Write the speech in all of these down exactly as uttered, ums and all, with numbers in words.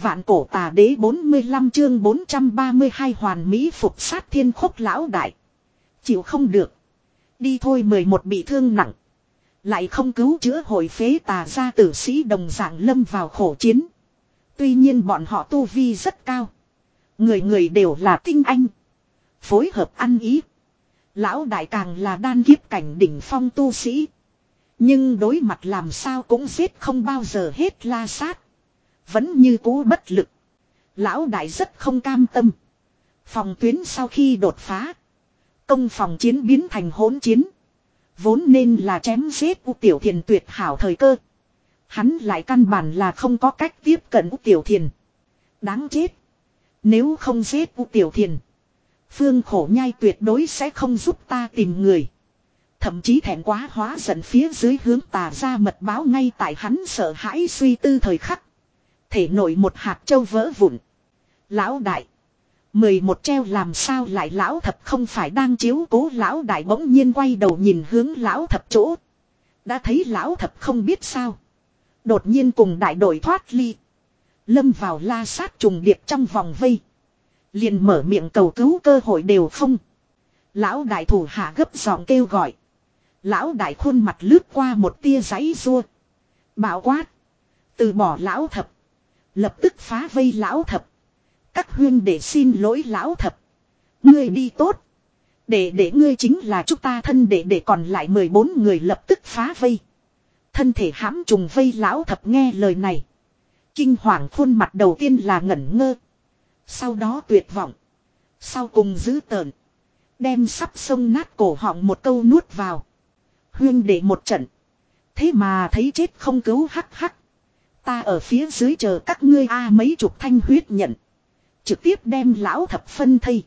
Vạn cổ tà đế bốn mươi lăm chương bốn trăm ba mươi hai hoàn mỹ phục sát thiên khốc lão đại. Chịu không được. Đi thôi mười một bị thương nặng. Lại không cứu chữa hồi phế tà gia tử sĩ đồng dạng lâm vào khổ chiến. Tuy nhiên bọn họ tu vi rất cao. Người người đều là tinh anh. Phối hợp ăn ý. Lão đại càng là đan kiếp cảnh đỉnh phong tu sĩ. Nhưng đối mặt làm sao cũng giết không bao giờ hết la sát. Vẫn như cũ bất lực. Lão đại rất không cam tâm. Phòng tuyến sau khi đột phá. Công phòng chiến biến thành hỗn chiến. Vốn nên là chém giết U Tiểu Thiền tuyệt hảo thời cơ. Hắn lại căn bản là không có cách tiếp cận U Tiểu Thiền. Đáng chết. Nếu không giết U Tiểu Thiền. Phương Khổ Nhai tuyệt đối sẽ không giúp ta tìm người. Thậm chí thẹn quá hóa giận phía dưới hướng tà ra mật báo ngay tại hắn sợ hãi suy tư thời khắc. Thể nổi một hạt châu vỡ vụn. Lão đại. Mười một treo làm sao lại lão thập không phải đang chiếu cố lão đại bỗng nhiên quay đầu nhìn hướng lão thập chỗ. Đã thấy lão thập không biết sao. Đột nhiên cùng đại đội thoát ly. Lâm vào la sát trùng điệp trong vòng vây. Liền mở miệng cầu cứu cơ hội đều không. Lão đại thủ hạ gấp giọng kêu gọi. Lão đại khuôn mặt lướt qua một tia giấy rua. Bảo quát. Từ bỏ lão thập. Lập tức phá vây lão thập. Các huyên để xin lỗi lão thập. Ngươi đi tốt. Để để ngươi chính là chúng ta thân để để còn lại mười bốn người lập tức phá vây. Thân thể hãm trùng vây lão thập nghe lời này. Kinh hoàng khuôn mặt đầu tiên là ngẩn ngơ. Sau đó tuyệt vọng. Sau cùng dữ tợn. Đem sắp sông nát cổ họng một câu nuốt vào. Huyên để một trận. Thế mà thấy chết không cứu hắc hắc. Ta ở phía dưới chờ các ngươi a mấy chục thanh huyết nhận. Trực tiếp đem lão thập phân thây.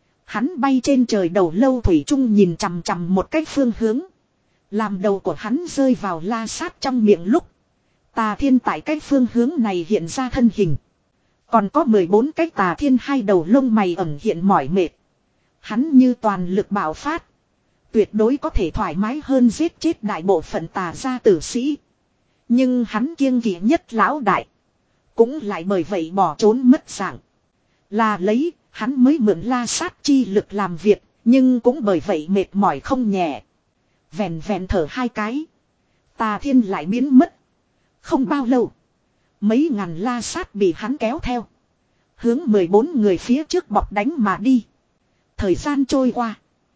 Hắn bay trên trời đầu lâu thủy chung nhìn chằm chằm một cái phương hướng. Làm đầu của hắn rơi vào la sát trong miệng lúc. Tà thiên tại cái phương hướng này hiện ra thân hình. Còn có mười bốn cái tà thiên hai đầu lông mày ẩn hiện mỏi mệt. Hắn như toàn lực bạo phát. Tuyệt đối có thể thoải mái hơn giết chết đại bộ phận tà gia tử sĩ. Nhưng hắn kiêng kỵ nhất lão đại. Cũng lại bởi vậy bỏ trốn mất dạng. Là lấy, hắn mới mượn la sát chi lực làm việc. Nhưng cũng bởi vậy mệt mỏi không nhẹ. Vẹn vẹn thở hai cái. Tà thiên lại biến mất. Không bao lâu. Mấy ngàn la sát bị hắn kéo theo. Hướng mười bốn người phía trước bọc đánh mà đi. Thời gian trôi qua.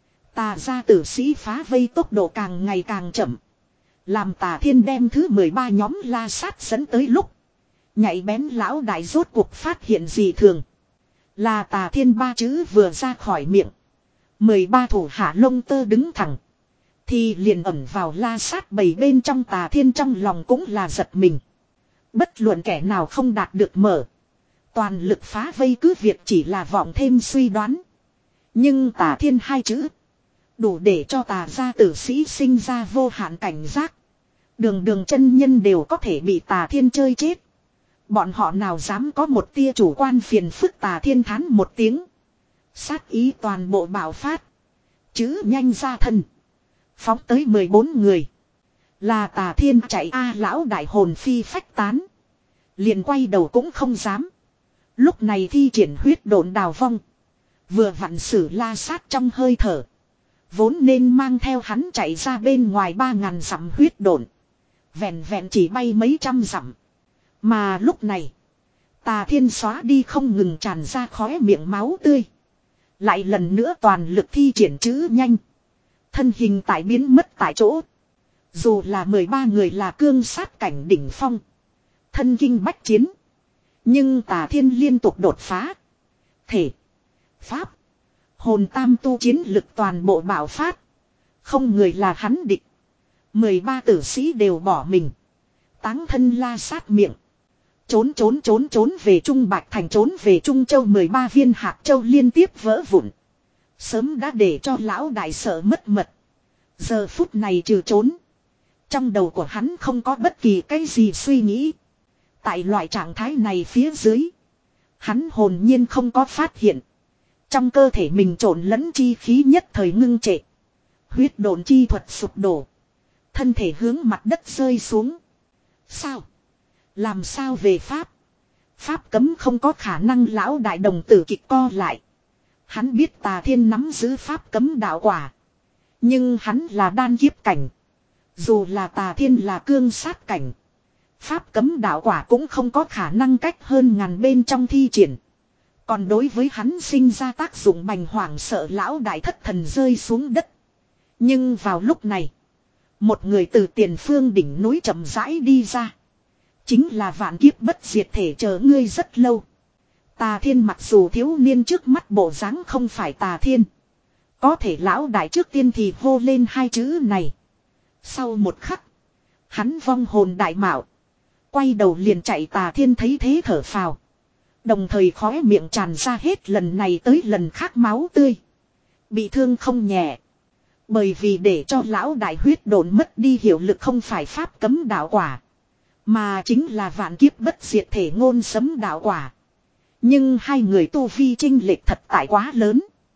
Tà gia tử sĩ phá vây tốc độ càng ngày càng chậm. Làm tà thiên đem thứ mười ba nhóm la sát dẫn tới lúc. Nhạy bén lão đại rốt cuộc phát hiện gì thường. Là tà thiên ba chữ vừa ra khỏi miệng. mười ba thủ hạ lông tơ đứng thẳng. Thì liền ẩn vào la sát bầy bên trong tà thiên trong lòng cũng là giật mình. Bất luận kẻ nào không đạt được mở. Toàn lực phá vây cứ việc chỉ là vọng thêm suy đoán. Nhưng tà thiên hai chữ. Đủ để cho tà gia tử sĩ sinh ra vô hạn cảnh giác. Đường đường chân nhân đều có thể bị tà thiên chơi chết. Bọn họ nào dám có một tia chủ quan phiền phức tà thiên thán một tiếng. Sát ý toàn bộ bạo phát. Chữ nhanh ra thân. Phóng tới mười bốn người. Là tà thiên chạy a lão đại hồn phi phách tán. Liền quay đầu cũng không dám. Lúc này thi triển huyết độn đào vong. Vừa vặn xử la sát trong hơi thở. Vốn nên mang theo hắn chạy ra bên ngoài ba ngàn dặm huyết độn. Vẹn vẹn chỉ bay mấy trăm dặm. Mà lúc này. Tà thiên xóa đi không ngừng tràn ra khóe miệng máu tươi. Lại lần nữa toàn lực thi triển chữ nhanh. Thân hình tại biến mất tại chỗ. Dù là mười ba người là cương sát cảnh đỉnh phong. Thân kinh bách chiến. Nhưng tà thiên liên tục đột phá. Thể. Pháp. Hồn tam tu chiến lực toàn bộ bạo phát. Không người là hắn địch. mười ba tử sĩ đều bỏ mình. Táng thân la sát miệng. Trốn trốn trốn trốn về Trung Bạch Thành trốn về Trung Châu mười ba viên hạt châu liên tiếp vỡ vụn. Sớm đã để cho lão đại sợ mất mật. Giờ phút này trừ trốn. Trong đầu của hắn không có bất kỳ cái gì suy nghĩ. Tại loại trạng thái này phía dưới. Hắn hồn nhiên không có phát hiện. Trong cơ thể mình trộn lẫn chi khí nhất thời ngưng trệ. Huyết độn chi thuật sụp đổ. Thân thể hướng mặt đất rơi xuống. Sao? Làm sao về Pháp? Pháp cấm không có khả năng lão đại đồng tử kịch co lại. Hắn biết Tà Thiên nắm giữ pháp cấm đạo quả. Nhưng hắn là đan kiếp cảnh. Dù là Tà Thiên là cương sát cảnh. Pháp cấm đạo quả cũng không có khả năng cách hơn ngàn bên trong thi triển. Còn đối với hắn sinh ra tác dụng bành hoảng sợ lão đại thất thần rơi xuống đất. Nhưng vào lúc này. Một người từ tiền phương đỉnh núi chậm rãi đi ra. Chính là vạn kiếp bất diệt thể chờ ngươi rất lâu. Tà Thiên mặc dù thiếu niên trước mắt bộ dáng không phải Tà Thiên. Có thể lão đại trước tiên thì hô lên hai chữ này. Sau một khắc. Hắn vong hồn đại mạo. Quay đầu liền chạy. Tà Thiên thấy thế thở phào. Đồng thời khóe miệng tràn ra hết lần này tới lần khác máu tươi. Bị thương không nhẹ. Bởi vì để cho lão đại huyết độn mất đi hiệu lực không phải pháp cấm đạo quả. Mà chính là vạn kiếp bất diệt thể ngôn sấm đạo quả. Nhưng hai người tu vi chênh lệch thật tại quá lớn.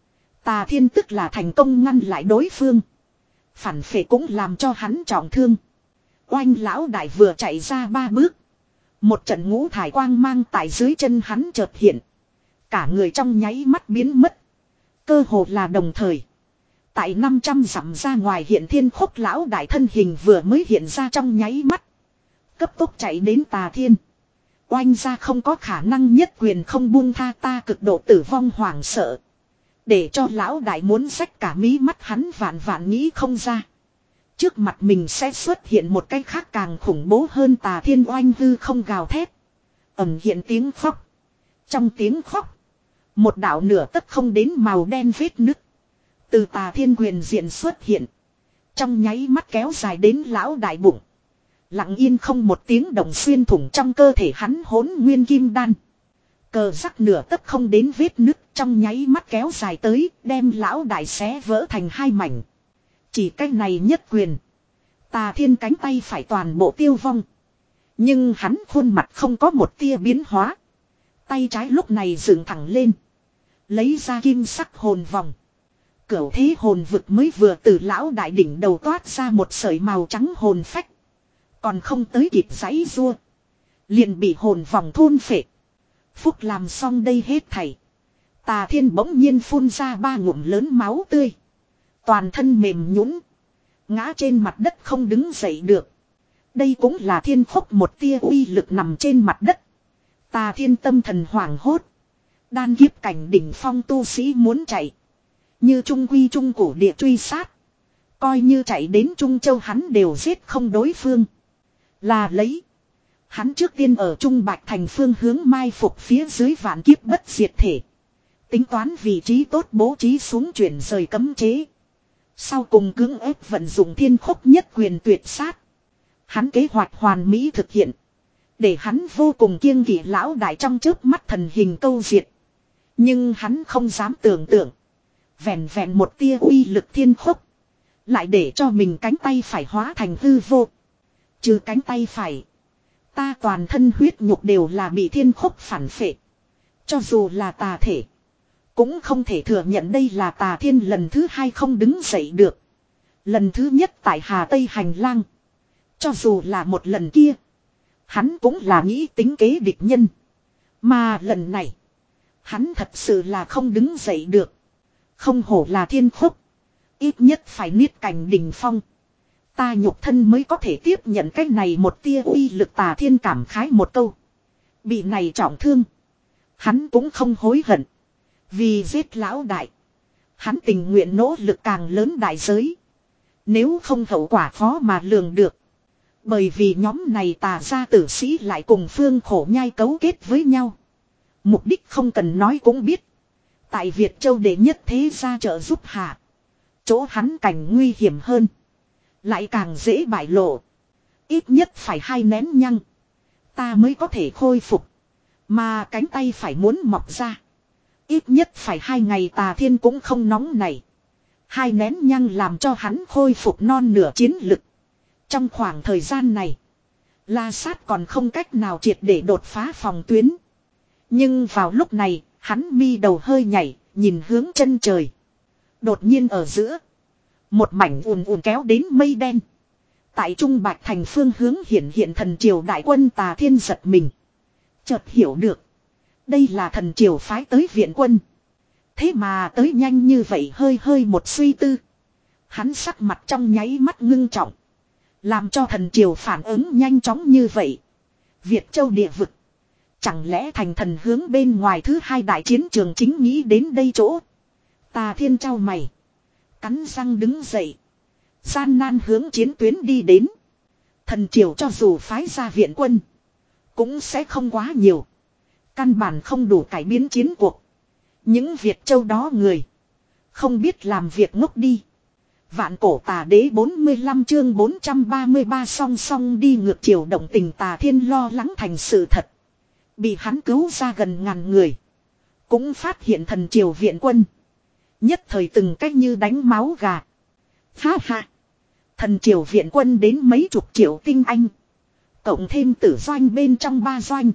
Tà Thiên tức là thành công ngăn lại đối phương. Phản phệ cũng làm cho hắn trọng thương. Oanh lão đại vừa chạy ra ba bước. Một trận ngũ thải quang mang tại dưới chân hắn chợt hiện. Cả người trong nháy mắt biến mất. Cơ hồ là đồng thời. Tại năm trăm dặm ra ngoài hiện Thiên Khốc lão đại thân hình vừa mới hiện ra trong nháy mắt. Cấp tốc chạy đến Tà Thiên. Oanh ra không có khả năng nhất quyền không buông tha ta cực độ tử vong hoảng sợ. Để cho lão đại muốn xách cả mí mắt hắn vạn vạn nghĩ không ra. Trước mặt mình sẽ xuất hiện một cái khác càng khủng bố hơn. Tà Thiên oanh hư không gào thét. Ẩm hiện tiếng khóc. Trong tiếng khóc. Một đạo nửa tấc không đến màu đen vết nứt. Từ Tà Thiên quyền diện xuất hiện. Trong nháy mắt kéo dài đến lão đại bụng. Lặng yên không một tiếng động xuyên thủng trong cơ thể hắn hỗn nguyên kim đan. Cờ rắc nửa tấc không đến vết nứt trong nháy mắt kéo dài tới, đem lão đại xé vỡ thành hai mảnh. Chỉ cách này nhất quyền. Tà Thiên cánh tay phải toàn bộ tiêu vong. Nhưng hắn khuôn mặt không có một tia biến hóa. Tay trái lúc này dựng thẳng lên. Lấy ra kim sắc hồn vòng. Cửu thế hồn vực mới vừa từ lão đại đỉnh đầu toát ra một sợi màu trắng hồn phách. Còn không tới kịp giãy rua. Liền bị hồn vòng thôn phệ. Phúc làm xong đây hết thảy. Tà Thiên bỗng nhiên phun ra ba ngụm lớn máu tươi. Toàn thân mềm nhũn, ngã trên mặt đất không đứng dậy được. Đây cũng là Thiên Khốc một tia uy lực nằm trên mặt đất. Tà Thiên tâm thần hoảng hốt. Đan kiếp cảnh đỉnh phong tu sĩ muốn chạy. Như trung quy trung cổ địa truy sát. Coi như chạy đến Trung Châu hắn đều giết không đối phương. Là lấy. Hắn trước tiên ở Trung Bạch Thành phương hướng mai phục phía dưới vạn kiếp bất diệt thể. Tính toán vị trí tốt bố trí xuống chuyển rời cấm chế. Sau cùng cưỡng ép vận dụng Thiên Khốc nhất quyền tuyệt sát. Hắn kế hoạch hoàn mỹ thực hiện. Để hắn vô cùng kiêng kỵ lão đại trong chớp mắt thần hình câu diệt. Nhưng hắn không dám tưởng tượng. Vẹn vẹn một tia uy lực Thiên Khốc. Lại để cho mình cánh tay phải hóa thành hư vô. Trừ cánh tay phải. Ta toàn thân huyết nhục đều là bị Thiên Khốc phản phệ. Cho dù là tà thể. Cũng không thể thừa nhận đây là Tà Thiên lần thứ hai không đứng dậy được. Lần thứ nhất tại Hà Tây Hành Lang. Cho dù là một lần kia. Hắn cũng là nghĩ tính kế địch nhân. Mà lần này. Hắn thật sự là không đứng dậy được. Không hổ là Thiên Khốc. Ít nhất phải niết cảnh đỉnh phong. Ta nhục thân mới có thể tiếp nhận cái này một tia uy lực. Tà Thiên cảm khái một câu. Bị này trọng thương. Hắn cũng không hối hận. Vì giết lão đại. Hắn tình nguyện nỗ lực càng lớn đại giới. Nếu không hậu quả khó mà lường được. Bởi vì nhóm này tà gia tử sĩ lại cùng Phương Khổ Nhai cấu kết với nhau. Mục đích không cần nói cũng biết. Tại Việt Châu đệ nhất thế gia trợ giúp hạ. Chỗ hắn cảnh nguy hiểm hơn. Lại càng dễ bại lộ. Ít nhất phải hai nén nhăng. Ta mới có thể khôi phục. Mà cánh tay phải muốn mọc ra. Ít nhất phải hai ngày. Tà Thiên cũng không nóng này. Hai nén nhăng làm cho hắn khôi phục non nửa chiến lực. Trong khoảng thời gian này. La Sát còn không cách nào triệt để đột phá phòng tuyến. Nhưng vào lúc này. Hắn mi đầu hơi nhảy. Nhìn hướng chân trời. Đột nhiên ở giữa. Một mảnh ùn ùn kéo đến mây đen. Tại Trung Bạch Thành phương hướng hiện hiện thần triều đại quân. Tà Thiên giật mình. Chợt hiểu được. Đây là thần triều phái tới viện quân. Thế mà tới nhanh như vậy, hơi hơi một suy tư. Hắn sắc mặt trong nháy mắt ngưng trọng. Làm cho thần triều phản ứng nhanh chóng như vậy. Việt Châu địa vực. Chẳng lẽ thành thần hướng bên ngoài thứ hai đại chiến trường chính nghĩ đến đây chỗ. Tà Thiên trao mày. Cắn răng đứng dậy. Gian nan hướng chiến tuyến đi đến. Thần triều cho dù phái ra viện quân. Cũng sẽ không quá nhiều. Căn bản không đủ cải biến chiến cuộc. Những Việt Châu đó người. Không biết làm việc ngốc đi. Vạn cổ tà đế bốn mươi lăm chương bốn trăm ba mươi ba song song đi ngược chiều động tình Tà Thiên lo lắng thành sự thật. Bị hắn cứu ra gần ngàn người. Cũng phát hiện thần triều viện quân. Nhất thời từng cách như đánh máu gà. Ha ha. Thần triều viện quân đến mấy chục triệu tinh anh. Cộng thêm tử doanh bên trong ba doanh.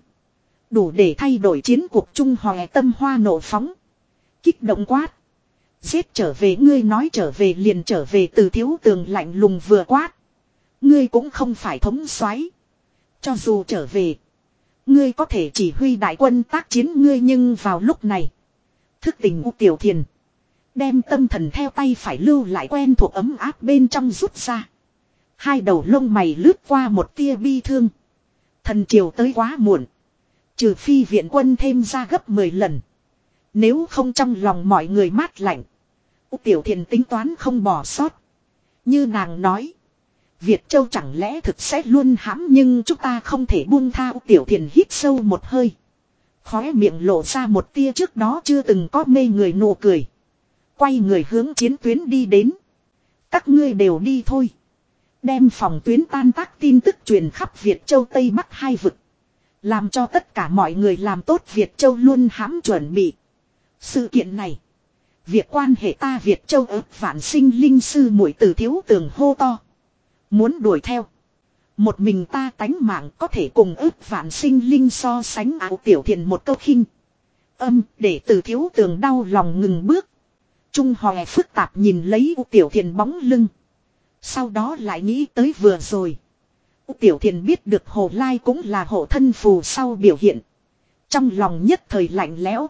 Đủ để thay đổi chiến cuộc Trung Hòe tâm hoa nộ phóng. Kích động quát. Giết trở về, ngươi nói trở về liền trở về, Từ Thiếu Tường lạnh lùng vừa quát. Ngươi cũng không phải thống soái. Cho dù trở về. Ngươi có thể chỉ huy đại quân tác chiến ngươi, nhưng vào lúc này. Thức tỉnh U Tiểu Thiền. Đem tâm thần theo tay phải lưu lại quen thuộc ấm áp bên trong rút ra. Hai đầu lông mày lướt qua một tia bi thương. Thần triều tới quá muộn. Trừ phi viện quân thêm ra gấp mười lần. Nếu không trong lòng mọi người mát lạnh. U Tiểu Thiền tính toán không bỏ sót. Như nàng nói. Việt Châu chẳng lẽ thực sẽ luôn hãm, nhưng chúng ta không thể buông tha. U Tiểu Thiền hít sâu một hơi. Khóe miệng lộ ra một tia trước đó chưa từng có mê người nụ cười. Quay người hướng chiến tuyến đi đến. Các ngươi đều đi thôi. Đem phòng tuyến tan tác tin tức truyền khắp Việt Châu Tây Bắc hai vực. Làm cho tất cả mọi người làm tốt Việt Châu luôn hãm chuẩn bị. Sự kiện này. Việc quan hệ ta Việt Châu ức vạn sinh linh sư muội Từ Thiếu Tường hô to. Muốn đuổi theo. Một mình ta tánh mạng có thể cùng ức vạn sinh linh so sánh. Áo Tiểu Thiền một câu khinh âm để Từ Thiếu Tường đau lòng ngừng bước. Trung Hòe phức tạp nhìn lấy U Tiểu Thiền bóng lưng. Sau đó lại nghĩ tới vừa rồi. U Tiểu Thiền biết được Hồ Lai cũng là hộ thân phù sau biểu hiện. Trong lòng nhất thời lạnh lẽo.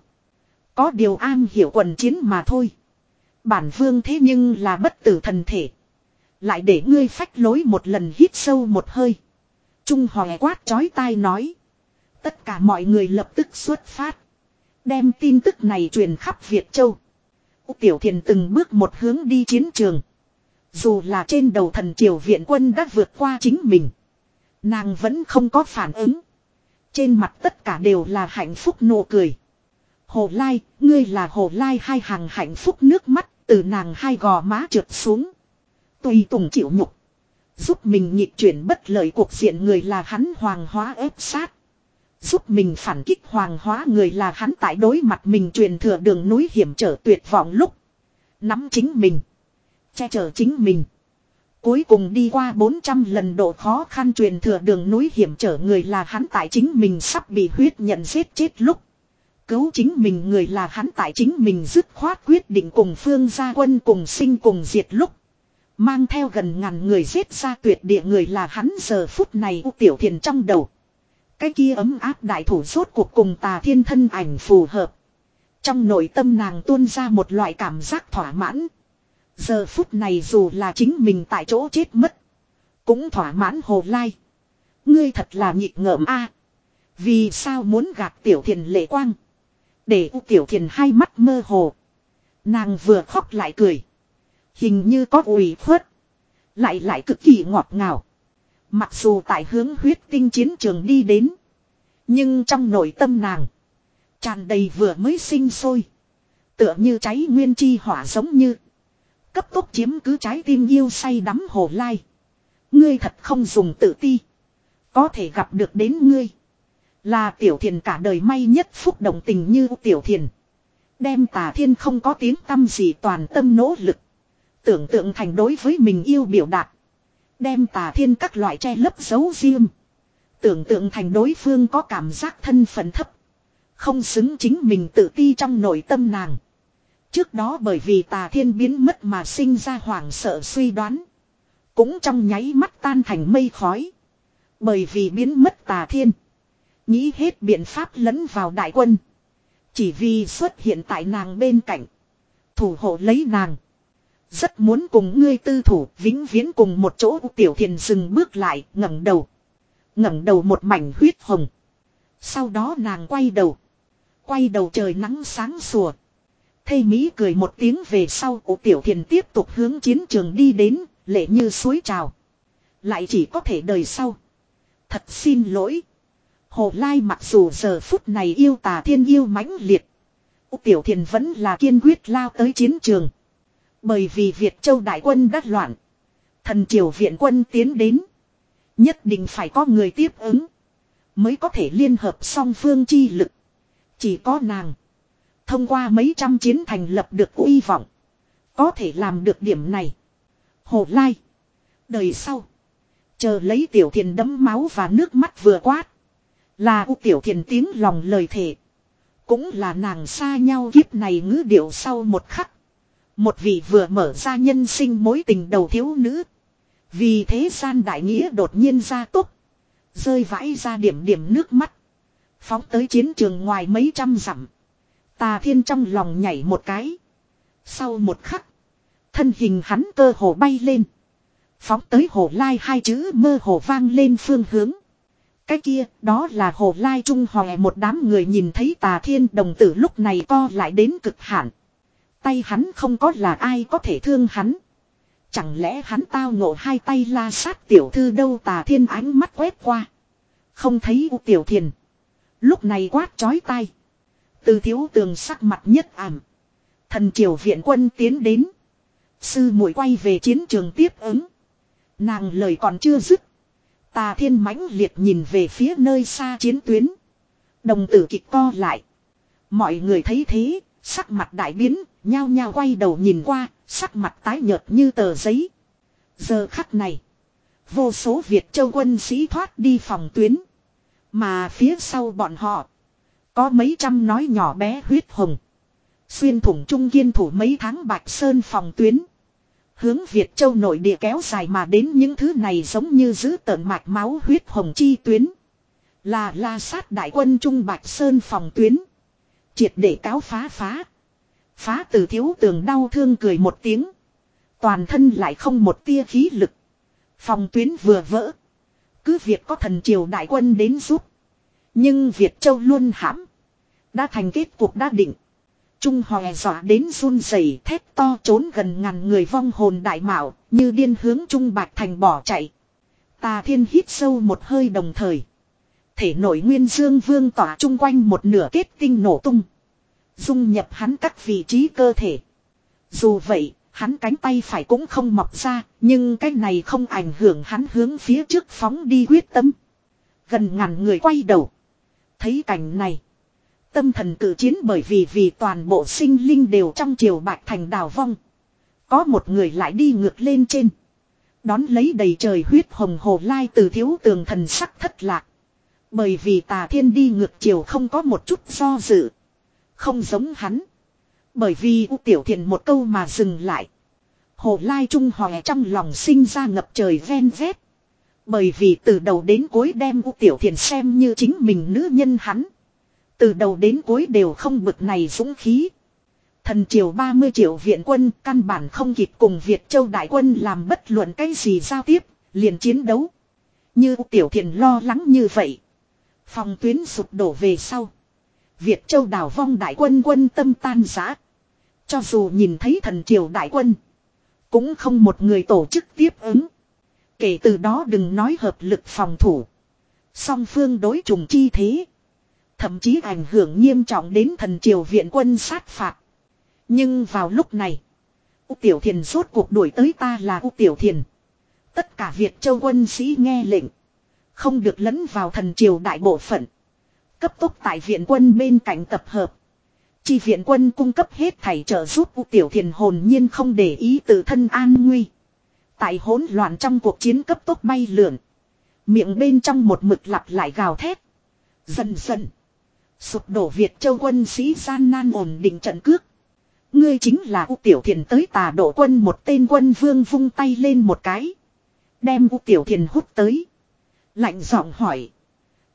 Có điều an hiểu quần chiến mà thôi. Bản vương thế nhưng là bất tử thần thể. Lại để ngươi phách lối một lần, hít sâu một hơi. Trung Hòe quát chói tai nói. Tất cả mọi người lập tức xuất phát. Đem tin tức này truyền khắp Việt Châu. U Tiểu Thiền từng bước một hướng đi chiến trường. Dù là trên đầu thần triều viện quân đã vượt qua chính mình. Nàng vẫn không có phản ứng. Trên mặt tất cả đều là hạnh phúc nụ cười. Hồ Lai, ngươi là Hồ Lai, hai hàng hạnh phúc nước mắt từ nàng hai gò má trượt xuống. Tùy tùng chịu nhục. Giúp mình nhịp chuyển bất lợi cuộc diện người là hắn hoàng hóa ép sát. Giúp mình phản kích hoàng hóa người là hắn tại đối mặt mình truyền thừa đường núi hiểm trở tuyệt vọng lúc. Nắm chính mình. Che chở chính mình. Cuối cùng đi qua bốn trăm lần độ khó khăn truyền thừa đường núi hiểm trở người là hắn tại chính mình sắp bị huyết nhận giết chết lúc. Cứu chính mình người là hắn tại chính mình dứt khoát quyết định cùng phương gia quân cùng sinh cùng diệt lúc. Mang theo gần ngàn người giết ra tuyệt địa người là hắn giờ phút này. U Tiểu Thiền trong đầu. Cái kia ấm áp đại thủ rốt cuộc cùng Tà Thiên thân ảnh phù hợp. Trong nội tâm nàng tuôn ra một loại cảm giác thỏa mãn. Giờ phút này dù là chính mình tại chỗ chết mất. Cũng thỏa mãn. Hồ Lai. Ngươi thật là nhịp ngợm a. Vì sao muốn gạt Tiểu Thiền lệ quang. Để U Tiểu Thiền hai mắt mơ hồ. Nàng vừa khóc lại cười. Hình như có ủy khuất. Lại lại cực kỳ ngọt ngào. Mặc dù tại hướng huyết tinh chiến trường đi đến. Nhưng trong nội tâm nàng. Tràn đầy vừa mới sinh sôi. Tựa như cháy nguyên chi hỏa giống như. Cấp tốc chiếm cứ trái tim yêu say đắm Hồ Lai. Ngươi thật không dùng tự ti. Có thể gặp được đến ngươi. Là Tiểu Thiền cả đời may nhất phúc động tình như Tiểu Thiền. Đem Tà Thiên không có tiếng tăm gì toàn tâm nỗ lực. Tưởng tượng thành đối với mình yêu biểu đạt. Đem Tà Thiên các loại che lấp giấu riêng. Tưởng tượng thành đối phương có cảm giác thân phận thấp. Không xứng chính mình tự ti trong nội tâm nàng. Trước đó bởi vì Tà Thiên biến mất mà sinh ra hoảng sợ suy đoán. Cũng trong nháy mắt tan thành mây khói. Bởi vì biến mất Tà Thiên. Nghĩ hết biện pháp lẫn vào đại quân. Chỉ vì xuất hiện tại nàng bên cạnh. Thủ hộ lấy nàng. Rất muốn cùng ngươi tư thủ vĩnh viễn cùng một chỗ. Tiểu Thiền dừng bước lại ngẩng đầu. ngẩng đầu một mảnh huyết hồng. Sau đó nàng quay đầu. Quay đầu trời nắng sáng sủa. Thây Mỹ cười một tiếng về sau. Ủ Tiểu Thiền tiếp tục hướng chiến trường đi đến. Lệ như suối trào. Lại chỉ có thể đời sau. Thật xin lỗi. Hồ Lai mặc dù giờ phút này yêu Tà Thiên yêu mãnh liệt. Ủ Tiểu Thiền vẫn là kiên quyết lao tới chiến trường. Bởi vì Việt Châu đại quân đắc loạn. Thần triều viện quân tiến đến. Nhất định phải có người tiếp ứng. Mới có thể liên hợp song phương chi lực. Chỉ có nàng. Thông qua mấy trăm chiến thành lập được uy vọng. Có thể làm được điểm này. Hồ Lai. Đời sau. Chờ lấy Tiểu Thiền đẫm máu và nước mắt vừa quát. Là U Tiểu Thiền tiếng lòng lời thề. Cũng là nàng xa nhau kiếp này ngữ điệu sau một khắc. Một vị vừa mở ra nhân sinh mối tình đầu thiếu nữ. Vì thế gian đại nghĩa đột nhiên ra tốc. Rơi vãi ra điểm điểm nước mắt. Phóng tới chiến trường ngoài mấy trăm dặm. Tà Thiên trong lòng nhảy một cái. Sau một khắc. Thân hình hắn cơ hồ bay lên. Phóng tới Hồ Lai hai chữ mơ hồ vang lên phương hướng. Cái kia đó là Hồ Lai Trung Hòe một đám người nhìn thấy Tà Thiên đồng tử lúc này co lại đến cực hạn. Tay hắn không có là ai có thể thương hắn. Chẳng lẽ hắn tao ngộ hai tay la sát tiểu thư đâu. Tà Thiên ánh mắt quét qua. Không thấy U Tiểu Thiền. Lúc này quát chói tai. Từ Thiếu Tường sắc mặt nhất ảm. Thần triều viện quân tiến đến. Sư muội quay về chiến trường tiếp ứng. Nàng lời còn chưa dứt. Tà Thiên mãnh liệt nhìn về phía nơi xa chiến tuyến. Đồng tử kịch co lại. Mọi người thấy thế, sắc mặt đại biến, nhao nhao quay đầu nhìn qua, sắc mặt tái nhợt như tờ giấy. Giờ khắc này, vô số Việt Châu quân sĩ thoát đi phòng tuyến. Mà phía sau bọn họ, có mấy trăm nói nhỏ bé huyết hồng. Xuyên thủng trung kiên thủ mấy tháng Bạch Sơn phòng tuyến. Hướng Việt Châu nội địa kéo dài mà đến những thứ này giống như giữ tợn mạch máu huyết hồng chi tuyến. Là la sát đại quân Trung Bạch Sơn phòng tuyến. Triệt để cáo phá phá. Phá Từ Thiếu Tường đau thương cười một tiếng. Toàn thân lại không một tia khí lực. Phòng tuyến vừa vỡ. Cứ việc có thần triều đại quân đến giúp. Nhưng Việt Châu luôn hãm. Đã thành kết cuộc đã định. Trung Hòe dọa đến run rẩy thét to trốn gần ngàn người vong hồn đại mạo. Như điên hướng Trung Bạch Thành bỏ chạy. Tà Thiên hít sâu một hơi đồng thời. Thể nội nguyên dương vương tỏa chung quanh một nửa kết tinh nổ tung. Dung nhập hắn các vị trí cơ thể. Dù vậy, hắn cánh tay phải cũng không mọc ra, nhưng cái này không ảnh hưởng hắn hướng phía trước phóng đi quyết tâm. Gần ngàn người quay đầu. Thấy cảnh này. Tâm thần cử chiến bởi vì vì toàn bộ sinh linh đều trong triều Bạch Thành đào vong. Có một người lại đi ngược lên trên. Đón lấy đầy trời huyết hồng Hồ Lai Từ Thiếu Tường thần sắc thất lạc. Bởi vì Tà Thiên đi ngược chiều không có một chút do dự. Không giống hắn. Bởi vì U Tiểu Thiền một câu mà dừng lại. Hồ Lai Trung Hòe trong lòng sinh ra ngập trời ven vét. Bởi vì từ đầu đến cuối đem U Tiểu Thiền xem như chính mình nữ nhân hắn. Từ đầu đến cuối đều không bực này dũng khí. Thần triều ba mươi triệu viện quân căn bản không kịp cùng Việt Châu đại quân làm bất luận cái gì giao tiếp, liền chiến đấu. Như U Tiểu Thiền lo lắng như vậy. Phòng tuyến sụp đổ về sau. Việt Châu đào vong đại quân quân tâm tan rã. Cho dù nhìn thấy thần triều đại quân. Cũng không một người tổ chức tiếp ứng. Kể từ đó đừng nói hợp lực phòng thủ. Song phương đối trùng chi thế. Thậm chí ảnh hưởng nghiêm trọng đến thần triều viện quân sát phạt. Nhưng vào lúc này. U Tiểu Thiền rốt cuộc đuổi tới ta là U Tiểu Thiền. Tất cả Việt Châu quân sĩ nghe lệnh. Không được lẫn vào thần triều đại bộ phận. Cấp tốc tại viện quân bên cạnh tập hợp. Chi viện quân cung cấp hết thảy trợ giúp U Tiểu Thiền hồn nhiên không để ý tự thân an nguy. Tại hỗn loạn trong cuộc chiến cấp tốc bay lượn. Miệng bên trong một mực lặp lại gào thét. Dần dần. Sụp đổ Việt Châu quân sĩ gian nan ổn định trận cước. Ngươi chính là U Tiểu Thiền tới Tà Độ quân một tên quân vương vung tay lên một cái. Đem U Tiểu Thiền hút tới. Lạnh giọng hỏi.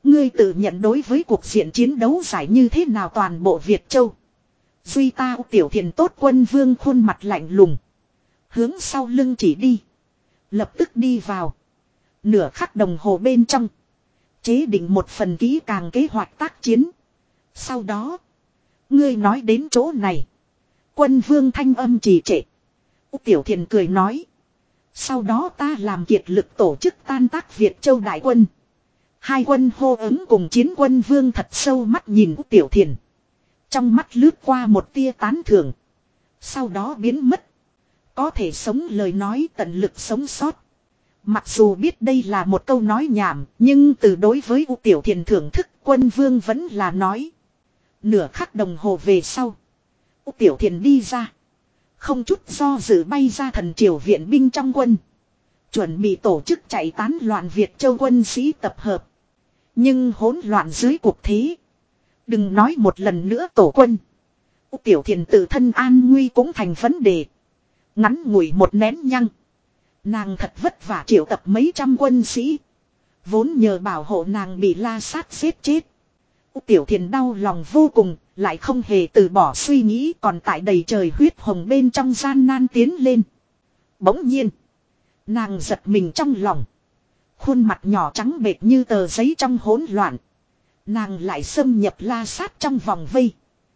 Ngươi tự nhận đối với cuộc diện chiến đấu giải như thế nào toàn bộ Việt Châu. Duy ta Tiểu Thiền tốt quân vương khuôn mặt lạnh lùng. Hướng sau lưng chỉ đi. Lập tức đi vào. Nửa khắc đồng hồ bên trong. Chế định một phần kỹ càng kế hoạch tác chiến. Sau đó. Ngươi nói đến chỗ này. Quân vương thanh âm trì trệ. Tiểu Thiền cười nói. Sau đó ta làm kiệt lực tổ chức tan tác Việt Châu đại quân. Hai quân hô ứng cùng chiến quân vương thật sâu mắt nhìn Tiểu Thiền. Trong mắt lướt qua một tia tán thưởng. Sau đó biến mất. Có thể sống lời nói tận lực sống sót. Mặc dù biết đây là một câu nói nhảm. Nhưng từ đối với U Tiểu Thiền thưởng thức quân vương vẫn là nói. Nửa khắc đồng hồ về sau. U Tiểu Thiền đi ra. Không chút do dự bay ra thần triều viện binh trong quân. Chuẩn bị tổ chức chạy tán loạn Việt Châu quân sĩ tập hợp. Nhưng hỗn loạn dưới cuộc thế. Đừng nói một lần nữa tổ quân. U Tiểu Thiền tự thân an nguy cũng thành vấn đề. Ngắn ngủi một nén nhăng. Nàng thật vất vả triệu tập mấy trăm quân sĩ. Vốn nhờ bảo hộ nàng bị La Sát giết chết. U Tiểu Thiền đau lòng vô cùng. Lại không hề từ bỏ suy nghĩ. Còn tại đầy trời huyết hồng bên trong gian nan tiến lên. Bỗng nhiên. Nàng giật mình trong lòng. Khuôn mặt nhỏ trắng bệt như tờ giấy trong hỗn loạn. Nàng lại xâm nhập La Sát trong vòng vây.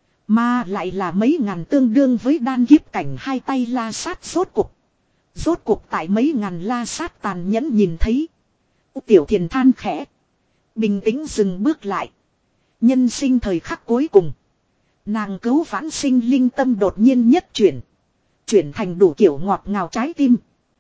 Mà lại là mấy ngàn tương đương với đan kiếp cảnh hai tay La Sát rốt cuộc. Rốt cuộc tại mấy ngàn La Sát tàn nhẫn nhìn thấy. Tiểu Thiền than khẽ. Bình tĩnh dừng bước lại. Nhân sinh thời khắc cuối cùng. Nàng cứu vãn sinh linh tâm đột nhiên nhất chuyển. Chuyển thành đủ kiểu ngọt ngào trái tim.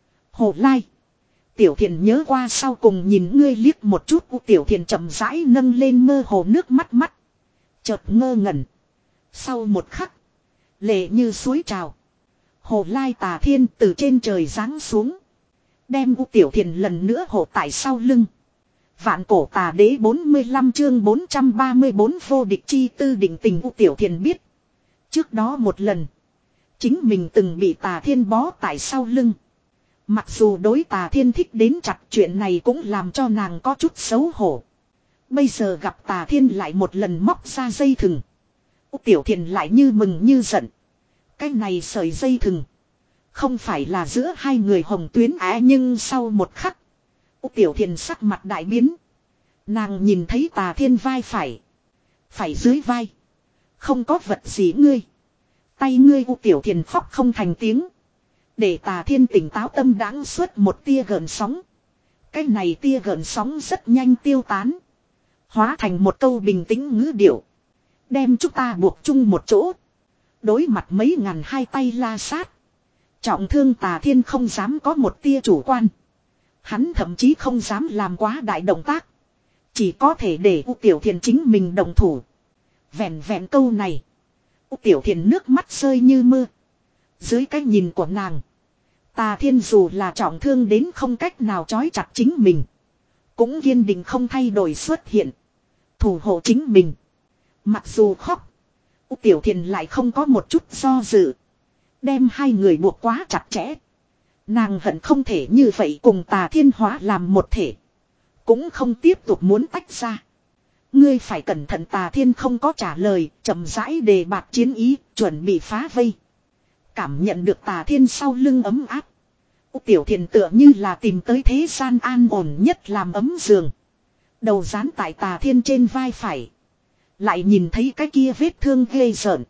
Hồ Lai. Tiểu Thiền nhớ qua sau cùng nhìn ngươi liếc một chút. Tiểu Thiền chậm rãi nâng lên mơ hồ nước mắt mắt. Chợt ngơ ngẩn. Sau một khắc. Lệ như suối trào. Hồ Lai Tà Thiên từ trên trời giáng xuống. Đem U Tiểu Thiền lần nữa hộ tại sau lưng. Vạn cổ tà đế bốn mươi lăm chương bốn trăm ba mươi bốn vô địch chi tư định tình. U Tiểu Thiền biết. Trước đó một lần. Chính mình từng bị Tà Thiên bó tại sau lưng. Mặc dù đối Tà Thiên thích đến chặt, chuyện này cũng làm cho nàng có chút xấu hổ. Bây giờ gặp Tà Thiên lại một lần móc ra dây thừng. U Tiểu Thiền lại như mừng như giận. Cái này sợi dây thừng. Không phải là giữa hai người hồng tuyến á, nhưng sau một khắc. U Tiểu Thiền sắc mặt đại biến. Nàng nhìn thấy Tà Thiên vai phải. Phải dưới vai. Không có vật gì ngươi. Tay ngươi. U Tiểu Thiền khóc không thành tiếng. Để Tà Thiên tỉnh táo tâm đáng suốt một tia gợn sóng. Cái này tia gợn sóng rất nhanh tiêu tán. Hóa thành một câu bình tĩnh ngữ điệu. Đem chúng ta buộc chung một chỗ. Đối mặt mấy ngàn hai tay La Sát. Trọng thương Tà Thiên không dám có một tia chủ quan. Hắn thậm chí không dám làm quá đại động tác. Chỉ có thể để U Tiểu Thiền chính mình động thủ. Vẹn vẹn câu này. U Tiểu Thiền nước mắt rơi như mưa. Dưới cái nhìn của nàng. Tà Thiên dù là trọng thương đến không cách nào trói chặt chính mình. Cũng kiên định không thay đổi xuất hiện. Thủ hộ chính mình. Mặc dù khóc. U Tiểu Thiền lại không có một chút do dự. Đem hai người buộc quá chặt chẽ. Nàng hận không thể như vậy cùng Tà Thiên hóa làm một thể. Cũng không tiếp tục muốn tách ra. Ngươi phải cẩn thận. Tà Thiên không có trả lời. Chậm rãi đề bạt chiến ý. Chuẩn bị phá vây. Cảm nhận được Tà Thiên sau lưng ấm áp. U Tiểu Thiền tựa như là tìm tới thế gian an ổn nhất làm ấm giường. Đầu dán tại Tà Thiên trên vai phải. Lại nhìn thấy cái kia vết thương ghê rợn.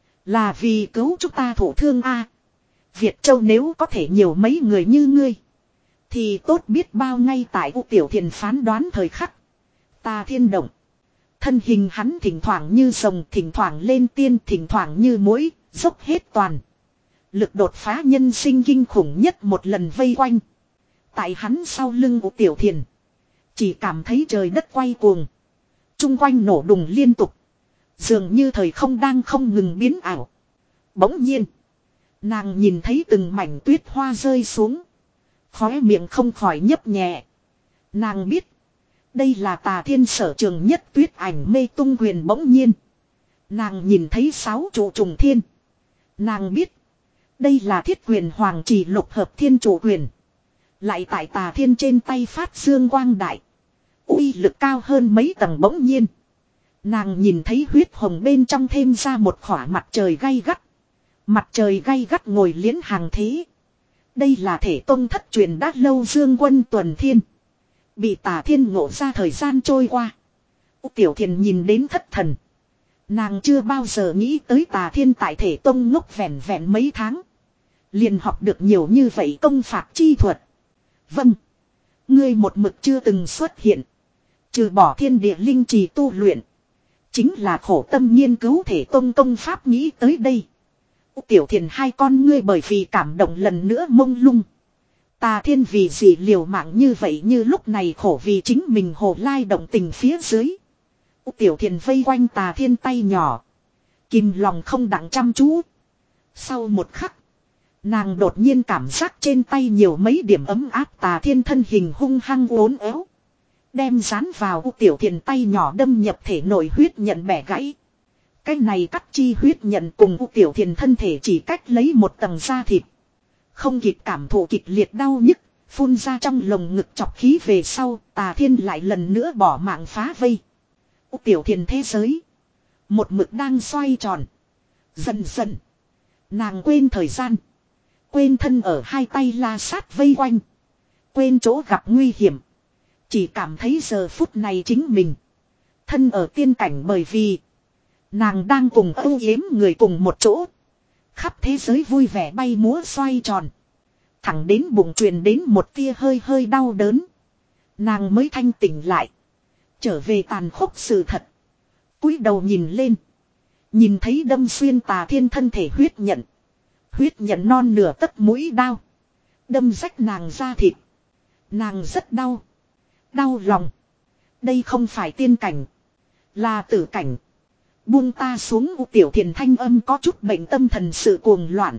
Là vì cứu chúng ta thổ thương a. Việt Châu nếu có thể nhiều mấy người như ngươi. Thì tốt biết bao. Ngay tại U Tiểu Thiền phán đoán thời khắc. Tà Thiên động. Thân hình hắn thỉnh thoảng như rồng, thỉnh thoảng lên tiên, thỉnh thoảng như muỗi, dốc hết toàn. Lực đột phá nhân sinh kinh khủng nhất một lần vây quanh. Tại hắn sau lưng U Tiểu Thiền. Chỉ cảm thấy trời đất quay cuồng. Trung quanh nổ đùng liên tục. Dường như thời không đang không ngừng biến ảo. Bỗng nhiên. Nàng nhìn thấy từng mảnh tuyết hoa rơi xuống. Khóe miệng không khỏi nhấp nhẹ. Nàng biết. Đây là Tà Thiên sở trường nhất tuyết ảnh mê tung quyền. Bỗng nhiên. Nàng nhìn thấy sáu trụ trùng thiên. Nàng biết. Đây là thiết quyền hoàng chỉ lục hợp thiên chủ quyền. Lại tại Tà Thiên trên tay phát dương quang đại. uy lực cao hơn mấy tầng bỗng nhiên. Nàng nhìn thấy huyết hồng bên trong thêm ra một khỏa mặt trời gay gắt. Mặt trời gay gắt ngồi liễn hàng thế. Đây là thể tông thất truyền đã lâu Dương Quân Tuần Thiên. Bị Tà Thiên ngộ ra thời gian trôi qua. Tiểu Thiền nhìn đến thất thần. Nàng chưa bao giờ nghĩ tới Tà Thiên tại thể tông ngốc vẹn vẹn mấy tháng. Liền học được nhiều như vậy công phạt chi thuật. Vâng. Ngươi một mực chưa từng xuất hiện. Trừ bỏ thiên địa linh trì tu luyện. Chính là khổ tâm nghiên cứu thể tông công pháp nghĩ tới đây. Tiểu Thiền hai con ngươi bởi vì cảm động lần nữa mông lung. Tà Thiên vì gì liều mạng như vậy như lúc này khổ vì chính mình hồ lai động tình phía dưới. Tiểu Thiền vây quanh Tà Thiên tay nhỏ. Kìm lòng không đặng chăm chú. Sau một khắc. Nàng đột nhiên cảm giác trên tay nhiều mấy điểm ấm áp. Tà Thiên thân hình hung hăng uốn éo. Đem dán vào Tiểu Thiền tay nhỏ đâm nhập thể nội huyết nhận bẻ gãy. Cái này cắt chi huyết nhận cùng Tiểu Thiền thân thể chỉ cách lấy một tầng da thịt. Không kịp cảm thụ kịch liệt đau nhức, phun ra trong lồng ngực chọc khí về sau, Tà Thiên lại lần nữa bỏ mạng phá vây. Tiểu Thiền thế giới. Một mực đang xoay tròn. Dần dần. Nàng quên thời gian. Quên thân ở hai tay la sát vây quanh. Quên chỗ gặp nguy hiểm. Chỉ cảm thấy giờ phút này chính mình. Thân ở tiên cảnh bởi vì. Nàng đang cùng âu yếm người cùng một chỗ. Khắp thế giới vui vẻ bay múa xoay tròn. Thẳng đến bụng truyền đến một tia hơi hơi đau đớn. Nàng mới thanh tỉnh lại. Trở về tàn khốc sự thật. Cúi đầu nhìn lên. Nhìn thấy đâm xuyên Tà Thiên thân thể huyết nhận. Huyết nhận non nửa tấc mũi đao. Đâm rách nàng da thịt. Nàng rất đau. Đau lòng. Đây không phải tiên cảnh. Là tử cảnh. Buông ta xuống. Tiểu Thiền thanh âm có chút bệnh tâm thần sự cuồng loạn.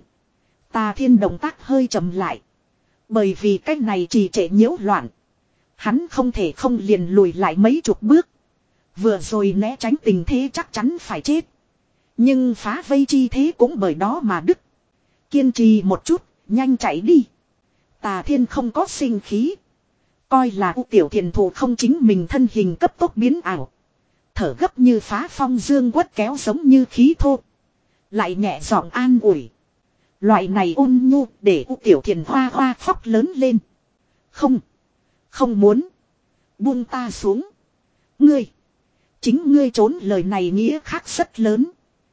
Tà Thiên động tác hơi chậm lại. Bởi vì cách này trì trệ nhiễu loạn. Hắn không thể không liền lùi lại mấy chục bước. Vừa rồi né tránh tình thế chắc chắn phải chết. Nhưng phá vây chi thế cũng bởi đó mà đứt. Kiên trì một chút, nhanh chạy đi. Tà Thiên không có sinh khí. Coi là Tiểu Thiền thủ không chính mình thân hình cấp tốc biến ảo. Thở gấp như phá phong dương quất kéo giống như khí thô. Lại nhẹ giọng an ủi. Loại này ôn nhu để Tiểu Thiền hoa hoa khóc lớn lên. Không. Không muốn. Buông ta xuống. Ngươi. Chính ngươi trốn lời này nghĩa khác rất lớn.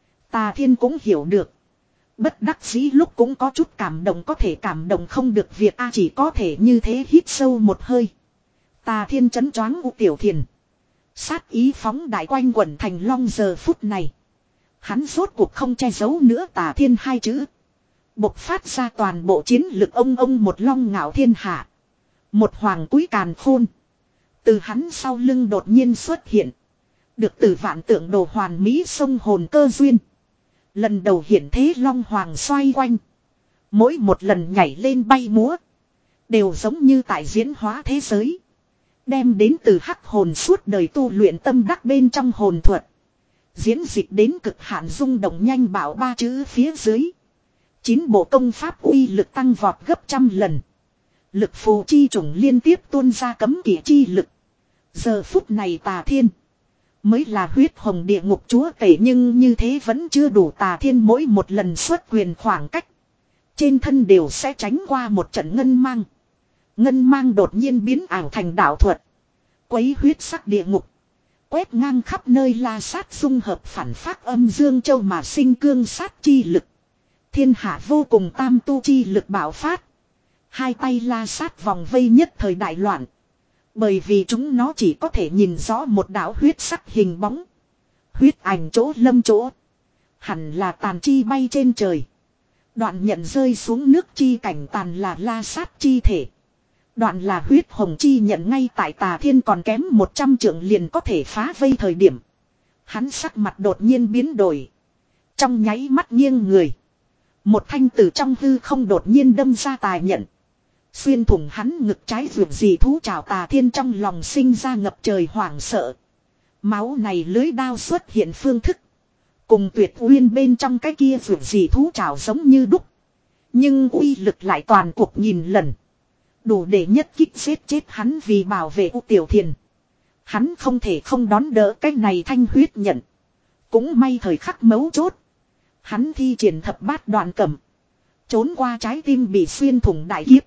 Tà Thiên cũng hiểu được. Bất đắc dĩ lúc cũng có chút cảm động có thể cảm động không được việc a chỉ có thể như thế hít sâu một hơi. Tà Thiên chấn choáng Tiểu Thiền. Sát ý phóng đại quanh quẩn thành long giờ phút này. Hắn rốt cuộc không che giấu nữa Tà Thiên hai chữ. Bộc phát ra toàn bộ chiến lực ông ông một long ngạo thiên hạ. Một hoàng cúi càn khôn. Từ hắn sau lưng đột nhiên xuất hiện. Được từ vạn tượng đồ hoàn mỹ sông hồn cơ duyên. Lần đầu hiện thế long hoàng xoay quanh. Mỗi một lần nhảy lên bay múa. Đều giống như tại diễn hóa thế giới. Đem đến từ hắc hồn suốt đời tu luyện tâm đắc bên trong hồn thuật. Diễn dịch đến cực hạn rung động nhanh bảo ba chữ phía dưới. Chín bộ công pháp uy lực tăng vọt gấp trăm lần. Lực phù chi chủng liên tiếp tuôn ra cấm kỵ chi lực. Giờ phút này Tà Thiên. Mới là huyết hồng địa ngục chúa tể nhưng như thế vẫn chưa đủ. Tà Thiên mỗi một lần xuất quyền khoảng cách. Trên thân đều sẽ tránh qua một trận ngân mang. Ngân mang đột nhiên biến ảo thành đạo thuật. Quấy huyết sắc địa ngục. Quét ngang khắp nơi la sát dung hợp phản phát âm dương châu mà sinh cương sát chi lực. Thiên hạ vô cùng tam tu chi lực bạo phát. Hai tay la sát vòng vây nhất thời đại loạn. Bởi vì chúng nó chỉ có thể nhìn rõ một đạo huyết sắc hình bóng. Huyết ảnh chỗ lâm chỗ. Hẳn là tàn chi bay trên trời. Đoạn nhận rơi xuống nước chi cảnh tàn là la sát chi thể. Đoạn là huyết hồng chi nhận ngay tại Tà Thiên còn kém một trăm trượng liền có thể phá vây thời điểm. Hắn sắc mặt đột nhiên biến đổi. Trong nháy mắt nghiêng người. Một thanh từ trong hư không đột nhiên đâm ra tài nhận. Xuyên thủng hắn ngực trái vượt gì thú trào. Tà Thiên trong lòng sinh ra ngập trời hoảng sợ. Máu này lưới đao xuất hiện phương thức. Cùng Tuyệt Uyên bên trong cái kia vượt gì thú trào giống như đúc. Nhưng uy lực lại toàn cuộc nghìn lần. Đủ để nhất kích giết chết hắn vì bảo vệ U Tiểu Thiền. Hắn không thể không đón đỡ cái này thanh huyết nhận. Cũng may thời khắc mấu chốt. Hắn thi triển thập bát đoạn cẩm. Trốn qua trái tim bị xuyên thủng đại kiếp.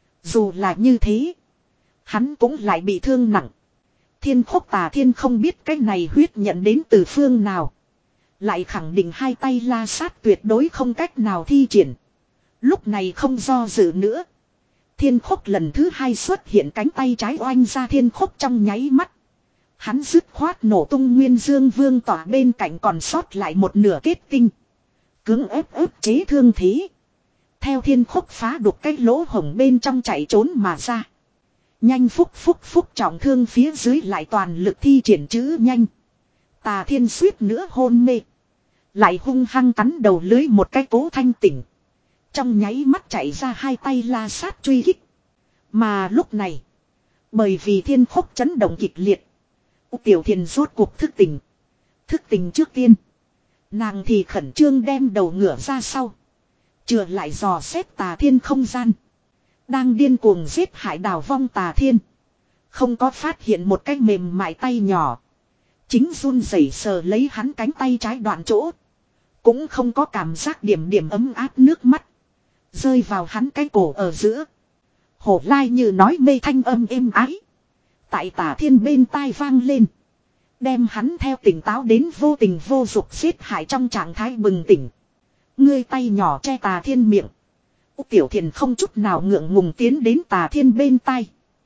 Dù là như thế. Hắn cũng lại bị thương nặng. Thiên Khốc Tà Thiên không biết cái này huyết nhận đến từ phương nào. Lại khẳng định hai tay la sát tuyệt đối không cách nào thi triển. Lúc này không do dự nữa. Thiên Khốc lần thứ hai xuất hiện cánh tay trái oanh ra Thiên Khốc trong nháy mắt. Hắn dứt khoát nổ tung Nguyên Dương Vương tỏa bên cạnh còn sót lại một nửa kết tinh. Cưỡng ép ép chế thương thế. Theo Thiên Khốc phá đục cái lỗ hổng bên trong chạy trốn mà ra. Nhanh phúc phúc phúc trọng thương phía dưới lại toàn lực thi triển chữ nhanh. Tà Thiên suýt nữa hôn mê. Lại hung hăng cắn đầu lưới một cái cố thanh tỉnh. Trong nháy mắt chạy ra hai tay la sát truy kích. Mà lúc này. Bởi vì Thiên Khốc chấn động kịch liệt. Tiểu Thiền rốt cuộc thức tỉnh. Thức tỉnh trước tiên. Nàng thì khẩn trương đem đầu ngửa ra sau. Chừa lại dò xét Tà Thiên không gian. Đang điên cuồng giết hại đào vong Tà Thiên. Không có phát hiện một cái mềm mại tay nhỏ. Chính run rẩy sờ lấy hắn cánh tay trái đoạn chỗ. Cũng không có cảm giác điểm điểm ấm áp nước mắt. Rơi vào hắn cái cổ ở giữa. Hổ lai như nói mê thanh âm êm ái. Tại Tà Thiên bên tai vang lên. Đem hắn theo tỉnh táo đến vô tình vô dục giết hại trong trạng thái bừng tỉnh. Ngươi tay nhỏ che Tà Thiên miệng. Tiểu Thiền không chút nào ngượng ngùng tiến đến Tà Thiên bên tai.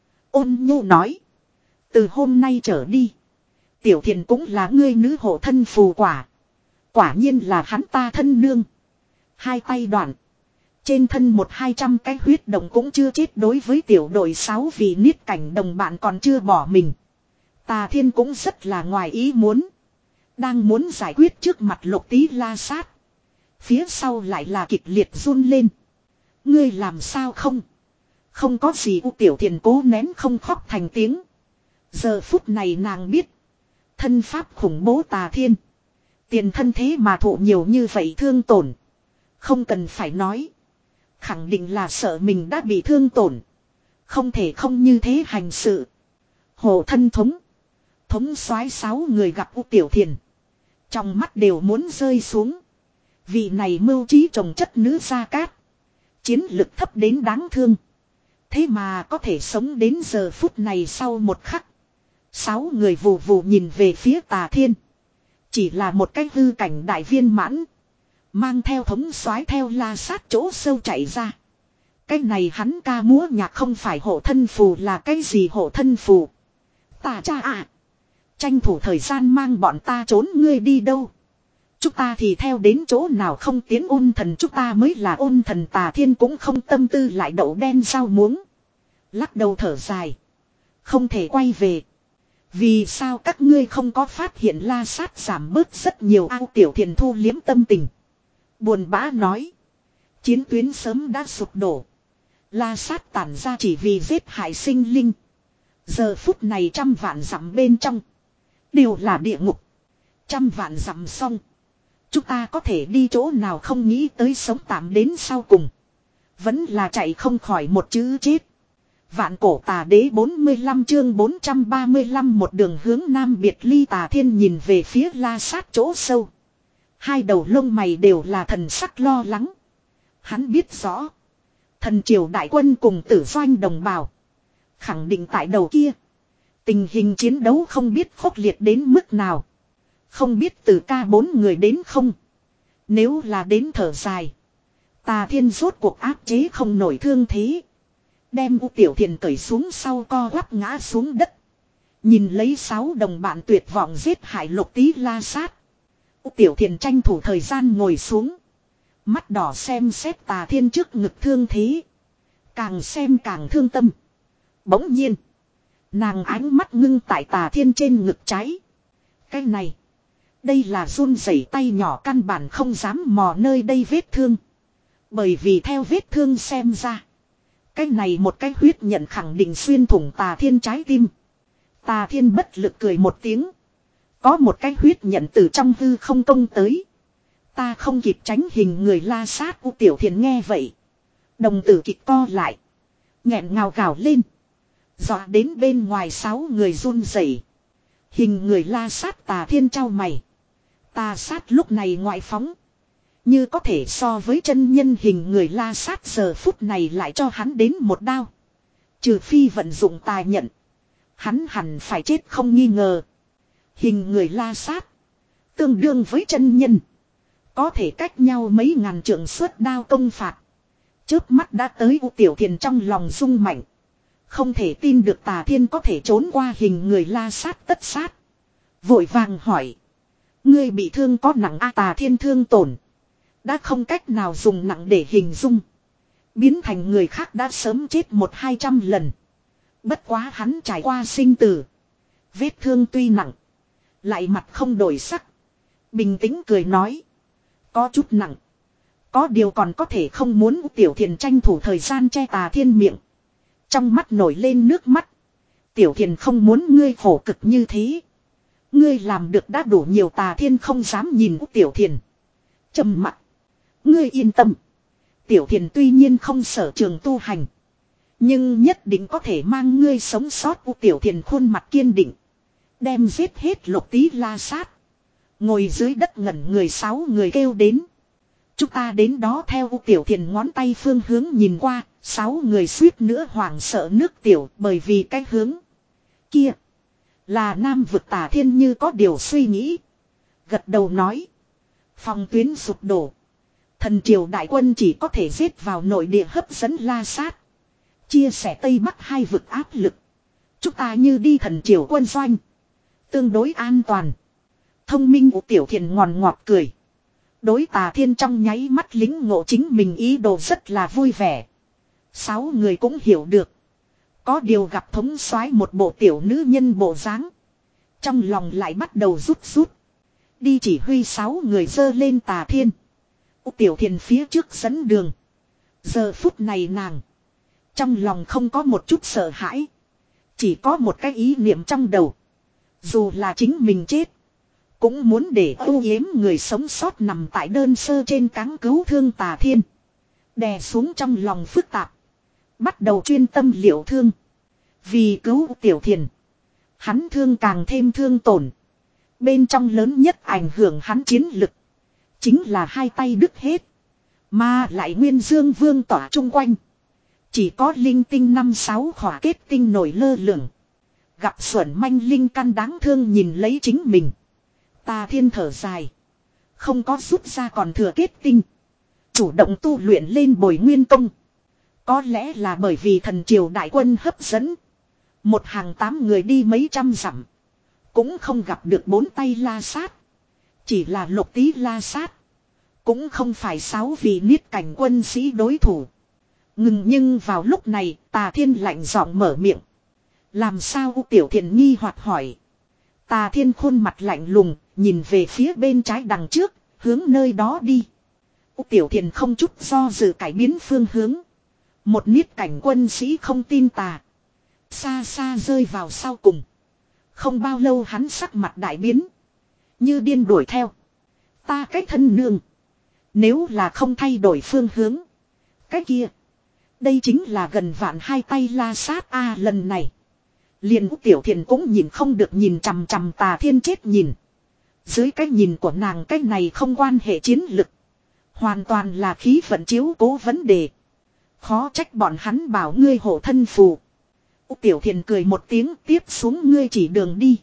Ôn nhu nói. Từ hôm nay trở đi. Tiểu Thiền cũng là ngươi nữ hộ thân phù quả. Quả nhiên là hắn ta thân nương. Hai tay đoạn. Trên thân một hai trăm cái huyết đồng cũng chưa chết đối với tiểu đội sáu vì niết cảnh đồng bạn còn chưa bỏ mình. Tà Thiên cũng rất là ngoài ý muốn. Đang muốn giải quyết trước mặt Lục Tí la sát. Phía sau lại là kịch liệt run lên. Ngươi làm sao không? Không có gì. U Tiểu Thiền cố nén không khóc thành tiếng. Giờ phút này nàng biết. Thân pháp khủng bố Tà Thiên. Tiền thân thế mà thụ nhiều như vậy thương tổn. Không cần phải nói. Khẳng định là sợ mình đã bị thương tổn. Không thể không như thế hành sự. Hộ thân thống. Thống soái sáu người gặp U Tiểu Thiền. Trong mắt đều muốn rơi xuống. Vị này mưu trí trồng chất nữ gia cát. Chiến lực thấp đến đáng thương. Thế mà có thể sống đến giờ phút này sau một khắc. Sáu người vù vù nhìn về phía Tà Thiên. Chỉ là một cái hư cảnh đại viên mãn. Mang theo thống soái theo la sát chỗ sâu chạy ra. Cái này hắn ca múa nhạc không phải hộ thân phù là cái gì hộ thân phù. Tà cha à. Tranh thủ thời gian mang bọn ta trốn ngươi đi đâu. Chúng ta thì theo đến chỗ nào không tiến ôn thần chúng ta mới là ôn thần. Tà Thiên cũng không tâm tư lại đậu đen rau muống. Lắc đầu thở dài. Không thể quay về. Vì sao các ngươi không có phát hiện la sát giảm bớt rất nhiều. Ao Tiểu Thiền thu liếm tâm tình. Buồn bã nói. Chiến tuyến sớm đã sụp đổ. La sát tản ra chỉ vì giết hại sinh linh. Giờ phút này trăm vạn dặm bên trong. Đều là địa ngục. Trăm vạn dặm xong. Chúng ta có thể đi chỗ nào không nghĩ tới sống tạm đến sau cùng. Vẫn là chạy không khỏi một chữ chết. Vạn cổ tà đế bốn mươi lăm chương bốn trăm ba mươi lăm một đường hướng nam biệt ly. Tà Thiên nhìn về phía la sát chỗ sâu. Hai đầu lông mày đều là thần sắc lo lắng. Hắn biết rõ. Thần triều đại quân cùng tử doanh đồng bào. Khẳng định tại đầu kia. Tình hình chiến đấu không biết khốc liệt đến mức nào. Không biết từ ca bốn người đến không. Nếu là đến thở dài. Tà Thiên rốt cuộc áp chế không nổi thương thế. Đem U Tiểu Thiền cởi xuống sau co quắp ngã xuống đất. Nhìn lấy sáu đồng bạn tuyệt vọng giết hại Lục Tí la sát. U Tiểu Thiền tranh thủ thời gian ngồi xuống. Mắt đỏ xem xét Tà Thiên trước ngực thương thế. Càng xem càng thương tâm. Bỗng nhiên. Nàng ánh mắt ngưng tại Tà Thiên trên ngực trái. Cái này. Đây là run rẩy tay nhỏ căn bản không dám mò nơi đây vết thương. Bởi vì theo vết thương xem ra. Cái này một cái huyết nhận khẳng định xuyên thủng Tà Thiên trái tim. Tà Thiên bất lực cười một tiếng. Có một cái huyết nhận từ trong hư không công tới. Ta không kịp tránh hình người la sát. U Tiểu Thiền nghe vậy. Đồng tử kịch co lại. Nghẹn ngào gào lên. Dọa đến bên ngoài sáu người run rẩy. Hình người la sát tà thiên trao mày. Tà sát lúc này ngoại phóng. Như có thể so với chân nhân hình người la sát giờ phút này lại cho hắn đến một đao. Trừ phi vận dụng tà nhận. Hắn hẳn phải chết không nghi ngờ. Hình người la sát. Tương đương với chân nhân. Có thể cách nhau mấy ngàn trượng suốt đao công phạt. Chớp mắt đã tới U Tiểu Thiền trong lòng rung mạnh. Không thể tin được tà thiên có thể trốn qua hình người la sát tất sát. Vội vàng hỏi. Ngươi bị thương có nặng a? Tà thiên thương tổn. Đã không cách nào dùng nặng để hình dung. Biến thành người khác đã sớm chết một hai trăm lần. Bất quá hắn trải qua sinh tử. Vết thương tuy nặng. Lại mặt không đổi sắc. Bình tĩnh cười nói. Có chút nặng. Có điều còn có thể không muốn. Tiểu Thiền tranh thủ thời gian che tà thiên miệng. Trong mắt nổi lên nước mắt. Tiểu Thiền không muốn ngươi khổ cực như thế. Ngươi làm được đã đủ nhiều. Tà thiên không dám nhìn Tiểu Thiền. Trầm mặt. Ngươi yên tâm. Tiểu Thiền tuy nhiên không sở trường tu hành. Nhưng nhất định có thể mang ngươi sống sót. Tiểu Thiền khuôn mặt kiên định. Đem giết hết lục tí la sát. Ngồi dưới đất ngẩn người sáu người kêu đến. Chúng ta đến đó theo U Tiểu Thiền ngón tay phương hướng nhìn qua. Sáu người suýt nữa hoảng sợ nước tiểu bởi vì cái hướng kia. Là nam vực Tà thiên như có điều suy nghĩ. Gật đầu nói. Phòng tuyến sụp đổ. Thần triều đại quân chỉ có thể giết vào nội địa hấp dẫn la sát. Chia sẻ Tây Bắc hai vực áp lực. Chúng ta như đi thần triều quân doanh. Tương đối an toàn. Thông minh U Tiểu Thiền ngòn ngọt cười. Đối Tà thiên trong nháy mắt lính ngộ chính mình ý đồ rất là vui vẻ. Sáu người cũng hiểu được. Có điều gặp thống soái một bộ tiểu nữ nhân bộ dáng. Trong lòng lại bắt đầu rút rút. Đi chỉ huy sáu người dơ lên Tà thiên. U Tiểu Thiền phía trước dẫn đường. Giờ phút này nàng. Trong lòng không có một chút sợ hãi. Chỉ có một cái ý niệm trong đầu. Dù là chính mình chết. Cũng muốn để ưu yếm người sống sót nằm tại đơn sơ trên cáng cứu thương Tà thiên. Đè xuống trong lòng phức tạp. Bắt đầu chuyên tâm liệu thương. Vì cứu Tiểu Thiền. Hắn thương càng thêm thương tổn. Bên trong lớn nhất ảnh hưởng hắn chiến lực. Chính là hai tay đứt hết. Mà lại nguyên dương vương tỏa chung quanh. Chỉ có linh tinh năm sáu khỏa kết tinh nổi lơ lửng. Gặp xuẩn manh linh căn đáng thương nhìn lấy chính mình. Tà thiên thở dài. Không có rút ra còn thừa kết tinh. Chủ động tu luyện lên bồi nguyên công. Có lẽ là bởi vì thần triều đại quân hấp dẫn. Một hàng tám người đi mấy trăm dặm. Cũng không gặp được bốn tay la sát. Chỉ là lục tí la sát. Cũng không phải sáu vị niết cảnh quân sĩ đối thủ. Ngừng nhưng vào lúc này Tà thiên lạnh giọng mở miệng. Làm sao? U Tiểu Thiền nghi hoặc hỏi. Tà thiên khuôn mặt lạnh lùng. Nhìn về phía bên trái đằng trước. Hướng nơi đó đi. U Tiểu Thiền không chút do dự cải biến phương hướng. Một niết cảnh quân sĩ không tin tà. Xa xa rơi vào sau cùng. Không bao lâu hắn sắc mặt đại biến. Như điên đuổi theo. Ta cái thân nương. Nếu là không thay đổi phương hướng. Cái kia. Đây chính là gần vạn hai tay la sát a à, lần này. Liền U Tiểu Thiền cũng nhìn không được nhìn chằm chằm Tà thiên chết nhìn. Dưới cái nhìn của nàng cái này không quan hệ chiến lực. Hoàn toàn là khí vận chiếu cố vấn đề. Khó trách bọn hắn bảo ngươi hộ thân phù. U Tiểu Thiền cười một tiếng tiếp xuống ngươi chỉ đường đi.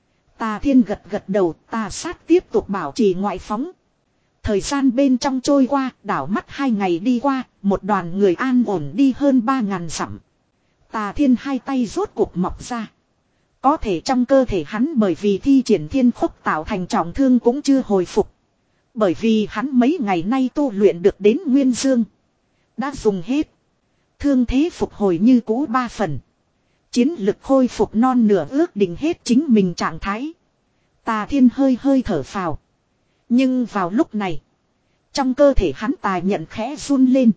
Tà thiên gật gật đầu tà sát tiếp tục bảo trì ngoại phóng. Thời gian bên trong trôi qua đảo mắt hai ngày đi qua. Một đoàn người an ổn đi hơn ba ngàn dặm. Tà thiên hai tay rốt cuộc mọc ra. Có thể trong cơ thể hắn bởi vì thi triển thiên khúc tạo thành trọng thương cũng chưa hồi phục. Bởi vì hắn mấy ngày nay tu luyện được đến Nguyên Dương. Đã dùng hết. Thương thế phục hồi như cũ ba phần. Chiến lực khôi phục non nửa ước định hết chính mình trạng thái. Tà thiên hơi hơi thở phào. Nhưng vào lúc này. Trong cơ thể hắn tà nhận khẽ run lên.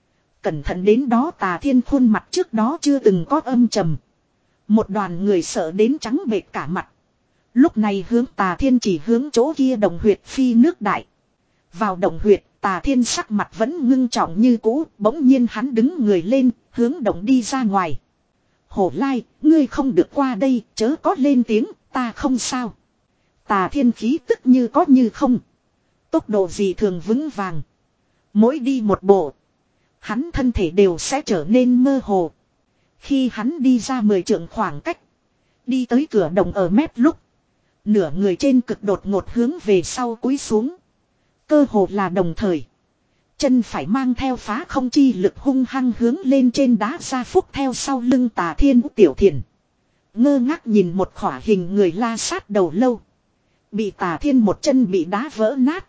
Cẩn thận đến đó Tà thiên khuôn mặt trước đó chưa từng có âm trầm. Một đoàn người sợ đến trắng bệch cả mặt. Lúc này hướng Tà thiên chỉ hướng chỗ kia đồng huyệt phi nước đại. Vào đồng huyệt Tà thiên sắc mặt vẫn ngưng trọng như cũ. Bỗng nhiên hắn đứng người lên hướng đồng đi ra ngoài. Hổ Lai, ngươi không được qua đây, chớ có lên tiếng, Ta không sao. Tà Thiên khí tức như có như không. Tốc độ gì thường vững vàng. Mỗi đi một bộ. Hắn thân thể đều sẽ trở nên mơ hồ. Khi hắn đi ra mười trượng khoảng cách. Đi tới cửa đồng ở mép lúc. Nửa người trên cực đột ngột hướng về sau cúi xuống. Cơ hồ là đồng thời. Chân phải mang theo phá không chi lực hung hăng hướng lên trên đá ra phúc theo sau lưng Tà Thiên Tiểu Thiền. Ngơ ngác nhìn một khỏa hình người la sát đầu lâu. Bị Tà Thiên một chân bị đá vỡ nát.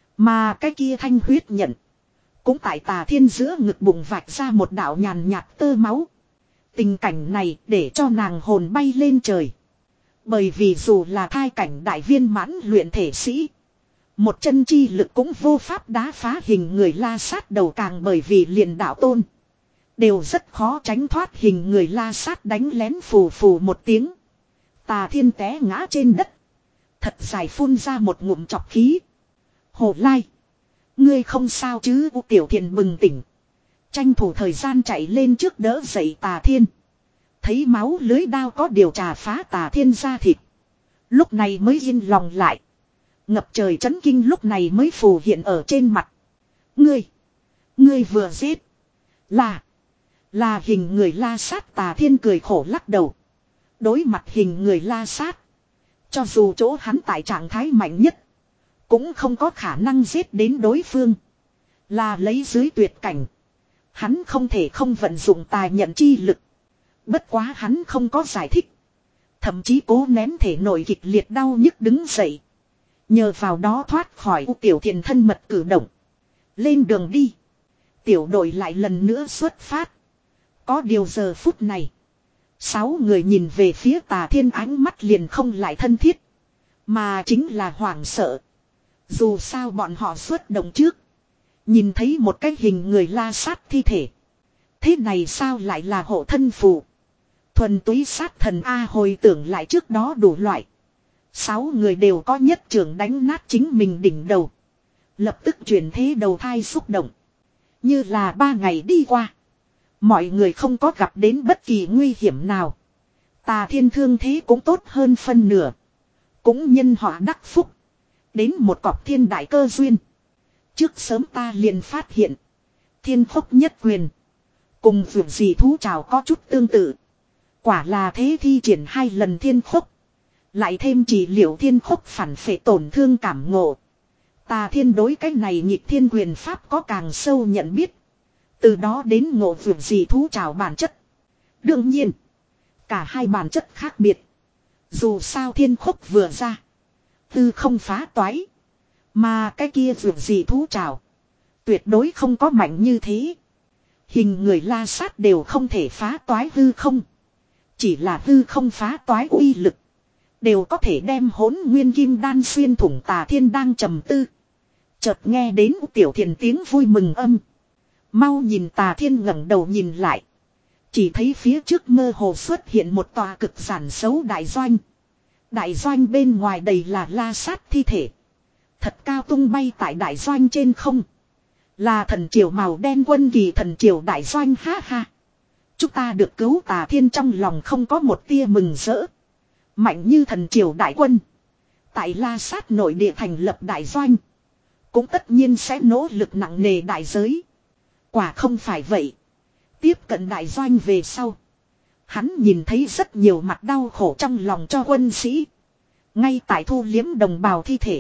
Mà cái kia thanh huyết nhận. Cũng tại Tà Thiên giữa ngực bụng vạch ra một đạo nhàn nhạt tơ máu. Tình cảnh này để cho nàng hồn bay lên trời. Bởi vì dù là thai cảnh đại viên mãn luyện thể sĩ. Một chân chi lực cũng vô pháp đá phá hình người la sát đầu, càng bởi vì liền đạo tôn. Đều rất khó tránh thoát hình người la sát đánh lén phù phù một tiếng. Tà Thiên té ngã trên đất. Thật dài phun ra một ngụm chọc khí. Hồ Lai. Ngươi không sao chứ? Tiểu Thiền bừng tỉnh. Tranh thủ thời gian chạy lên trước đỡ dậy Tà Thiên. Thấy máu lưới đao có điều trà phá Tà Thiên ra thịt. Lúc này mới yên lòng lại. Ngập trời chấn kinh lúc này mới phù hiện ở trên mặt. Ngươi. Ngươi vừa giết. Là. Là hình người la sát. Tà Thiên cười khổ lắc đầu. Đối mặt hình người la sát. Cho dù chỗ hắn tại trạng thái mạnh nhất. Cũng không có khả năng giết đến đối phương. Là lấy dưới tuyệt cảnh. Hắn không thể không vận dụng tài nhận chi lực. Bất quá hắn không có giải thích. Thậm chí cố nén thể nội kịch liệt đau nhức đứng dậy. Nhờ vào đó thoát khỏi U Tiểu Thiền thân mật cử động. Lên đường đi. Tiểu đội lại lần nữa xuất phát. Có điều giờ phút này. Sáu người nhìn về phía Tà Thiên ánh mắt liền không lại thân thiết. Mà chính là hoảng sợ. Dù sao bọn họ xuất động trước. Nhìn thấy một cái hình người la sát thi thể. Thế này sao lại là hộ thân phù. Thuần túy sát thần A, hồi tưởng lại trước đó đủ loại. Sáu người đều có nhất trưởng đánh nát chính mình đỉnh đầu. Lập tức chuyển thế đầu thai xúc động. Như là ba ngày đi qua. Mọi người không có gặp đến bất kỳ nguy hiểm nào. Tà Thiên thương thế cũng tốt hơn phân nửa. Cũng nhân họ đắc phúc. Đến một cọp thiên đại cơ duyên. Trước sớm ta liền phát hiện. Thiên khốc nhất quyền. Cùng vượt gì thú trào có chút tương tự. Quả là thế thi triển hai lần thiên khốc. Lại thêm chỉ liệu thiên khốc phản phệ tổn thương cảm ngộ. Tà Thiên đối cái này nhịp thiên quyền pháp có càng sâu nhận biết. Từ đó đến ngộ vượt gì thú trào bản chất. Đương nhiên. Cả hai bản chất khác biệt. Dù sao thiên khốc vừa ra. Tư không phá toái. Mà cái kia vượt gì thú trào. Tuyệt đối không có mạnh như thế. Hình người la sát đều không thể phá toái hư không. Chỉ là hư không phá toái uy lực. Đều có thể đem hỗn nguyên kim đan xuyên thủng. Tà Thiên đang trầm tư. Chợt nghe đến Tiểu Thiền tiếng vui mừng âm. Mau nhìn. Tà Thiên ngẩng đầu nhìn lại. Chỉ thấy phía trước mơ hồ xuất hiện một tòa cực giản xấu đại doanh. Đại doanh bên ngoài đầy là la sát thi thể. Thật cao tung bay tại đại doanh trên không. Là thần triều màu đen quân kỳ thần triều đại doanh, ha ha. Chúng ta được cứu. Tà Thiên trong lòng không có một tia mừng rỡ. Mạnh như thần triều đại quân. Tại la sát nội địa thành lập đại doanh. Cũng tất nhiên sẽ nỗ lực nặng nề đại giới. Quả không phải vậy. Tiếp cận đại doanh về sau. Hắn nhìn thấy rất nhiều mặt đau khổ trong lòng cho quân sĩ. Ngay tại thu liếm đồng bào thi thể.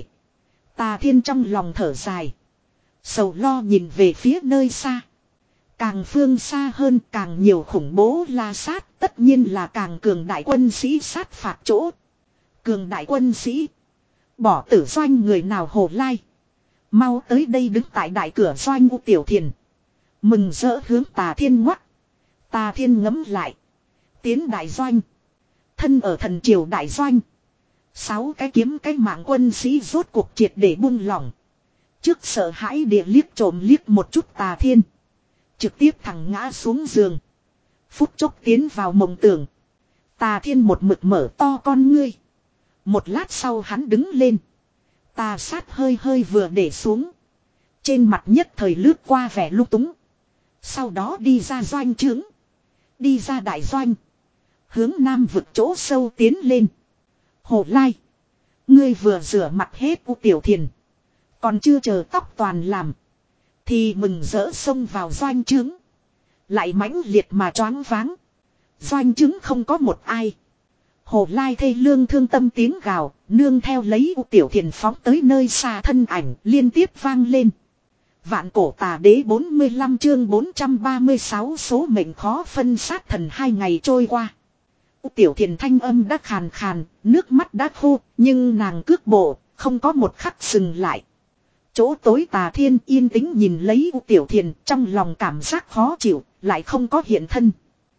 Tà Thiên trong lòng thở dài. Sầu lo nhìn về phía nơi xa. Càng phương xa hơn càng nhiều khủng bố la sát. Tất nhiên là càng cường đại quân sĩ sát phạt chỗ. Cường đại quân sĩ. Bỏ tử doanh người nào Hồ Lai. Mau tới đây đứng tại đại cửa doanh U Tiểu Thiền. Mừng rỡ hướng Tà Thiên ngoắt. Tà Thiên ngấm lại. Tiến đại doanh. Thân ở thần triều đại doanh. Sáu cái kiếm cái mạng quân sĩ rốt cuộc triệt để buông lỏng. Trước sợ hãi địa liếc trộm liếc một chút Tà Thiên. Trực tiếp thẳng ngã xuống giường. Phút chốc tiến vào mộng tưởng. Tà Thiên một mực mở to con ngươi. Một lát sau hắn đứng lên. Tà sát hơi hơi vừa để xuống. Trên mặt nhất thời lướt qua vẻ lung túng. Sau đó đi ra doanh trướng. Đi ra đại doanh. Hướng nam vực chỗ sâu tiến lên. Hồ Lai. Ngươi vừa rửa mặt hết U Tiểu Thiền. Còn chưa chờ tóc toàn làm. Thì mừng rỡ xông vào doanh trướng. Lại mãnh liệt mà choáng váng. Doanh trướng không có một ai. Hồ Lai thê lương thương tâm tiếng gào. Nương theo lấy U Tiểu Thiền phóng tới nơi xa thân ảnh liên tiếp vang lên. Vạn cổ tà đế bốn mươi lăm chương bốn trăm ba mươi sáu số mệnh khó phân sát thần hai ngày trôi qua. U Tiểu Thiền thanh âm đã khàn khàn, nước mắt đã khô, nhưng nàng cước bộ, không có một khắc dừng lại. Chỗ tối Tà Thiên yên tĩnh nhìn lấy U Tiểu Thiền, trong lòng cảm giác khó chịu, lại không có hiện thân.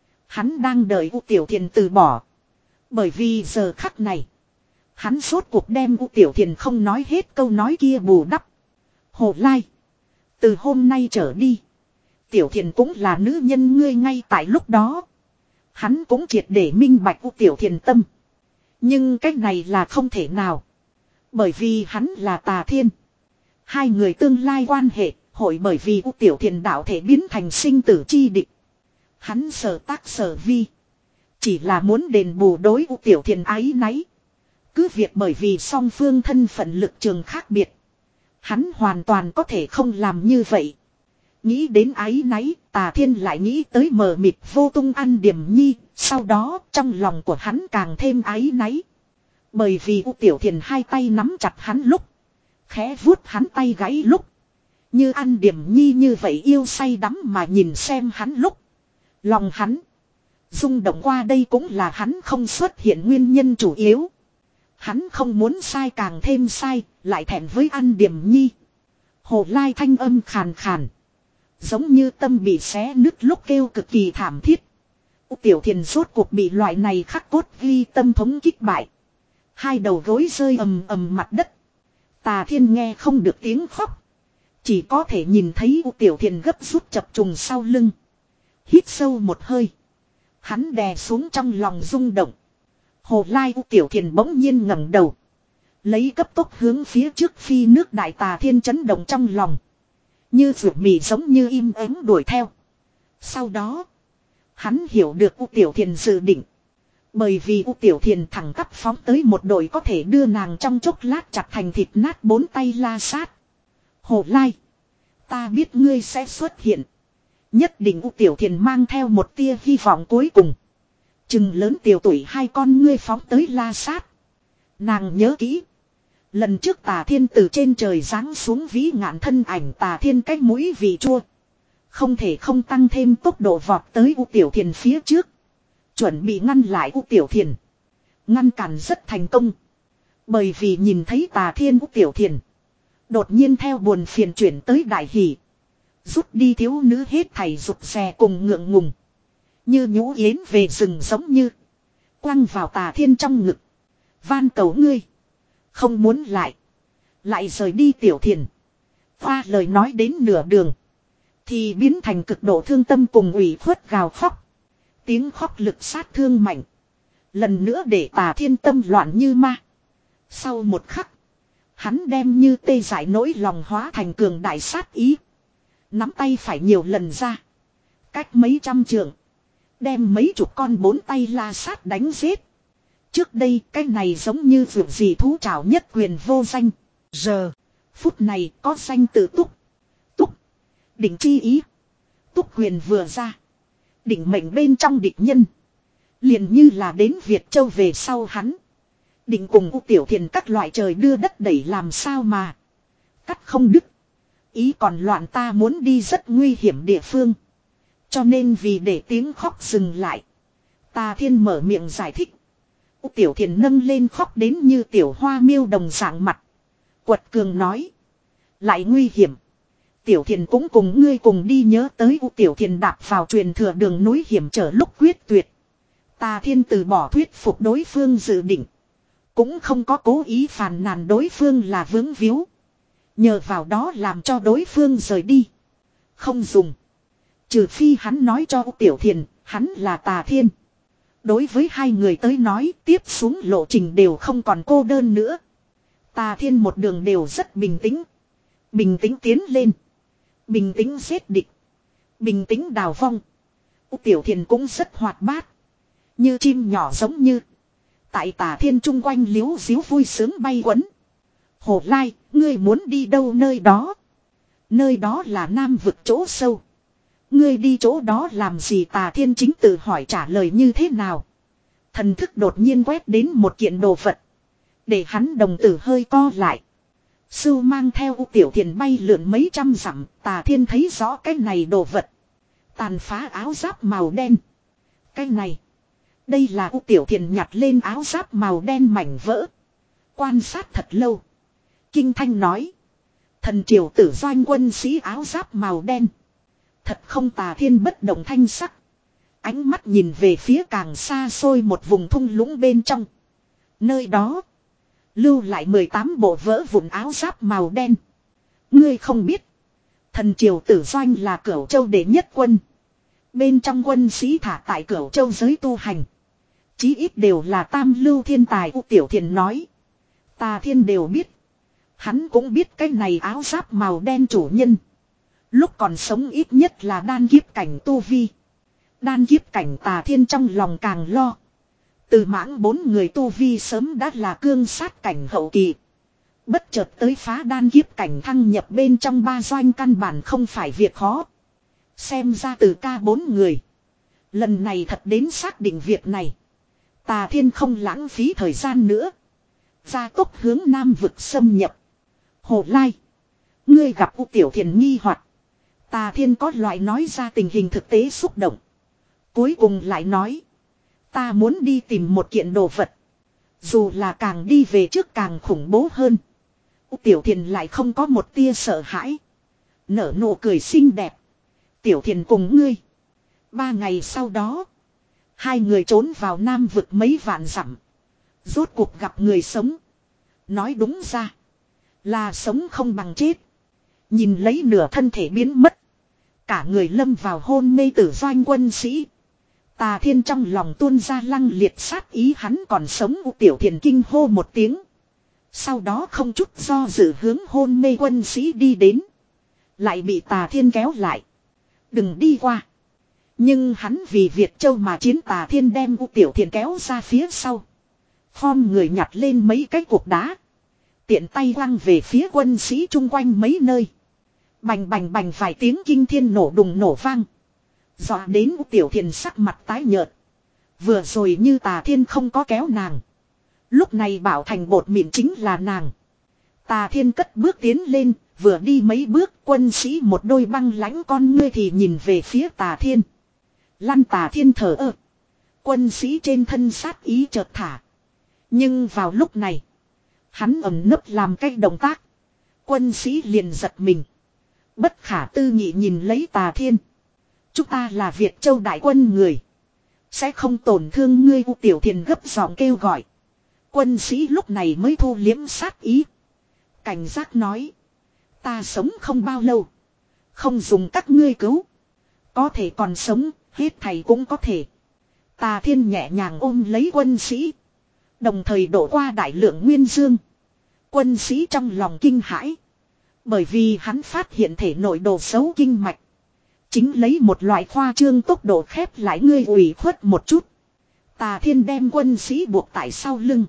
Hắn đang đợi U Tiểu Thiền từ bỏ. Bởi vì giờ khắc này, hắn rốt cuộc đem U Tiểu Thiền không nói hết câu nói kia bù đắp. Hồ Lai. Từ hôm nay trở đi. Tiểu Thiền cũng là nữ nhân ngươi ngay tại lúc đó. Hắn cũng triệt để minh bạch U Tiểu Thiền tâm. Nhưng cách này là không thể nào. Bởi vì hắn là Tà Thiên. Hai người tương lai quan hệ, hội bởi vì U Tiểu Thiền đạo thể biến thành sinh tử chi địch. Hắn sở tác sở vi. Chỉ là muốn đền bù đối U Tiểu Thiền ái náy. Cứ việc bởi vì song phương thân phận lực trường khác biệt. Hắn hoàn toàn có thể không làm như vậy. Nghĩ đến ái náy, Tà Thiên lại nghĩ tới mờ mịt vô tung An Điềm Nhi. Sau đó trong lòng của hắn càng thêm ái náy. Bởi vì U Tiểu Thiền hai tay nắm chặt hắn lúc. Khẽ vuốt hắn tay gáy lúc. Như An Điềm Nhi như vậy yêu say đắm mà nhìn xem hắn lúc. Lòng hắn rung động qua, đây cũng là hắn không xuất hiện nguyên nhân chủ yếu. Hắn không muốn sai càng thêm sai, lại thẹn với An Điềm Nhi. Hồ Lai thanh âm khàn khàn. Giống như tâm bị xé nứt lúc kêu cực kỳ thảm thiết. U Tiểu Thiền rốt cuộc bị loại này khắc cốt ghi tâm thống kích bại. Hai đầu gối rơi ầm ầm mặt đất. Tà Thiên nghe không được tiếng khóc. Chỉ có thể nhìn thấy U Tiểu Thiền gấp rút chập trùng sau lưng. Hít sâu một hơi. Hắn đè xuống trong lòng rung động. Hồ Lai U Tiểu Thiền bỗng nhiên ngẩng đầu. Lấy cấp tốc hướng phía trước phi nước đại. Tà Thiên chấn động trong lòng. Như vượt mì giống như im ắng đuổi theo. Sau đó, hắn hiểu được U Tiểu Thiền dự định. Bởi vì U Tiểu Thiền thẳng tắp phóng tới một đội có thể đưa nàng trong chốc lát chặt thành thịt nát bốn tay la sát. Hồ Lai, ta biết ngươi sẽ xuất hiện. Nhất định U Tiểu Thiền mang theo một tia hy vọng cuối cùng. Chừng lớn tiểu tuổi hai con ngươi phóng tới la sát. Nàng nhớ kỹ. Lần trước Tà Thiên từ trên trời giáng xuống vĩ ngạn thân ảnh Tà Thiên cách mũi vị chua. Không thể không tăng thêm tốc độ vọt tới U Tiểu Thiền phía trước. Chuẩn bị ngăn lại U Tiểu Thiền. Ngăn cản rất thành công. Bởi vì nhìn thấy Tà Thiên U Tiểu Thiền. Đột nhiên theo buồn phiền chuyển tới đại hỷ. Rút đi thiếu nữ hết thảy rụt rè cùng ngượng ngùng. Như nhũ yến về rừng giống như. Quăng vào Tà Thiên trong ngực. Van cầu ngươi. Không muốn lại. Lại rời đi Tiểu Thiền. Hoa lời nói đến nửa đường. Thì biến thành cực độ thương tâm cùng ủy khuất gào khóc. Tiếng khóc lực sát thương mạnh. Lần nữa để Tà Thiên tâm loạn như ma. Sau một khắc. Hắn đem như tê giải nỗi lòng hóa thành cường đại sát ý. Nắm tay phải nhiều lần ra. Cách mấy trăm trượng. Đem mấy chục con bốn tay la sát đánh giết. Trước đây cái này giống như vượt gì thú trảo nhất quyền vô danh. Giờ. Phút này có danh tự túc. Túc. Đỉnh chi ý. Túc quyền vừa ra. Đỉnh mệnh bên trong địch nhân. Liền như là đến Việt Châu về sau hắn. Định cùng U Tiểu Thiền các loại trời đưa đất đẩy làm sao mà. Cắt không đứt. Ý còn loạn ta muốn đi rất nguy hiểm địa phương. Cho nên vì để tiếng khóc dừng lại. Tà Thiên mở miệng giải thích. U Tiểu Thiền nâng lên khóc đến như tiểu hoa miêu đồng dạng mặt. Quật cường nói. Lại nguy hiểm. Tiểu Thiền cũng cùng ngươi cùng đi, nhớ tới U Tiểu Thiền đạp vào truyền thừa đường núi hiểm trở lúc quyết tuyệt. Tà Thiên từ bỏ thuyết phục đối phương dự định. Cũng không có cố ý phàn nàn đối phương là vướng víu. Nhờ vào đó làm cho đối phương rời đi. Không dùng. Trừ phi hắn nói cho U Tiểu Thiền, hắn là Tà Thiên. Đối với hai người tới nói, tiếp xuống lộ trình đều không còn cô đơn nữa. Tà Thiên một đường đều rất bình tĩnh. Bình tĩnh tiến lên. Bình tĩnh giết địch. Bình tĩnh đào vong. U Tiểu Thiền cũng rất hoạt bát. Như chim nhỏ giống như. tại Tà Thiên chung quanh liếu díu vui sướng bay quấn. Hồ Lai, ngươi muốn đi đâu nơi đó? Nơi đó là Nam vực chỗ sâu. Ngươi đi chỗ đó làm gì? Tà Thiên chính tự hỏi trả lời như thế nào. Thần thức đột nhiên quét đến một kiện đồ vật. Để hắn đồng tử hơi co lại. Sưu mang theo U Tiểu Thiền bay lượn mấy trăm dặm. Tà Thiên thấy rõ cái này đồ vật. Tàn phá áo giáp màu đen. Cái này. Đây là U Tiểu Thiền nhặt lên áo giáp màu đen mảnh vỡ. Quan sát thật lâu. Kinh thanh nói. Thần triều tử doanh quân sĩ áo giáp màu đen. Thật không? Tà Thiên bất động thanh sắc. Ánh mắt nhìn về phía càng xa xôi một vùng thung lũng bên trong. Nơi đó. Lưu lại mười tám bộ vỡ vụn áo giáp màu đen. Ngươi không biết. Thần triều tử doanh là Cửu Châu đệ nhất quân. Bên trong quân sĩ thả tại Cửu Châu giới tu hành. Chí ít đều là tam lưu thiên tài. U Tiểu Thiền nói. Tà Thiên đều biết. Hắn cũng biết cái này áo giáp màu đen chủ nhân. Lúc còn sống ít nhất là đan kiếp cảnh tu vi. Đan kiếp cảnh Tà Thiên trong lòng càng lo. Từ mãng bốn người tu vi sớm đã là cương sát cảnh hậu kỳ. Bất chợt tới phá đan kiếp cảnh thăng nhập bên trong ba doanh căn bản không phải việc khó. Xem ra từ ca bốn người. Lần này thật đến xác định việc này. Tà Thiên không lãng phí thời gian nữa. Gia tốc hướng Nam vực xâm nhập. Hồ Lai. Ngươi gặp U Tiểu Thiền nghi hoặc. Tà Thiên có loại nói ra tình hình thực tế xúc động. Cuối cùng lại nói. Ta muốn đi tìm một kiện đồ vật. Dù là càng đi về trước càng khủng bố hơn. U Tiểu Thiền lại không có một tia sợ hãi. Nở nụ cười xinh đẹp. Tiểu Thiền cùng ngươi. Ba ngày sau đó. Hai người trốn vào Nam vực mấy vạn dặm. Rốt cuộc gặp người sống. Nói đúng ra. Là sống không bằng chết. Nhìn lấy nửa thân thể biến mất. Cả người lâm vào hôn mê tử doanh quân sĩ. Tà Thiên trong lòng tuôn ra lăng liệt sát ý, hắn còn sống. U Tiểu Thiền kinh hô một tiếng. Sau đó không chút do dự hướng hôn mê quân sĩ đi đến. Lại bị Tà Thiên kéo lại. Đừng đi qua. Nhưng hắn vì Việt Châu mà chiến. Tà Thiên đem U Tiểu Thiền kéo ra phía sau. Khom người nhặt lên mấy cái cục đá. Tiện tay quăng về phía quân sĩ chung quanh mấy nơi. Bành bành bành vài tiếng kinh thiên nổ đùng nổ vang. Dọa đến U Tiểu Thiền sắc mặt tái nhợt. Vừa rồi như Tà Thiên không có kéo nàng. Lúc này bảo thành bột mịn chính là nàng. Tà Thiên cất bước tiến lên. Vừa đi mấy bước quân sĩ một đôi băng lãnh con ngươi thì nhìn về phía Tà Thiên. Lăn. Tà Thiên thở ơ. Quân sĩ trên thân sát ý chợt thả. Nhưng vào lúc này. Hắn ẩn nấp làm cái động tác. Quân sĩ liền giật mình. Bất khả tư nghị nhìn lấy Tà Thiên. Chúng ta là Việt Châu đại quân người. Sẽ không tổn thương ngươi. U Tiểu Thiền gấp giọng kêu gọi. Quân sĩ lúc này mới thu liếm sát ý. Cảnh giác nói. Ta sống không bao lâu. Không dùng các ngươi cứu. Có thể còn sống. Hết thầy cũng có thể. Tà Thiên nhẹ nhàng ôm lấy quân sĩ. Đồng thời đổ qua đại lượng nguyên dương. Quân sĩ trong lòng kinh hãi. Bởi vì hắn phát hiện thể nội đồ xấu kinh mạch. Chính lấy một loại khoa trương tốc độ khép lại. Ngươi ủy khuất một chút. Tà Thiên đem quân sĩ buộc tại sau lưng.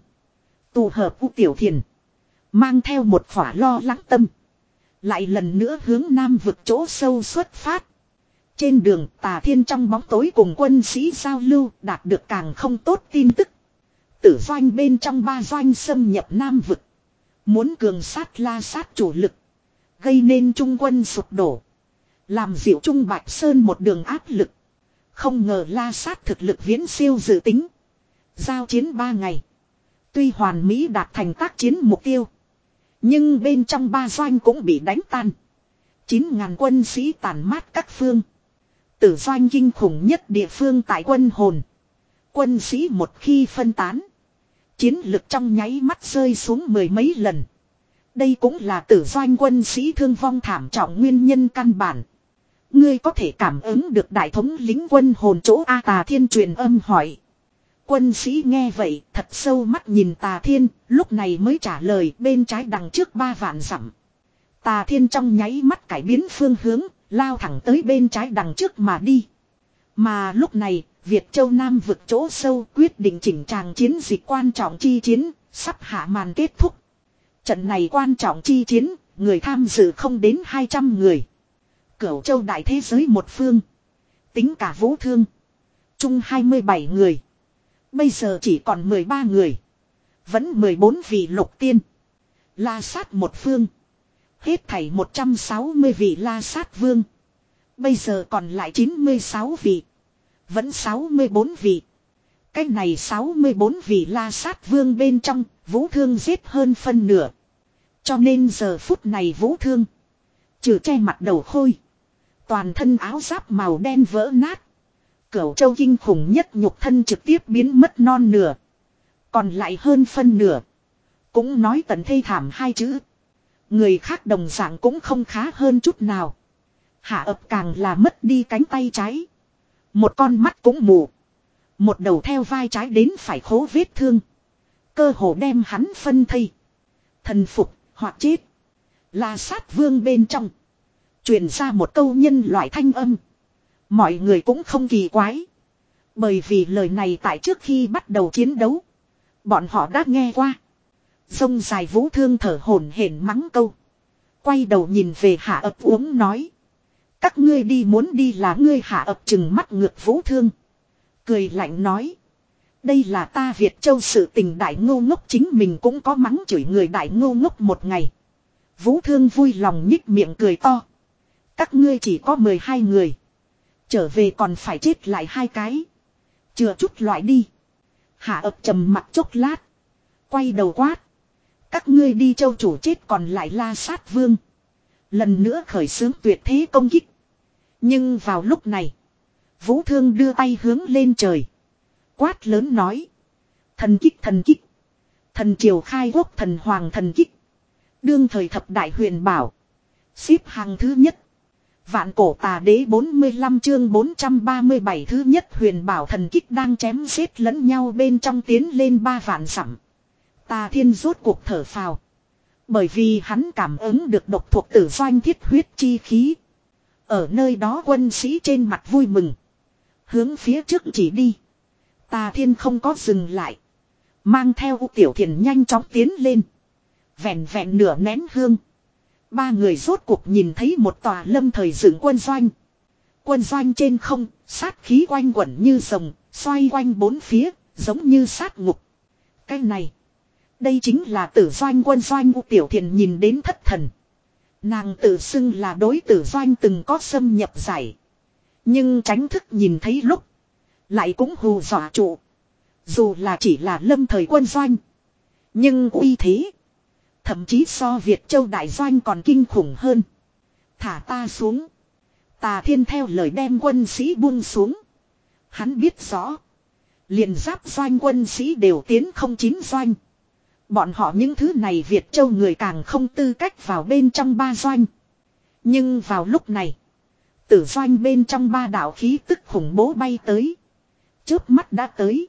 Tụ hợp U Tiểu Thiền. Mang theo một khỏa lo lắng tâm. Lại lần nữa hướng Nam vực chỗ sâu xuất phát. Trên đường Tà Thiên trong bóng tối cùng quân sĩ giao lưu. Đạt được càng không tốt tin tức. Tử doanh bên trong ba doanh xâm nhập Nam vực. Muốn cường sát La Sát chủ lực. Gây nên trung quân sụp đổ. Làm dịu Trung Bạch Sơn một đường áp lực. Không ngờ La Sát thực lực viễn siêu dự tính. Giao chiến ba ngày. Tuy hoàn mỹ đạt thành tác chiến mục tiêu. Nhưng bên trong ba doanh cũng bị đánh tan. Chín ngàn quân sĩ tàn mát các phương. Tử doanh kinh khủng nhất địa phương tại quân hồn. Quân sĩ một khi phân tán. Chiến lực trong nháy mắt rơi xuống mười mấy lần. Đây cũng là tử doanh quân sĩ thương vong thảm trọng nguyên nhân căn bản. Ngươi có thể cảm ứng được đại thống lĩnh quân hồn chỗ A? Tà Thiên truyền âm hỏi. Quân sĩ nghe vậy thật sâu mắt nhìn Tà Thiên. Lúc này mới trả lời bên trái đằng trước ba vạn dặm. Tà Thiên trong nháy mắt cải biến phương hướng. Lao thẳng tới bên trái đằng trước mà đi. Mà lúc này Việt Châu Nam vực chỗ sâu quyết định chỉnh tràng chiến dịch quan trọng chi chiến, sắp hạ màn kết thúc. Trận này quan trọng chi chiến, người tham dự không đến hai trăm người. Cửu Châu đại thế giới một phương. Tính cả Vũ Thương. Chung hai mươi bảy người. Bây giờ chỉ còn mười ba người. Vẫn mười bốn vị lục tiên. La Sát một phương. Hết thảy một trăm sáu mươi vị La Sát vương. Bây giờ còn lại chín mươi sáu vị. Vẫn sáu mươi bốn vị. Cái này sáu mươi bốn vị La Sát vương bên trong, Vũ Thương giết hơn phân nửa. Cho nên giờ phút này Vũ Thương. Trừ che mặt đầu khôi. Toàn thân áo giáp màu đen vỡ nát. Cửu Châu kinh khủng nhất nhục thân trực tiếp biến mất non nửa. Còn lại hơn phân nửa. Cũng nói tận thê thảm hai chữ. Người khác đồng dạng cũng không khá hơn chút nào. Hạ ập càng là mất đi cánh tay trái. Một con mắt cũng mù. Một đầu theo vai trái đến phải khố vết thương. Cơ hồ đem hắn phân thây. Thần phục hoặc chết. La Sát vương bên trong. Truyền ra một câu nhân loại thanh âm. Mọi người cũng không kỳ quái. Bởi vì lời này tại trước khi bắt đầu chiến đấu. Bọn họ đã nghe qua. Sông dài Vũ Thương thở hổn hển mắng câu. Quay đầu nhìn về Hạ ập uống nói. Các ngươi đi muốn đi là ngươi. Hạ ập chừng mắt ngược Vũ Thương. Cười lạnh nói. Đây là ta Việt Châu sự tình đại ngô ngốc, chính mình cũng có mắng chửi người đại ngô ngốc một ngày. Vũ Thương vui lòng nhích miệng cười to. Các ngươi chỉ có mười hai người. Trở về còn phải chết lại hai cái. Chừa chút loại đi. Hạ ập trầm mặt chốc lát. Quay đầu quát. Các ngươi đi châu chủ chết còn lại La Sát vương. Lần nữa khởi xướng tuyệt thế công kích. Nhưng vào lúc này. Vũ Thương đưa tay hướng lên trời. Quát lớn nói. Thần kích thần kích. Thần triều khai quốc thần hoàng thần kích. Đương thời thập đại huyền bảo. Xếp hàng thứ nhất. Vạn cổ tà đế bốn mươi lăm chương bốn trăm ba mươi bảy thứ nhất huyền bảo thần kích đang chém giết lẫn nhau bên trong tiến lên ba vạn dặm. Tà Thiên rốt cuộc thở phào. Bởi vì hắn cảm ứng được độc thuộc tử doanh thiết huyết chi khí. Ở nơi đó quân sĩ trên mặt vui mừng. Hướng phía trước chỉ đi. Tà Thiên không có dừng lại. Mang theo U Tiểu Thiền nhanh chóng tiến lên. Vẹn vẹn nửa nén hương. Ba người rốt cuộc nhìn thấy một tòa lâm thời dựng quân doanh. Quân doanh trên không, sát khí quanh quẩn như rồng, xoay quanh bốn phía, giống như sát ngục. Cái này, đây chính là tử doanh quân doanh. U Tiểu Thiền nhìn đến thất thần. Nàng tự xưng là đối tử doanh từng có xâm nhập giải. Nhưng tránh thức nhìn thấy lúc, lại cũng hù dọa trụ. Dù là chỉ là lâm thời quân doanh. Nhưng uy thế, thậm chí so Việt Châu đại doanh còn kinh khủng hơn. Thả ta xuống. Tà Thiên theo lời đem quân sĩ buông xuống. Hắn biết rõ. Liền giáp doanh quân sĩ đều tiến không chín doanh. Bọn họ những thứ này Việt Châu người càng không tư cách vào bên trong ba doanh. Nhưng vào lúc này, tử doanh bên trong ba đạo khí tức khủng bố bay tới. Chớp mắt đã tới.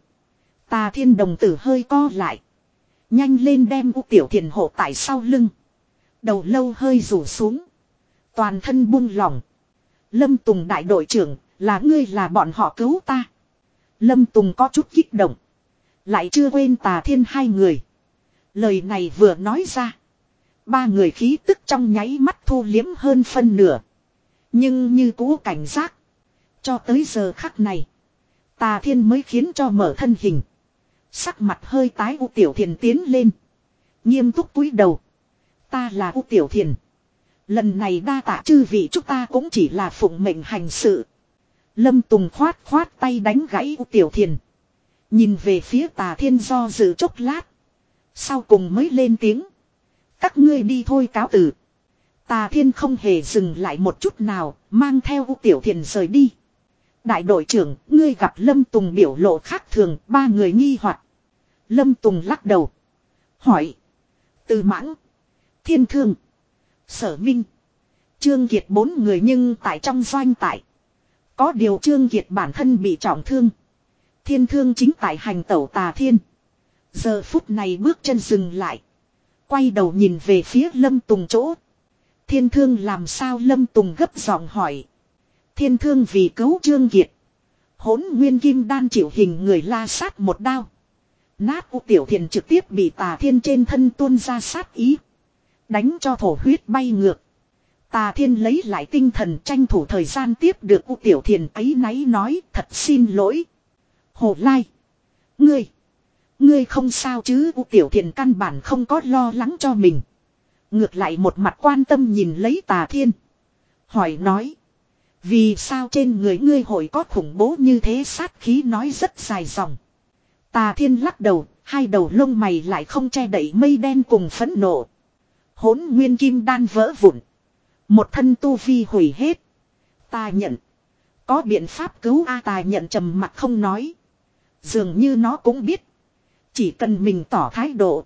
Tà Thiên đồng tử hơi co lại. Nhanh lên đem U Tiểu Thiền hộ tại sau lưng. Đầu lâu hơi rủ xuống. Toàn thân buông lỏng. Lâm Tùng đại đội trưởng, là ngươi là bọn họ cứu ta. Lâm Tùng có chút kích động. Lại chưa quên Tà Thiên hai người. Lời này vừa nói ra. Ba người khí tức trong nháy mắt thu liếm hơn phân nửa. Nhưng như cũ cảnh giác. Cho tới giờ khắc này. Tà Thiên mới khiến cho mở thân hình. Sắc mặt hơi tái. U Tiểu Thiền tiến lên. Nghiêm túc cúi đầu. Ta là U Tiểu Thiền. Lần này đa tạ chư vị, chúng ta cũng chỉ là phụng mệnh hành sự. Lâm Tùng khoát khoát tay đánh gãy U Tiểu Thiền. Nhìn về phía Tà Thiên do dự chốc lát. Sau cùng mới lên tiếng. Các ngươi đi thôi, cáo từ. Tà Thiên không hề dừng lại một chút nào, mang theo U Tiểu Thiền rời đi. Đại đội trưởng, ngươi gặp Lâm Tùng biểu lộ khác thường, ba người nghi hoặc. Lâm Tùng lắc đầu. Hỏi. Từ Mãng. Thiên Thương. Sở Minh. Trương Kiệt bốn người nhưng tại trong doanh tại. Có điều Trương Kiệt bản thân bị trọng thương. Thiên Thương chính tại hành tẩu Tà Thiên. Giờ phút này bước chân dừng lại. Quay đầu nhìn về phía Lâm Tùng chỗ. Thiên Thương làm sao? Lâm Tùng gấp giọng hỏi. Thiên Thương vì cứu Trương Kiệt. Hỗn nguyên kim đan chịu hình người la sát một đao. Nát U Tiểu Thiền trực tiếp bị Tà Thiên trên thân tuôn ra sát ý. Đánh cho thổ huyết bay ngược. Tà Thiên lấy lại tinh thần tranh thủ thời gian tiếp được U Tiểu Thiền áy náy nói thật xin lỗi. Hồ Lai. Ngươi. Ngươi không sao chứ U Tiểu Thiền căn bản không có lo lắng cho mình. Ngược lại một mặt quan tâm nhìn lấy Tà Thiên. Hỏi nói. Vì sao trên người ngươi hội có khủng bố như thế sát khí nói rất dài dòng. Tà Thiên lắc đầu, hai đầu lông mày lại không che đậy mây đen cùng phẫn nộ. Hỗn nguyên kim đan vỡ vụn. Một thân tu vi hủy hết. Ta nhận. Có biện pháp cứu A ta nhận trầm mặt không nói. Dường như nó cũng biết. Chỉ cần mình tỏ thái độ.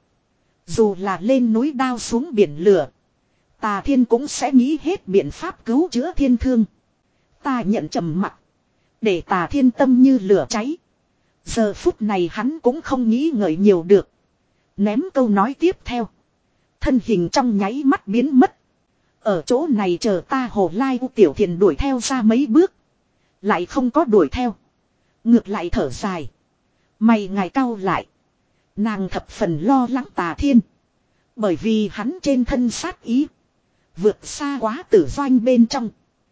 Dù là lên núi đao xuống biển lửa. Tà Thiên cũng sẽ nghĩ hết biện pháp cứu chữa thiên thương. Ta nhận trầm mặt. Để Tà Thiên tâm như lửa cháy. Giờ phút này hắn cũng không nghĩ ngợi nhiều được. Ném câu nói tiếp theo. Thân hình trong nháy mắt biến mất. Ở chỗ này chờ ta Hồ Lai U Tiểu Thiền đuổi theo ra mấy bước. Lại không có đuổi theo. Ngược lại thở dài. Mày ngài cau lại. Nàng thập phần lo lắng Tà Thiên. Bởi vì hắn trên thân sát ý. Vượt xa quá tử doanh bên trong.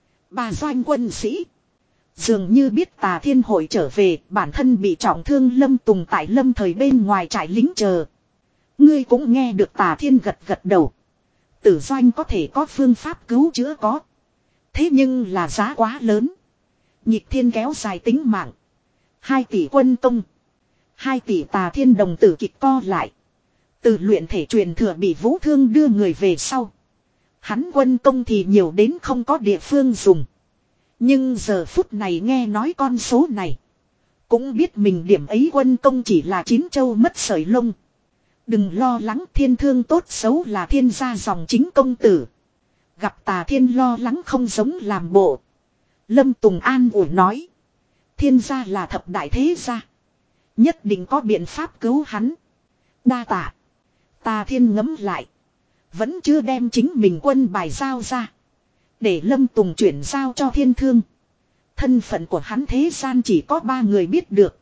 Bà doanh quân sĩ. Dường như biết Tà Thiên hội trở về. Bản thân bị trọng thương Lâm Tùng tại Lâm thời bên ngoài trại lính chờ. Ngươi cũng nghe được Tà Thiên gật gật đầu. Tử doanh có thể có phương pháp cứu chữa có. Thế nhưng là giá quá lớn. Nhịp thiên kéo dài tính mạng. Hai tỷ quân công. Hai tỷ Tà Thiên đồng tử kịch co lại. Từ luyện thể truyền thừa bị Vũ Thương đưa người về sau. Hắn quân công thì nhiều đến không có địa phương dùng. Nhưng giờ phút này nghe nói con số này. Cũng biết mình điểm ấy quân công chỉ là chín châu mất sợi lông. Đừng lo lắng thiên thương tốt xấu là thiên gia dòng chính công tử. Gặp Tà Thiên lo lắng không giống làm bộ. Lâm Tùng an ủi nói. Thiên gia là thập đại thế gia. Nhất định có biện pháp cứu hắn. Đa tạ. Tà Thiên ngấm lại. Vẫn chưa đem chính mình quân bài giao ra. Để Lâm Tùng chuyển giao cho thiên thương. Thân phận của hắn thế gian chỉ có ba người biết được.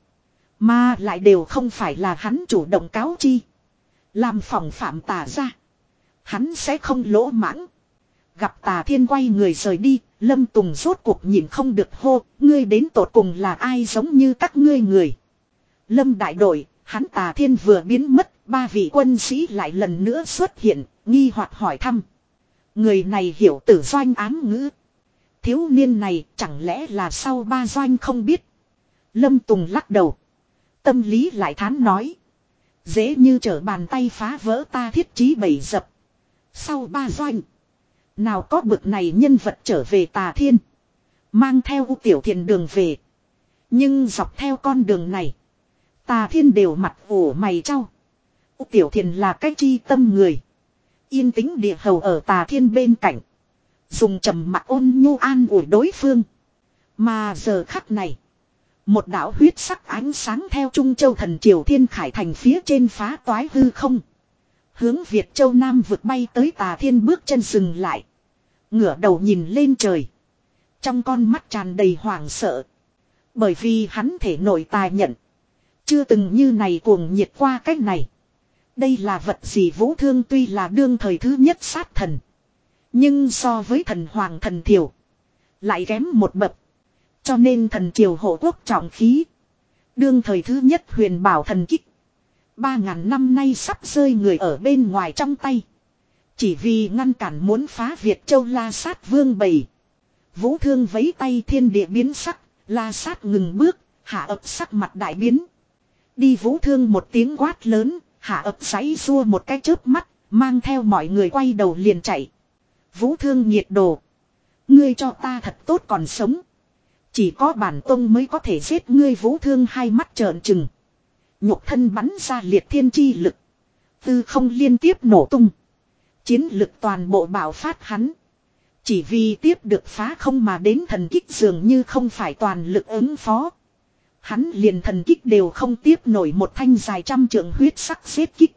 Mà lại đều không phải là hắn chủ động cáo chi. Làm phòng phạm Tà ra. Hắn sẽ không lỗ mãng. Gặp Tà Thiên quay người rời đi. Lâm Tùng rốt cuộc nhìn không được hô. Ngươi đến tột cùng là ai giống như các ngươi người. Lâm đại đội. Hắn Tà Thiên vừa biến mất. Ba vị quân sĩ lại lần nữa xuất hiện. Nghi hoặc hỏi thăm. Người này hiểu tử doanh ám ngữ. Thiếu niên này chẳng lẽ là sau ba doanh không biết. Lâm Tùng lắc đầu. Tâm lý lại thán nói. Dễ như trở bàn tay phá vỡ ta thiết chí bảy dập. Sau ba doanh. Nào có bực này nhân vật trở về Tà Thiên. Mang theo U Tiểu Thiền đường về. Nhưng dọc theo con đường này. Tà Thiên đều mặt ủ mày trao. U Tiểu Thiền là cái chi tâm người. Yên tĩnh địa hầu ở Tà Thiên bên cạnh. Dùng trầm mặc ôn nhu an ủi đối phương. Mà giờ khắc này. Một đạo huyết sắc ánh sáng theo Trung Châu Thần Triều Thiên Khải Thành phía trên phá toái hư không. Hướng Việt Châu Nam vượt bay tới Tà Thiên bước chân dừng lại. Ngửa đầu nhìn lên trời. Trong con mắt tràn đầy hoảng sợ. Bởi vì hắn thể nội tài nhận. Chưa từng như này cuồng nhiệt qua cách này. Đây là vật gì Vũ Thương tuy là đương thời thứ nhất sát thần. Nhưng so với thần Hoàng Thần Thiều. Lại kém một bậc. Cho nên thần triều hộ quốc trọng khí. Đương thời thứ nhất huyền bảo thần kích. Ba ngàn năm nay sắp rơi người ở bên ngoài trong tay. Chỉ vì ngăn cản muốn phá Việt Châu La Sát vương bầy. Vũ Thương vấy tay thiên địa biến sắc. La Sát ngừng bước. Hạ ập sắc mặt đại biến. Đi Vũ Thương một tiếng quát lớn. Hạ ập giãy xua một cái chớp mắt. Mang theo mọi người quay đầu liền chạy. Vũ Thương nhiệt đồ. Ngươi cho ta thật tốt còn sống. Chỉ có bản tông mới có thể giết ngươi. Vũ Thương hai mắt trợn trừng. Nhục thân bắn ra liệt thiên chi lực. Tư không liên tiếp nổ tung. Chiến lực toàn bộ bạo phát hắn. Chỉ vì tiếp được phá không mà đến thần kích dường như không phải toàn lực ứng phó. Hắn liền thần kích đều không tiếp nổi một thanh dài trăm trượng huyết sắc xếp kích.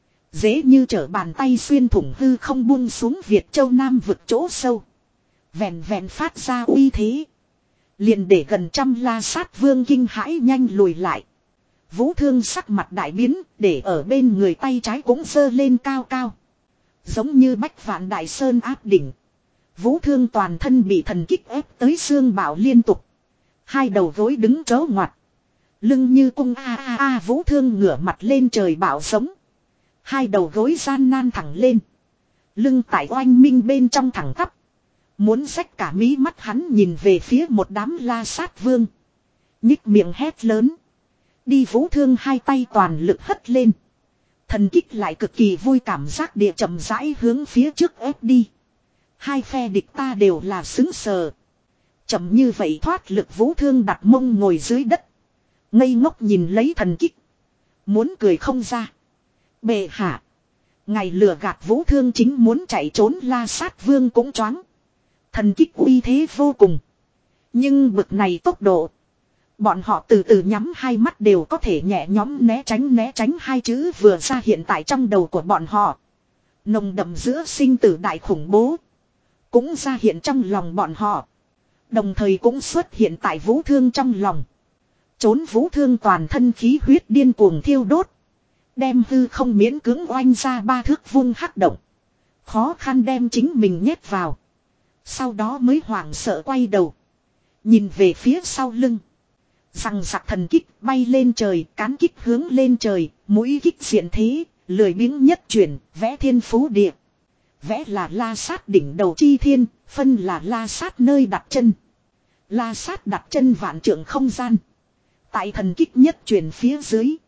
Dễ như trở bàn tay xuyên thủng hư không buông xuống Việt Châu Nam vực chỗ sâu. Vẹn vẹn phát ra uy thế. Liền để gần trăm la sát vương kinh hãi nhanh lùi lại. Vũ Thương sắc mặt đại biến, để ở bên người tay trái cũng giơ lên cao cao. Giống như bách vạn đại sơn áp đỉnh. Vũ Thương toàn thân bị thần kích ép tới xương bảo liên tục. Hai đầu gối đứng trớ ngoặt. Lưng như cung a a a Vũ Thương ngửa mặt lên trời bảo sống. Hai đầu gối gian nan thẳng lên. Lưng tại oanh minh bên trong thẳng tắp. Muốn xách cả mí mắt hắn nhìn về phía một đám la sát vương. Nhích miệng hét lớn. Đi Vũ Thương hai tay toàn lực hất lên. Thần kích lại cực kỳ vui cảm giác địa chậm rãi hướng phía trước ép đi. Hai phe địch ta đều là xứng sờ. Chậm như vậy thoát lực Vũ Thương đặt mông ngồi dưới đất. Ngây ngốc nhìn lấy thần kích. Muốn cười không ra. Bệ hạ. Ngày lừa gạt Vũ Thương chính muốn chạy trốn la sát vương cũng choáng. Thần kích uy thế vô cùng. Nhưng bực này tốc độ. Bọn họ từ từ nhắm hai mắt đều có thể nhẹ nhõm né tránh né tránh hai chữ vừa ra hiện tại trong đầu của bọn họ. Nồng đậm giữa sinh tử đại khủng bố. Cũng ra hiện trong lòng bọn họ. Đồng thời cũng xuất hiện tại Vũ Thương trong lòng. Trốn Vũ Thương toàn thân khí huyết điên cuồng thiêu đốt. Đem hư không miễn cưỡng oanh ra ba thước vuông hắc động. Khó khăn đem chính mình nhét vào. Sau đó mới hoảng sợ quay đầu. Nhìn về phía sau lưng. Rằng giặc thần kích bay lên trời, cán kích hướng lên trời, mũi kích diện thế, lười biếng nhất chuyển, vẽ thiên phú địa. Vẽ là la sát đỉnh đầu chi thiên, phân là la sát nơi đặt chân. La sát đặt chân vạn trượng không gian. Tại thần kích nhất chuyển phía dưới.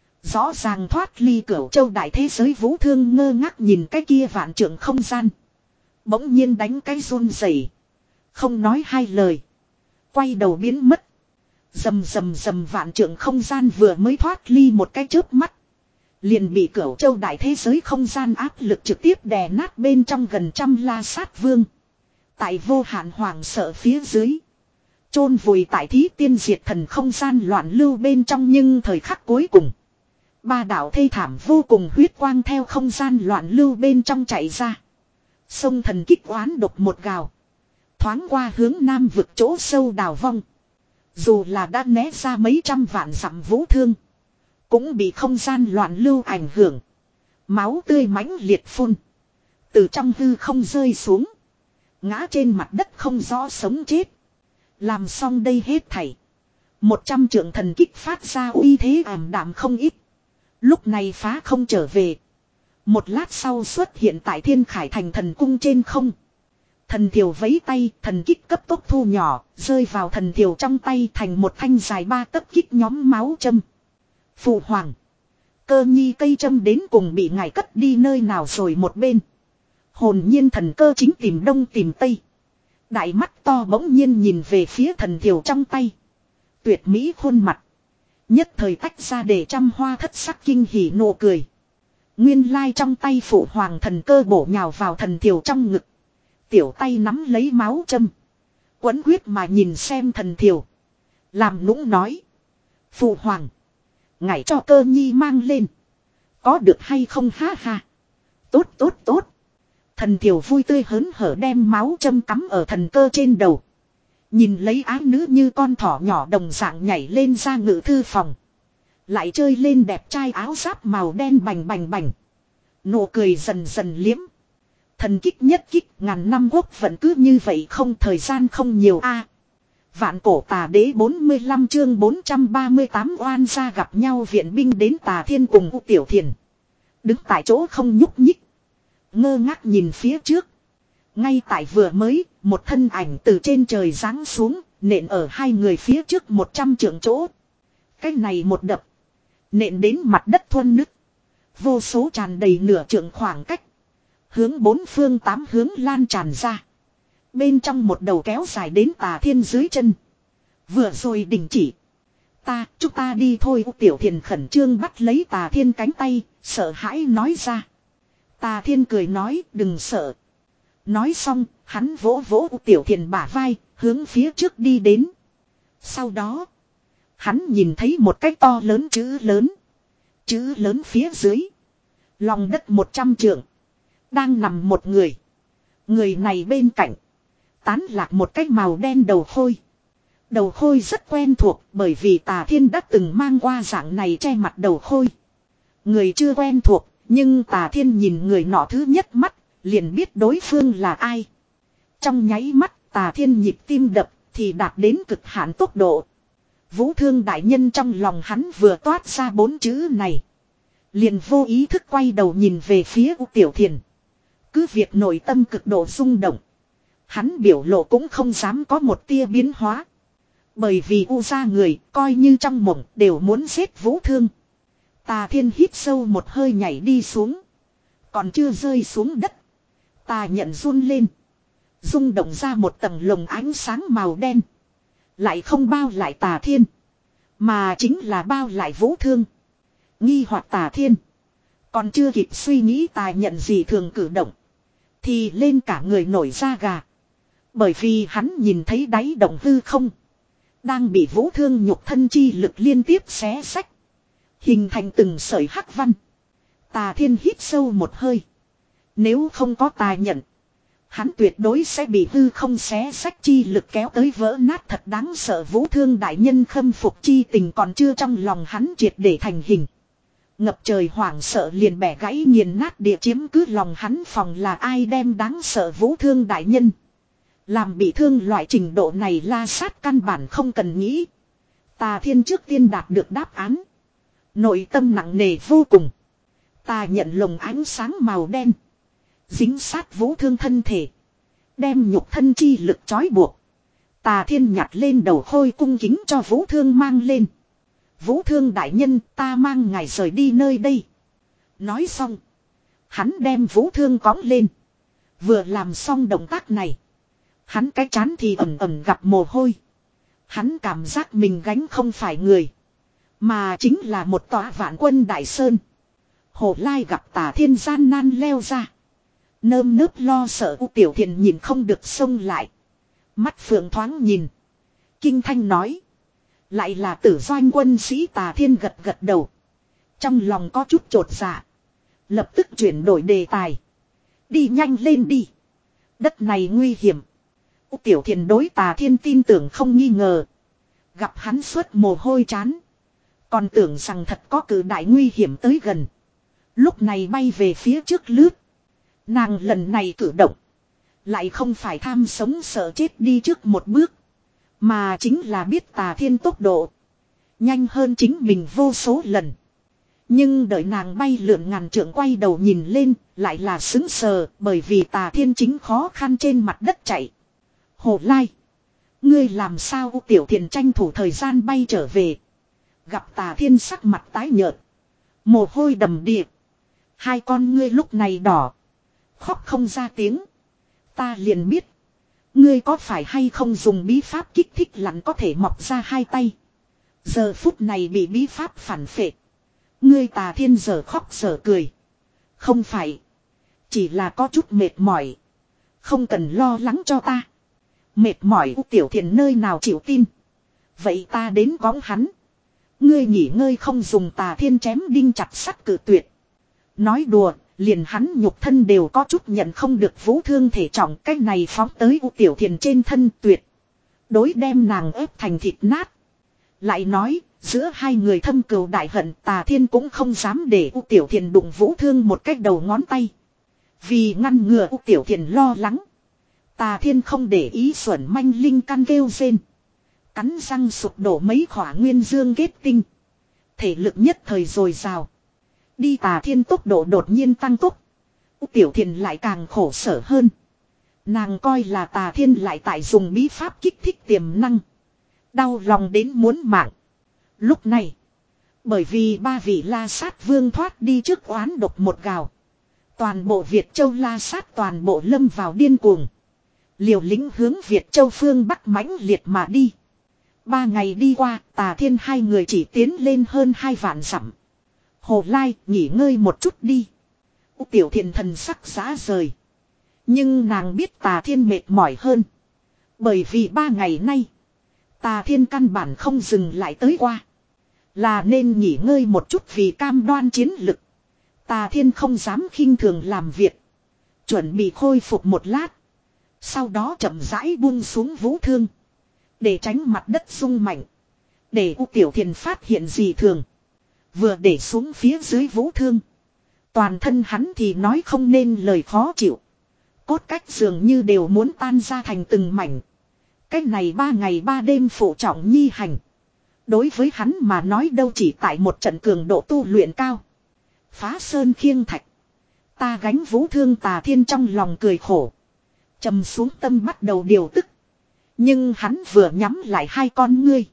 Rõ ràng thoát ly cửu châu đại thế giới Vũ Thương ngơ ngác nhìn cái kia vạn trượng không gian. Bỗng nhiên đánh cái run rẩy, không nói hai lời. Quay đầu biến mất. Rầm rầm rầm vạn trượng không gian vừa mới thoát ly một cái chớp mắt. Liền bị cửu châu đại thế giới không gian áp lực trực tiếp đè nát bên trong gần trăm la sát vương. Tại vô hạn hoàng sợ phía dưới. Chôn vùi tại thí tiên diệt thần không gian loạn lưu bên trong nhưng thời khắc cuối cùng. Ba đạo thê thảm vô cùng huyết quang theo không gian loạn lưu bên trong chạy ra. Sông thần kích oán độc một gào. Thoáng qua hướng nam vực chỗ sâu đào vong. Dù là đã né ra mấy trăm vạn dặm Vũ Thương. Cũng bị không gian loạn lưu ảnh hưởng. Máu tươi mãnh liệt phun. Từ trong hư không rơi xuống. Ngã trên mặt đất không rõ sống chết. Làm xong đây hết thảy. Một trăm trượng thần kích phát ra uy thế ảm đạm không ít. Lúc này phá không trở về. Một lát sau xuất hiện tại Thiên Khải Thành thần cung trên không. Thần thiều vẫy tay, thần kích cấp tốc thu nhỏ, rơi vào thần thiều trong tay thành một thanh dài ba tấc kích nhóm máu châm. Phụ hoàng. Cơ nhi cây châm đến cùng bị ngài cất đi nơi nào rồi một bên. Hồn nhiên thần cơ chính tìm đông tìm tây. Đại mắt to bỗng nhiên nhìn về phía thần thiều trong tay. Tuyệt mỹ khuôn mặt. Nhất thời tách ra để trăm hoa thất sắc kinh hỉ nụ cười. Nguyên lai trong tay phụ hoàng thần cơ bổ nhào vào thần thiều trong ngực. Tiểu tay nắm lấy máu châm. Quấn quyết mà nhìn xem thần thiều. Làm nũng nói. Phụ hoàng. Ngài cho cơ nhi mang lên. Có được hay không ha ha. Tốt tốt tốt. Thần thiều vui tươi hớn hở đem máu châm cắm ở thần cơ trên đầu. Nhìn lấy ái nữ như con thỏ nhỏ đồng dạng nhảy lên ra ngự thư phòng. Lại chơi lên đẹp trai áo giáp màu đen bành bành bành. Nụ cười dần dần liếm. Thần kích nhất kích ngàn năm quốc vẫn cứ như vậy không thời gian không nhiều a. Vạn cổ tà đế bốn mươi lăm chương bốn trăm ba mươi tám oan gia gặp nhau viện binh đến Tà Thiên cùng U Tiểu Thiền. Đứng tại chỗ không nhúc nhích. Ngơ ngác nhìn phía trước. Ngay tại vừa mới, một thân ảnh từ trên trời giáng xuống, nện ở hai người phía trước một trăm trượng chỗ. Cái này một đập. Nện đến mặt đất thuôn nứt. Vô số tràn đầy nửa trượng khoảng cách. Hướng bốn phương tám hướng lan tràn ra. Bên trong một đầu kéo dài đến Tà Thiên dưới chân. Vừa rồi đình chỉ. Ta, chúng ta đi thôi. Tiểu Thiền khẩn trương bắt lấy Tà Thiên cánh tay, sợ hãi nói ra. Tà Thiên cười nói, đừng sợ. Nói xong, hắn vỗ vỗ Tiểu Thiền bả vai, hướng phía trước đi đến. Sau đó, hắn nhìn thấy một cái to lớn chữ lớn. Chữ lớn phía dưới. Lòng đất một trăm trượng. Đang nằm một người. Người này bên cạnh. Tán lạc một cái màu đen đầu khôi. Đầu khôi rất quen thuộc bởi vì Tà Thiên đã từng mang qua dạng này che mặt đầu khôi. Người chưa quen thuộc, nhưng Tà Thiên nhìn người nọ thứ nhất mắt, liền biết đối phương là ai. Trong nháy mắt, Tà Thiên nhịp tim đập, thì đạt đến cực hạn tốc độ. Vũ Thương đại nhân trong lòng hắn vừa toát ra bốn chữ này. Liền vô ý thức quay đầu nhìn về phía U Tiểu Thiền. Cứ việc nội tâm cực độ rung động. Hắn biểu lộ cũng không dám có một tia biến hóa. Bởi vì U gia người, coi như trong mộng, đều muốn giết Vũ Thương. Tà Thiên hít sâu một hơi nhảy đi xuống. Còn chưa rơi xuống đất. Tà nhận run lên. Rung động ra một tầng lồng ánh sáng màu đen. Lại không bao lại Tà Thiên. Mà chính là bao lại Vũ Thương. Nghi hoặc Tà Thiên. Còn chưa kịp suy nghĩ Tà nhận gì thường cử động. Thì lên cả người nổi da gà. Bởi vì hắn nhìn thấy đáy động hư không. Đang bị Vũ Thương nhục thân chi lực liên tiếp xé xách. Hình thành từng sợi hắc văn. Tà Thiên hít sâu một hơi. Nếu không có Tà nhận. Hắn tuyệt đối sẽ bị hư không xé xách chi lực kéo tới vỡ nát thật đáng sợ. Vũ Thương đại nhân khâm phục chi tình còn chưa trong lòng hắn triệt để thành hình. Ngập trời hoảng sợ liền bẻ gãy nghiền nát địa chiếm cứ lòng hắn phòng là ai đem đáng sợ Vũ Thương đại nhân. Làm bị thương loại trình độ này La Sát căn bản không cần nghĩ. Tà Thiên trước tiên đạt được đáp án. Nội tâm nặng nề vô cùng. Tà nhận lồng ánh sáng màu đen. Dính sát Vũ Thương thân thể. Đem nhục thân chi lực trói buộc. Tà Thiên nhặt lên đầu khôi cung kính cho Vũ Thương mang lên. Vũ Thương đại nhân, ta mang ngài rời đi nơi đây. Nói xong. Hắn đem Vũ Thương cõng lên. Vừa làm xong động tác này. Hắn cái chán thì ẩm ẩm gặp mồ hôi. Hắn cảm giác mình gánh không phải người. Mà chính là một tòa vạn quân đại sơn. Hổ Lai gặp Tà Thiên gian nan leo ra. Nơm nớp lo sợ U Tiểu Thiền nhìn không được xông lại. Mắt phượng thoáng nhìn. Kinh thanh nói. Lại là tử doanh quân sĩ. Tà Thiên gật gật đầu. Trong lòng có chút chột dạ. Lập tức chuyển đổi đề tài. Đi nhanh lên đi. Đất này nguy hiểm. U Tiểu Thiền đối Tà Thiên tin tưởng không nghi ngờ. Gặp hắn xuất mồ hôi chán. Còn tưởng rằng thật có cử đại nguy hiểm tới gần. Lúc này bay về phía trước lướt. Nàng lần này cử động. Lại không phải tham sống sợ chết đi trước một bước. Mà chính là biết Tà Thiên tốc độ. Nhanh hơn chính mình vô số lần. Nhưng đợi nàng bay lượn ngàn trượng quay đầu nhìn lên. Lại là sững sờ. Bởi vì Tà Thiên chính khó khăn trên mặt đất chạy. Hồ Lai. Ngươi làm sao U Tiểu Thiền tranh thủ thời gian bay trở về. Gặp Tà Thiên sắc mặt tái nhợt. Mồ hôi đầm đìa. Hai con ngươi lúc này đỏ. Khóc không ra tiếng. Ta liền biết. Ngươi có phải hay không dùng bí pháp kích thích lặn có thể mọc ra hai tay. Giờ phút này bị bí pháp phản phệ. Ngươi Tà Thiên giờ khóc giờ cười. Không phải. Chỉ là có chút mệt mỏi. Không cần lo lắng cho ta. Mệt mỏi U Tiểu Thiền nơi nào chịu tin. Vậy ta đến cõng hắn. Ngươi nghỉ ngơi không dùng. Tà Thiên chém đinh chặt sắt cử tuyệt. Nói đùa, liền hắn nhục thân đều có chút nhận không được Vũ Thương thể trọng. Cách này phóng tới U Tiểu Thiền trên thân tuyệt. Đối đem nàng ép thành thịt nát. Lại nói, giữa hai người thâm cừu đại hận. Tà Thiên cũng không dám để U Tiểu Thiền đụng Vũ Thương một cách đầu ngón tay. Vì ngăn ngừa U Tiểu Thiền lo lắng. Tà Thiên không để ý xuẩn manh linh căn kêu rên. Cắn răng sụp đổ mấy khỏa nguyên dương kết tinh. Thể lực nhất thời dồi dào. Đi Tà Thiên tốc độ đột nhiên tăng tốc. U Tiểu Thiền lại càng khổ sở hơn. Nàng coi là Tà Thiên lại tại dùng bí pháp kích thích tiềm năng. Đau lòng đến muốn mạng. Lúc này. Bởi vì ba vị La Sát vương thoát đi trước oán độc một gào. Toàn bộ Việt Châu La Sát toàn bộ lâm vào điên cuồng. Liều lĩnh hướng Việt Châu phương Bắc mãnh liệt mà đi. Ba ngày đi qua, Tà Thiên hai người chỉ tiến lên hơn hai vạn dặm. Hồ Lai, nghỉ ngơi một chút đi. U Tiểu Thiền thần sắc giá rời. Nhưng nàng biết Tà Thiên mệt mỏi hơn. Bởi vì ba ngày nay, Tà Thiên căn bản không dừng lại tới qua. Là nên nghỉ ngơi một chút vì cam đoan chiến lực. Tà Thiên không dám khinh thường làm việc. Chuẩn bị khôi phục một lát. Sau đó chậm rãi buông xuống Vũ Thương. Để tránh mặt đất rung mạnh. Để U Tiểu Thiền phát hiện gì thường. Vừa để xuống phía dưới vũ thương. Toàn thân hắn thì nói không nên lời khó chịu. Cốt cách dường như đều muốn tan ra thành từng mảnh. Cách này ba ngày ba đêm phụ trọng nhi hành. Đối với hắn mà nói đâu chỉ tại một trận cường độ tu luyện cao. Phá sơn khiêng thạch. Ta gánh vũ thương Tà Thiên trong lòng cười khổ. Trầm xuống tâm bắt đầu điều tức. Nhưng hắn vừa nhắm lại hai con ngươi.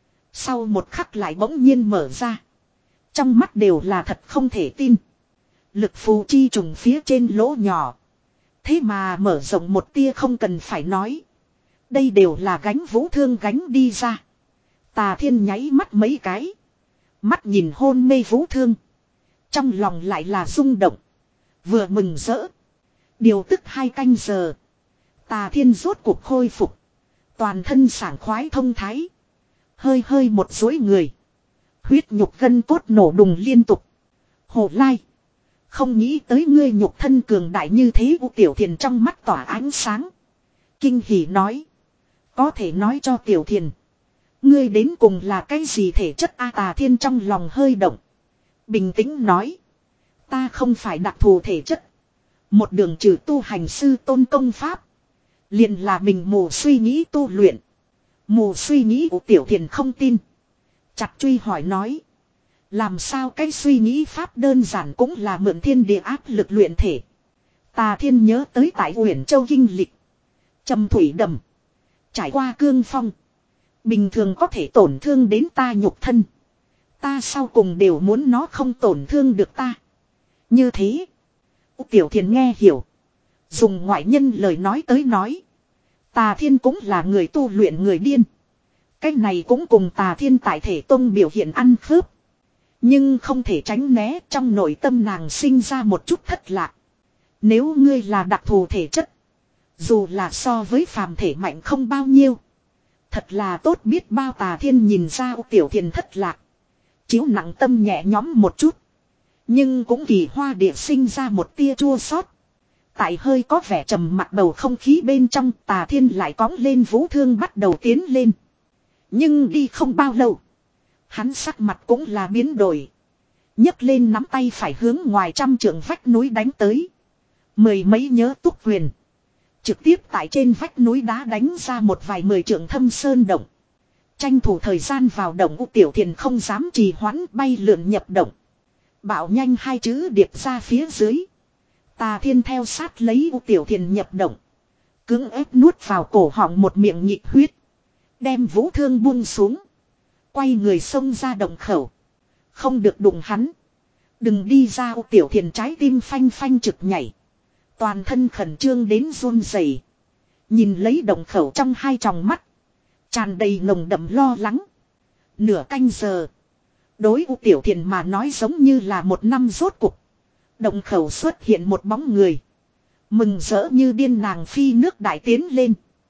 Sau một khắc lại bỗng nhiên mở ra. Trong mắt đều là thật không thể tin. Lực phù chi trùng phía trên lỗ nhỏ. Thế mà mở rộng một tia không cần phải nói. Đây đều là gánh vũ thương gánh đi ra. Tà Thiên nháy mắt mấy cái. Mắt nhìn hôn mê vũ thương. Trong lòng lại là rung động. Vừa mừng rỡ. Điều tức hai canh giờ. Tà Thiên rốt cuộc khôi phục. Toàn thân sảng khoái thông thái. Hơi hơi một dối người. Huyết nhục gân cốt nổ đùng liên tục. Hồ Lai. Không nghĩ tới ngươi nhục thân cường đại như thế. U Tiểu Thiền trong mắt tỏa ánh sáng. Kinh hỉ nói. Có thể nói cho Tiểu Thiền. Ngươi đến cùng là cái gì thể chất A? Tà Thiên trong lòng hơi động. Bình tĩnh nói. Ta không phải đặc thù thể chất. Một đường trừ tu hành sư tôn công pháp. Liền là mình mù suy nghĩ tu luyện. Mù suy nghĩ của Tiểu Thiền không tin. Chặt truy hỏi nói. Làm sao cái suy nghĩ pháp đơn giản cũng là mượn thiên địa áp lực luyện thể. Tà Thiên nhớ tới tại Uyển Châu kinh lịch. Trầm thủy đầm. Trải qua cương phong. Bình thường có thể tổn thương đến ta nhục thân. Ta sau cùng đều muốn nó không tổn thương được ta. Như thế. Tiểu Thiền nghe hiểu. Dùng ngoại nhân lời nói tới nói. Tà Thiên cũng là người tu luyện người điên. Cái này cũng cùng Tà Thiên tại thể tông biểu hiện ăn khớp. Nhưng không thể tránh né, trong nội tâm nàng sinh ra một chút thất lạc. Nếu ngươi là đặc thù thể chất. Dù là so với phàm thể mạnh không bao nhiêu. Thật là tốt biết bao. Tà Thiên nhìn ra Tiểu Thiền thất lạc. Chiếu nặng tâm nhẹ nhõm một chút. Nhưng cũng kỳ hoa địa sinh ra một tia chua xót. Tại hơi có vẻ trầm mặc bầu không khí bên trong, Tà Thiên lại cõng lên vũ thương bắt đầu tiến lên. Nhưng đi không bao lâu. Hắn sắc mặt cũng là biến đổi. nhấc lên nắm tay phải hướng ngoài trăm trượng vách núi đánh tới. Mười mấy nhớ túc quyền. Trực tiếp tại trên vách núi đá đánh ra một vài mười trượng thâm sơn động. Tranh thủ thời gian vào động. U Tiểu Thiền không dám trì hoãn, bay lượn nhập động. Bảo nhanh hai chữ điệp ra phía dưới. Tà Thiên theo sát lấy U Tiểu Thiền nhập động. Cưỡng ép nuốt vào cổ họng một miệng nhị huyết. Đem vũ thương buông xuống. Quay người xông ra động khẩu. Không được đụng hắn. Đừng đi ra. U Tiểu Thiền trái tim phanh phanh trực nhảy. Toàn thân khẩn trương đến run rẩy. Nhìn lấy động khẩu trong hai tròng mắt. Tràn đầy nồng đậm lo lắng. Nửa canh giờ. Đối U Tiểu Thiền mà nói giống như là một năm rốt cuộc. Động khẩu xuất hiện một bóng người. Mừng rỡ như điên nàng phi nước đại tiến lên.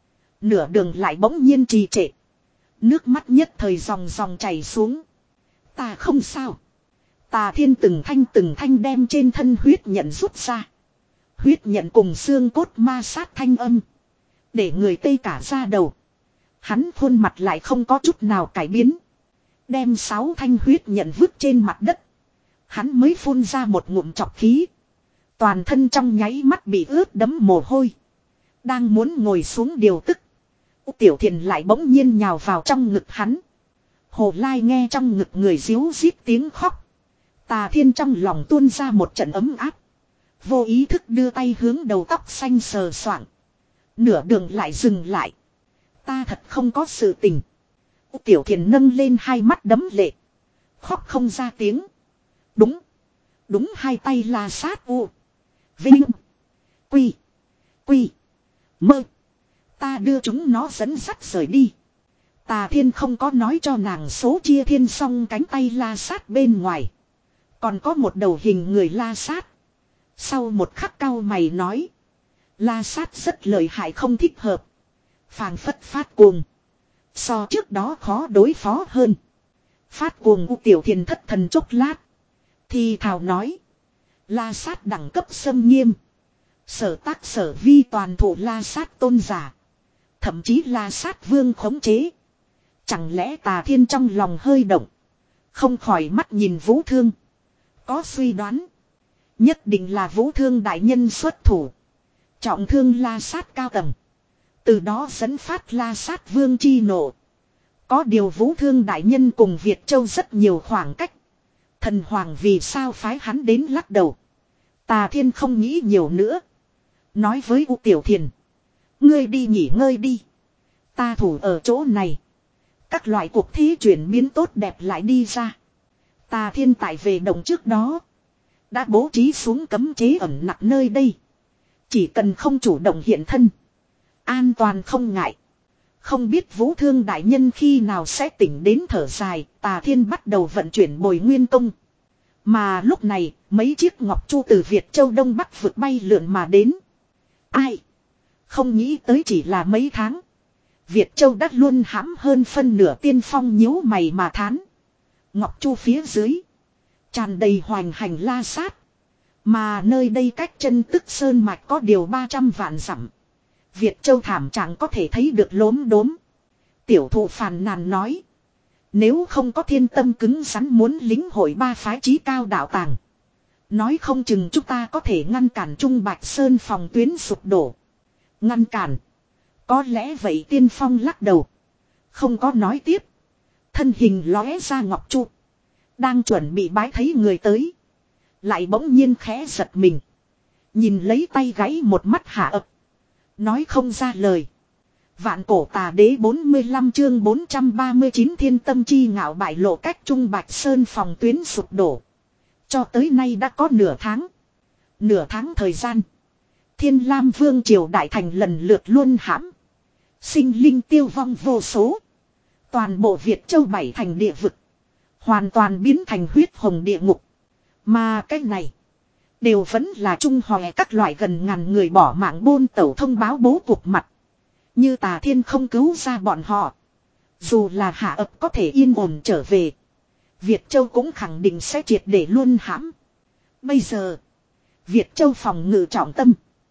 Nửa đường lại bỗng nhiên trì trệ. Nước mắt nhất thời dòng dòng chảy xuống. Ta không sao. Tà Thiên từng thanh từng thanh đem trên thân huyết nhận rút ra. Huyết nhận cùng xương cốt ma sát thanh âm. Để người tê cả ra đầu. Hắn khuôn mặt lại không có chút nào cải biến. Đem sáu thanh huyết nhận vứt trên mặt đất. Hắn mới phun ra một ngụm trọc khí. Toàn thân trong nháy mắt bị ướt đẫm mồ hôi. Đang muốn ngồi xuống điều tức. Tiểu Thiền lại bỗng nhiên nhào vào trong ngực hắn. Hồ Lai nghe trong ngực người ríu rít tiếng khóc. Tà Thiên trong lòng tuôn ra một trận ấm áp. Vô ý thức đưa tay hướng đầu tóc xanh sờ soạng. Nửa đường lại dừng lại. Ta thật không có sự tình. Tiểu Thiền nâng lên hai mắt đấm lệ. Khóc không ra tiếng. Đúng. Đúng hai tay la sát u. Vinh. Quy. Quy. Mơ. Ta đưa chúng nó dẫn dắt rời đi. Tà Thiên không có nói cho nàng số chia thiên song cánh tay la sát bên ngoài. Còn có một đầu hình người la sát. Sau một khắc cau mày nói. La sát rất lợi hại không thích hợp. Phàng phất phát cuồng. So trước đó khó đối phó hơn. Phát cuồng. U Tiểu Thiền thất thần chốc lát. Thì thảo nói. La sát đẳng cấp xâm nghiêm. Sở tác sở vi toàn thủ la sát tôn giả. Thậm chí La Sát Vương khống chế. Chẳng lẽ Tà Thiên trong lòng hơi động. Không khỏi mắt nhìn Vũ Thương. Có suy đoán. Nhất định là Vũ Thương đại nhân xuất thủ. Trọng thương La Sát cao tầng. Từ đó dẫn phát La Sát Vương chi nộ. Có điều Vũ Thương đại nhân cùng Việt Châu rất nhiều khoảng cách. Thần Hoàng vì sao phái hắn đến lắc đầu. Tà Thiên không nghĩ nhiều nữa. Nói với U Tiểu Thiền. Ngươi đi nghỉ ngơi đi. Ta thủ ở chỗ này. Các loại cuộc thi chuyển biến tốt đẹp lại đi ra. Tà Thiên tại về động trước đó. Đã bố trí xuống cấm chế ẩn nặc nơi đây. Chỉ cần không chủ động hiện thân. An toàn không ngại. Không biết Vũ Thương đại nhân khi nào sẽ tỉnh đến thở dài. Tà Thiên bắt đầu vận chuyển Bồi Nguyên Công. Mà lúc này mấy chiếc ngọc chu từ Việt Châu Đông Bắc vượt bay lượn mà đến. Ai? Không nghĩ tới chỉ là mấy tháng. Việt Châu đắt luôn hãm hơn phân nửa tiên phong nhíu mày mà thán. Ngọc chu phía dưới. Tràn đầy hoành hành La Sát. Mà nơi đây cách chân tức sơn mạch có điều ba trăm vạn dặm. Việt Châu thảm chẳng có thể thấy được lốm đốm. Tiểu thụ phàn nàn nói. Nếu không có thiên tâm cứng rắn muốn lính hội ba phái chí cao đạo tàng. Nói không chừng chúng ta có thể ngăn cản Trung Bạch Sơn phòng tuyến sụp đổ. Ngăn cản. Có lẽ vậy Tiên Phong lắc đầu. Không có nói tiếp. Thân hình lóe ra ngọc trụ. Đang chuẩn bị bái thấy người tới. Lại bỗng nhiên khẽ giật mình. Nhìn lấy tay gáy một mắt hạ ập. Nói không ra lời. Vạn cổ tà đế bốn mươi lăm chương bốn trăm ba mươi chín thiên tâm chi ngạo bại lộ cách Trung Bạch Sơn phòng tuyến sụp đổ. Cho tới nay đã có nửa tháng. Nửa tháng thời gian. Thiên Lam Vương triều đại thành lần lượt luôn hãm. Sinh linh tiêu vong vô số. Toàn bộ Việt Châu bảy thành địa vực. Hoàn toàn biến thành huyết hồng địa ngục. Mà cái này. Đều vẫn là trung hòe các loại gần ngàn người bỏ mạng bôn tẩu thông báo bố cục mặt. Như Tà Thiên không cứu ra bọn họ. Dù là hạ ập có thể yên ổn trở về. Việt Châu cũng khẳng định sẽ triệt để luôn hãm. Bây giờ. Việt Châu phòng ngự trọng tâm.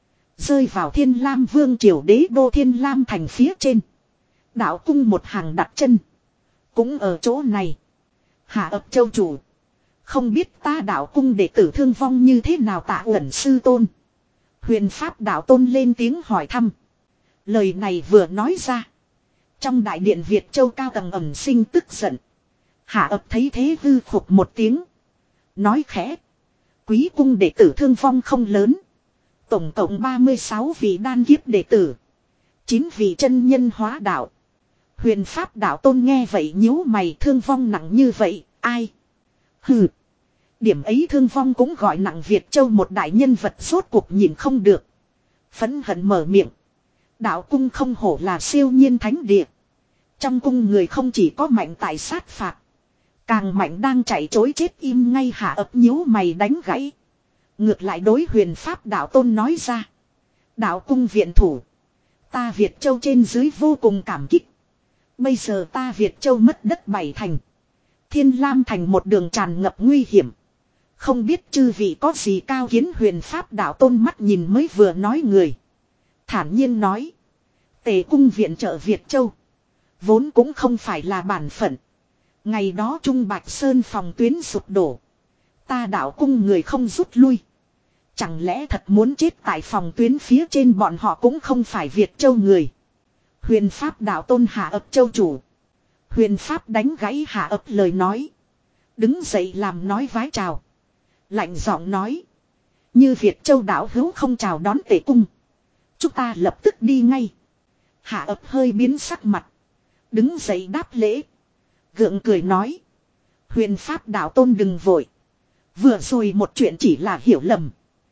Rơi vào Thiên Lam Vương triều đế đô Thiên Lam thành phía trên. Đạo cung một hàng đặt chân. Cũng ở chỗ này. Hạ ập châu chủ. Không biết ta đạo cung đệ tử thương vong như thế nào Tạ Uẩn sư tôn. Huyền Pháp đạo tôn lên tiếng hỏi thăm. Lời này vừa nói ra. Trong đại điện Việt Châu cao tầng ẩm sinh tức giận. Hạ ập thấy thế hư phục một tiếng. Nói khẽ. Quý cung đệ tử thương vong không lớn. Tổng cộng ba mươi sáu vị đan kiếp đệ tử. chín vị chân nhân hóa đạo. Huyền Pháp đạo tôn nghe vậy nhíu mày thương vong nặng như vậy. Ai? Hừ. Điểm ấy thương vong cũng gọi nặng Việt Châu một đại nhân vật rốt cuộc nhìn không được. Phẫn hận mở miệng. Đạo cung không hổ là siêu nhiên thánh địa. Trong cung người không chỉ có mạnh tại sát phạt. Càng mạnh đang chạy chối chết im ngay hạ ập nhíu mày đánh gãy. Ngược lại đối Huyền Pháp đạo tôn nói ra. Đạo cung viện thủ. Ta Việt Châu trên dưới vô cùng cảm kích. Bây giờ ta Việt Châu mất đất bảy thành. Thiên Lam thành một đường tràn ngập nguy hiểm. Không biết chư vị có gì cao kiến Huyền Pháp đạo tôn mắt nhìn mới vừa nói người. Thản nhiên nói. Tề cung viện trợ Việt Châu. Vốn cũng không phải là bản phận. Ngày đó Trung Bạch Sơn phòng tuyến sụp đổ. Ta đạo cung người không rút lui. Chẳng lẽ thật muốn chết tại phòng tuyến phía trên bọn họ cũng không phải Việt Châu người. Huyền Pháp đạo tôn hạ ập châu chủ. Huyền Pháp đánh gãy hạ ập lời nói. Đứng dậy làm nói vái chào. Lạnh giọng nói. Như Việt Châu đạo hữu không chào đón Tề cung. Chúng ta lập tức đi ngay. Hạ ập hơi biến sắc mặt. Đứng dậy đáp lễ. Gượng cười nói. Huyền Pháp đạo tôn đừng vội. Vừa rồi một chuyện chỉ là hiểu lầm.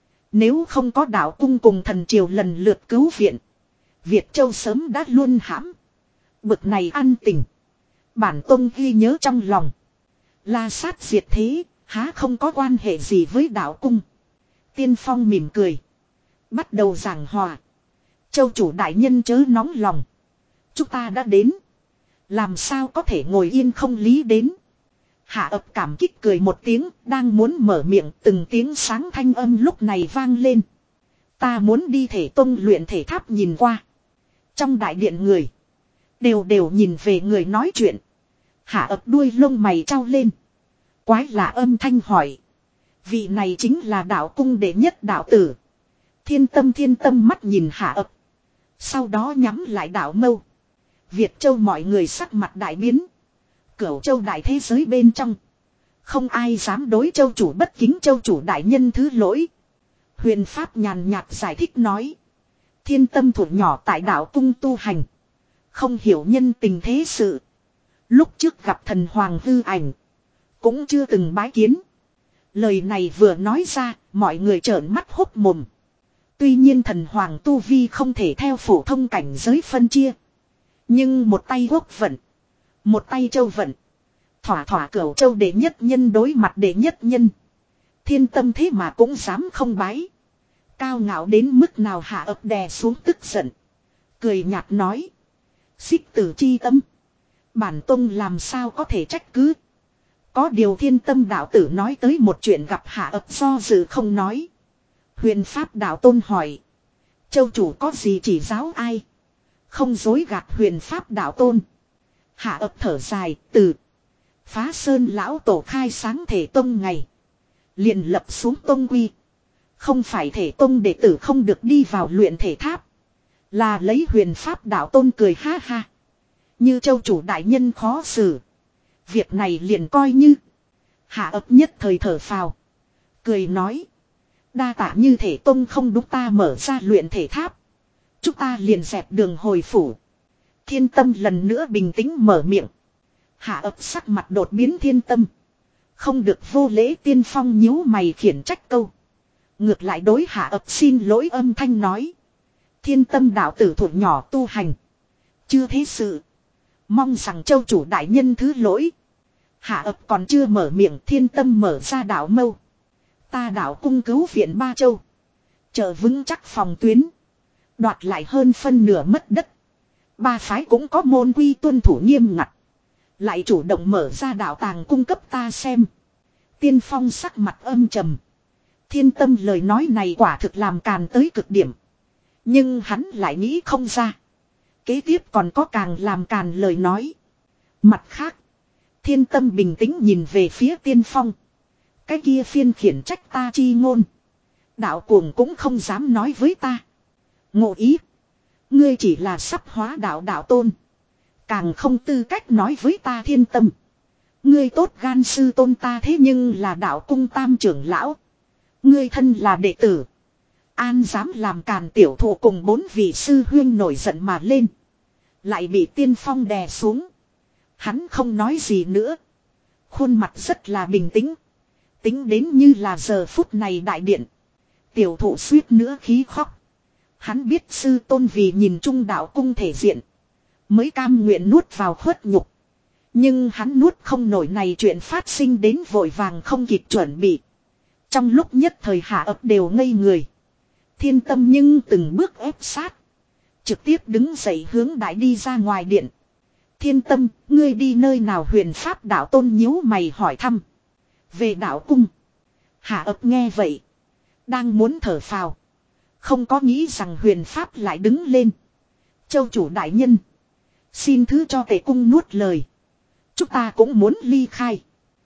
Nếu không có đạo cung cùng thần triều lần lượt cứu viện. Việt Châu sớm đã luôn hãm. Bực này ăn tình. Bản tôn ghi nhớ trong lòng. La Sát diệt thế. Há không có quan hệ gì với đạo cung. Tiên Phong mỉm cười. Bắt đầu giảng hòa. Châu chủ đại nhân chớ nóng lòng. Chúng ta đã đến. Làm sao có thể ngồi yên không lý đến. Hạ ập cảm kích cười một tiếng. Đang muốn mở miệng từng tiếng sáng thanh âm lúc này vang lên. Ta muốn đi thể tông luyện thể tháp nhìn qua. Trong đại điện người. Đều đều nhìn về người nói chuyện. Hạ ập đuôi lông mày trao lên. Quái lạ âm thanh hỏi. Vị này chính là đạo cung đệ nhất đạo tử. Thiên tâm thiên tâm mắt nhìn hạ ập. Sau đó nhắm lại đạo mâu. Việt châu mọi người sắc mặt đại biến. Cửu châu đại thế giới bên trong. Không ai dám đối châu chủ bất kính, châu chủ đại nhân thứ lỗi. Huyền Pháp nhàn nhạt giải thích nói. Thiên tâm thủ nhỏ tại đạo cung tu hành. Không hiểu nhân tình thế sự. Lúc trước gặp thần hoàng hư ảnh. Cũng chưa từng bái kiến. Lời này vừa nói ra, mọi người trợn mắt hốt mồm. Tuy nhiên thần hoàng tu vi không thể theo phổ thông cảnh giới phân chia. Nhưng một tay quốc vận. Một tay châu vận. Thỏa thỏa cửu châu đệ nhất nhân đối mặt đệ nhất nhân. Thiên tâm thế mà cũng dám không bái. Cao ngạo đến mức nào hạ ập đè xuống tức giận. Cười nhạt nói. Xích tử chi tâm. Bản tông làm sao có thể trách cứ. Có điều thiên tâm đạo tử nói tới một chuyện gặp hạ ập do dự không nói. Huyền Pháp đạo tôn hỏi. Châu chủ có gì chỉ giáo ai? Không dối gạt huyền Pháp đạo tôn. Hạ ập thở dài từ. Phá sơn lão tổ khai sáng thể tông ngày. Liền lập xuống tông quy. Không phải thể tông đệ tử không được đi vào luyện thể tháp. Là lấy huyền Pháp đạo tôn cười ha ha. Như châu chủ đại nhân khó xử. Việc này liền coi như. Hạ ấp nhất thời thở phào. Cười nói. Đa tạ như thể tông không đúng ta mở ra luyện thể tháp. Chúng ta liền dẹp đường hồi phủ. Thiên tâm lần nữa bình tĩnh mở miệng. Hạ ấp sắc mặt đột biến thiên tâm. Không được vô lễ tiên phong nhíu mày khiển trách câu. Ngược lại đối hạ ấp xin lỗi âm thanh nói. Thiên tâm đạo tử thuộc nhỏ tu hành. Chưa thế sự. Mong rằng châu chủ đại nhân thứ lỗi. Hạ ấp còn chưa mở miệng, thiên tâm mở ra đạo mâu. Ta đạo cung cứu viện ba châu. Chờ vững chắc phòng tuyến. Đoạt lại hơn phân nửa mất đất. Ba phái cũng có môn quy tuân thủ nghiêm ngặt. Lại chủ động mở ra đạo tàng cung cấp ta xem. Tiên phong sắc mặt âm trầm. Thiên tâm lời nói này quả thực làm càn tới cực điểm. Nhưng hắn lại nghĩ không ra. Kế tiếp còn có càng làm càn lời nói. Mặt khác. Thiên tâm bình tĩnh nhìn về phía tiên phong. Cái kia phiên khiển trách ta chi ngôn. Đạo cuồng cũng không dám nói với ta. Ngộ ý. Ngươi chỉ là sắp hóa đạo đạo tôn. Càng không tư cách nói với ta thiên tâm. Ngươi tốt gan sư tôn ta thế nhưng là đạo cung tam trưởng lão. Ngươi thân là đệ tử. An dám làm càn tiểu thụ cùng bốn vị sư huyên nổi giận mà lên. Lại bị tiên phong đè xuống. Hắn không nói gì nữa. Khuôn mặt rất là bình tĩnh. Tính đến như là giờ phút này đại điện. Tiểu thụ suýt nữa khí khóc. Hắn biết sư tôn vì nhìn trung đạo cung thể diện. Mới cam nguyện nuốt vào khuất nhục. Nhưng hắn nuốt không nổi này chuyện phát sinh đến vội vàng không kịp chuẩn bị. Trong lúc nhất thời hạ ấp đều ngây người. Thiên tâm nhưng từng bước ép sát. Trực tiếp đứng dậy hướng đại đi ra ngoài điện. Thiên tâm, ngươi đi nơi nào huyền Pháp đạo tôn nhíu mày hỏi thăm. Về đạo cung. Hạ ấp nghe vậy. Đang muốn thở phào. Không có nghĩ rằng huyền Pháp lại đứng lên. Châu chủ đại nhân. Xin thứ cho tề cung nuốt lời. Chúng ta cũng muốn ly khai.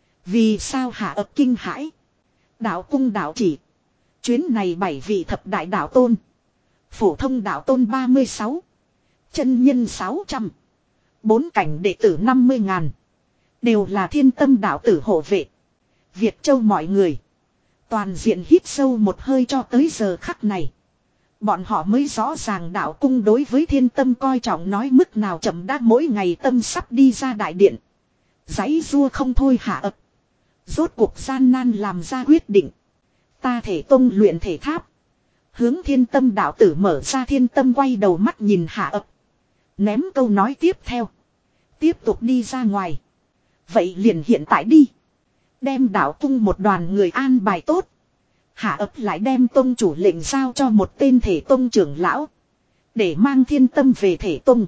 Vì sao hạ ấp kinh hãi. Đạo cung đạo chỉ. Chuyến này bảy vị thập đại đạo tôn. Phổ thông đạo tôn ba mươi sáu. Chân nhân sáu trăm. Bốn cảnh đệ tử năm mươi ngàn. Đều là thiên tâm đạo tử hộ vệ. Việt châu mọi người. Toàn diện hít sâu một hơi cho tới giờ khắc này. Bọn họ mới rõ ràng đạo cung đối với thiên tâm coi trọng nói mức nào chậm đã mỗi ngày tâm sắp đi ra đại điện. Giấy rua không thôi hạ ập. Rốt cuộc gian nan làm ra quyết định. Ta thể tông luyện thể tháp. Hướng thiên tâm đạo tử mở ra thiên tâm quay đầu mắt nhìn hạ ập. Ném câu nói tiếp theo. Tiếp tục đi ra ngoài. Vậy liền hiện tại đi. Đem đạo cung một đoàn người an bài tốt. Hạ ấp lại đem tông chủ lệnh giao cho một tên thể tông trưởng lão. Để mang thiên tâm về thể tông.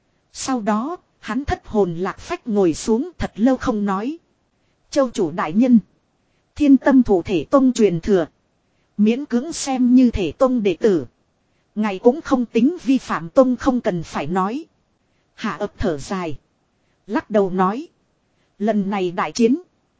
Sau đó, hắn thất hồn lạc phách ngồi xuống thật lâu không nói. Châu chủ đại nhân. Thiên tâm thủ thể tông truyền thừa. Miễn cưỡng xem như thể tông đệ tử. Ngài cũng không tính vi phạm tông không cần phải nói. Hạ ấp thở dài. Lắc đầu nói. Lần này đại chiến.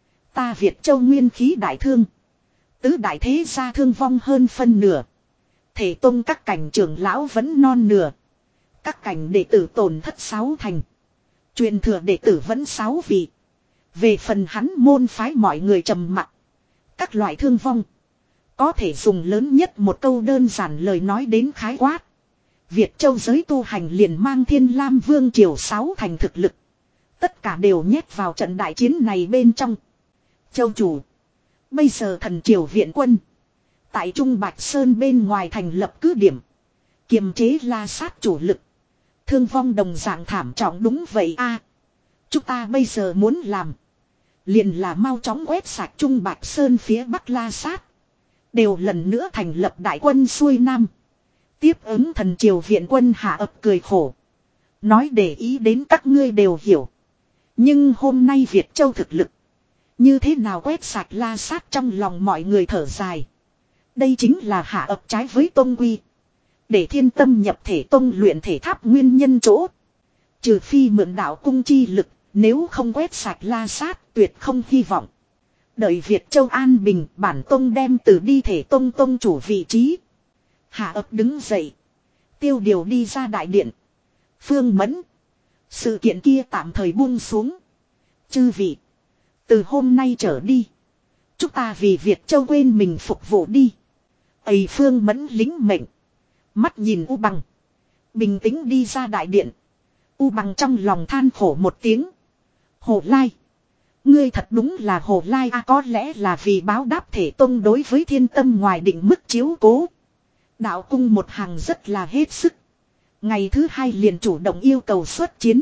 Ta Việt Châu nguyên khí đại thương. Tứ đại thế gia thương vong hơn phân nửa. Thể tông các cảnh trưởng lão vẫn non nửa. Các cảnh đệ tử tổn thất sáu thành. Truyền thừa đệ tử vẫn sáu vị. Về phần hắn môn phái mọi người trầm mặc. Các loại thương vong. Có thể dùng lớn nhất một câu đơn giản lời nói đến khái quát. Việt Châu giới tu hành liền mang Thiên Lam Vương triều sáu thành thực lực. Tất cả đều nhét vào trận đại chiến này bên trong. Châu chủ. Bây giờ thần triều viện quân. Tại Trung Bạch Sơn bên ngoài thành lập cứ điểm. Kiềm chế La Sát chủ lực. Thương vong đồng dạng thảm trọng đúng vậy a. Chúng ta bây giờ muốn làm. Liền là mau chóng quét sạch Trung Bạch Sơn phía Bắc La Sát. Đều lần nữa thành lập đại quân xuôi Nam. Tiếp ứng thần triều viện quân hạ ập cười khổ. Nói để ý đến các ngươi đều hiểu. Nhưng hôm nay Việt Châu thực lực. Như thế nào quét sạch La Sát trong lòng mọi người thở dài. Đây chính là hạ ập trái với tông quy. Để thiên tâm nhập thể tông luyện thể tháp nguyên nhân chỗ. Trừ phi mượn đạo cung chi lực. Nếu không quét sạch La Sát tuyệt không hy vọng. Đợi Việt Châu an bình bản tông đem từ đi thể tông tông chủ vị trí. Hạ ấp đứng dậy. Tiêu điều đi ra đại điện. Phương Mẫn. Sự kiện kia tạm thời buông xuống. Chư vị. Từ hôm nay trở đi. Chúng ta vì Việt Châu quên mình phục vụ đi. Ây Phương Mẫn lính mệnh. Mắt nhìn U Bằng. Bình tĩnh đi ra đại điện. U Bằng trong lòng than khổ một tiếng. Hồ Lai. Ngươi thật đúng là Hồ Lai a, có lẽ là vì báo đáp thể tông đối với thiên tâm ngoài định mức chiếu cố. Đạo cung một hàng rất là hết sức. Ngày thứ hai liền chủ động yêu cầu xuất chiến.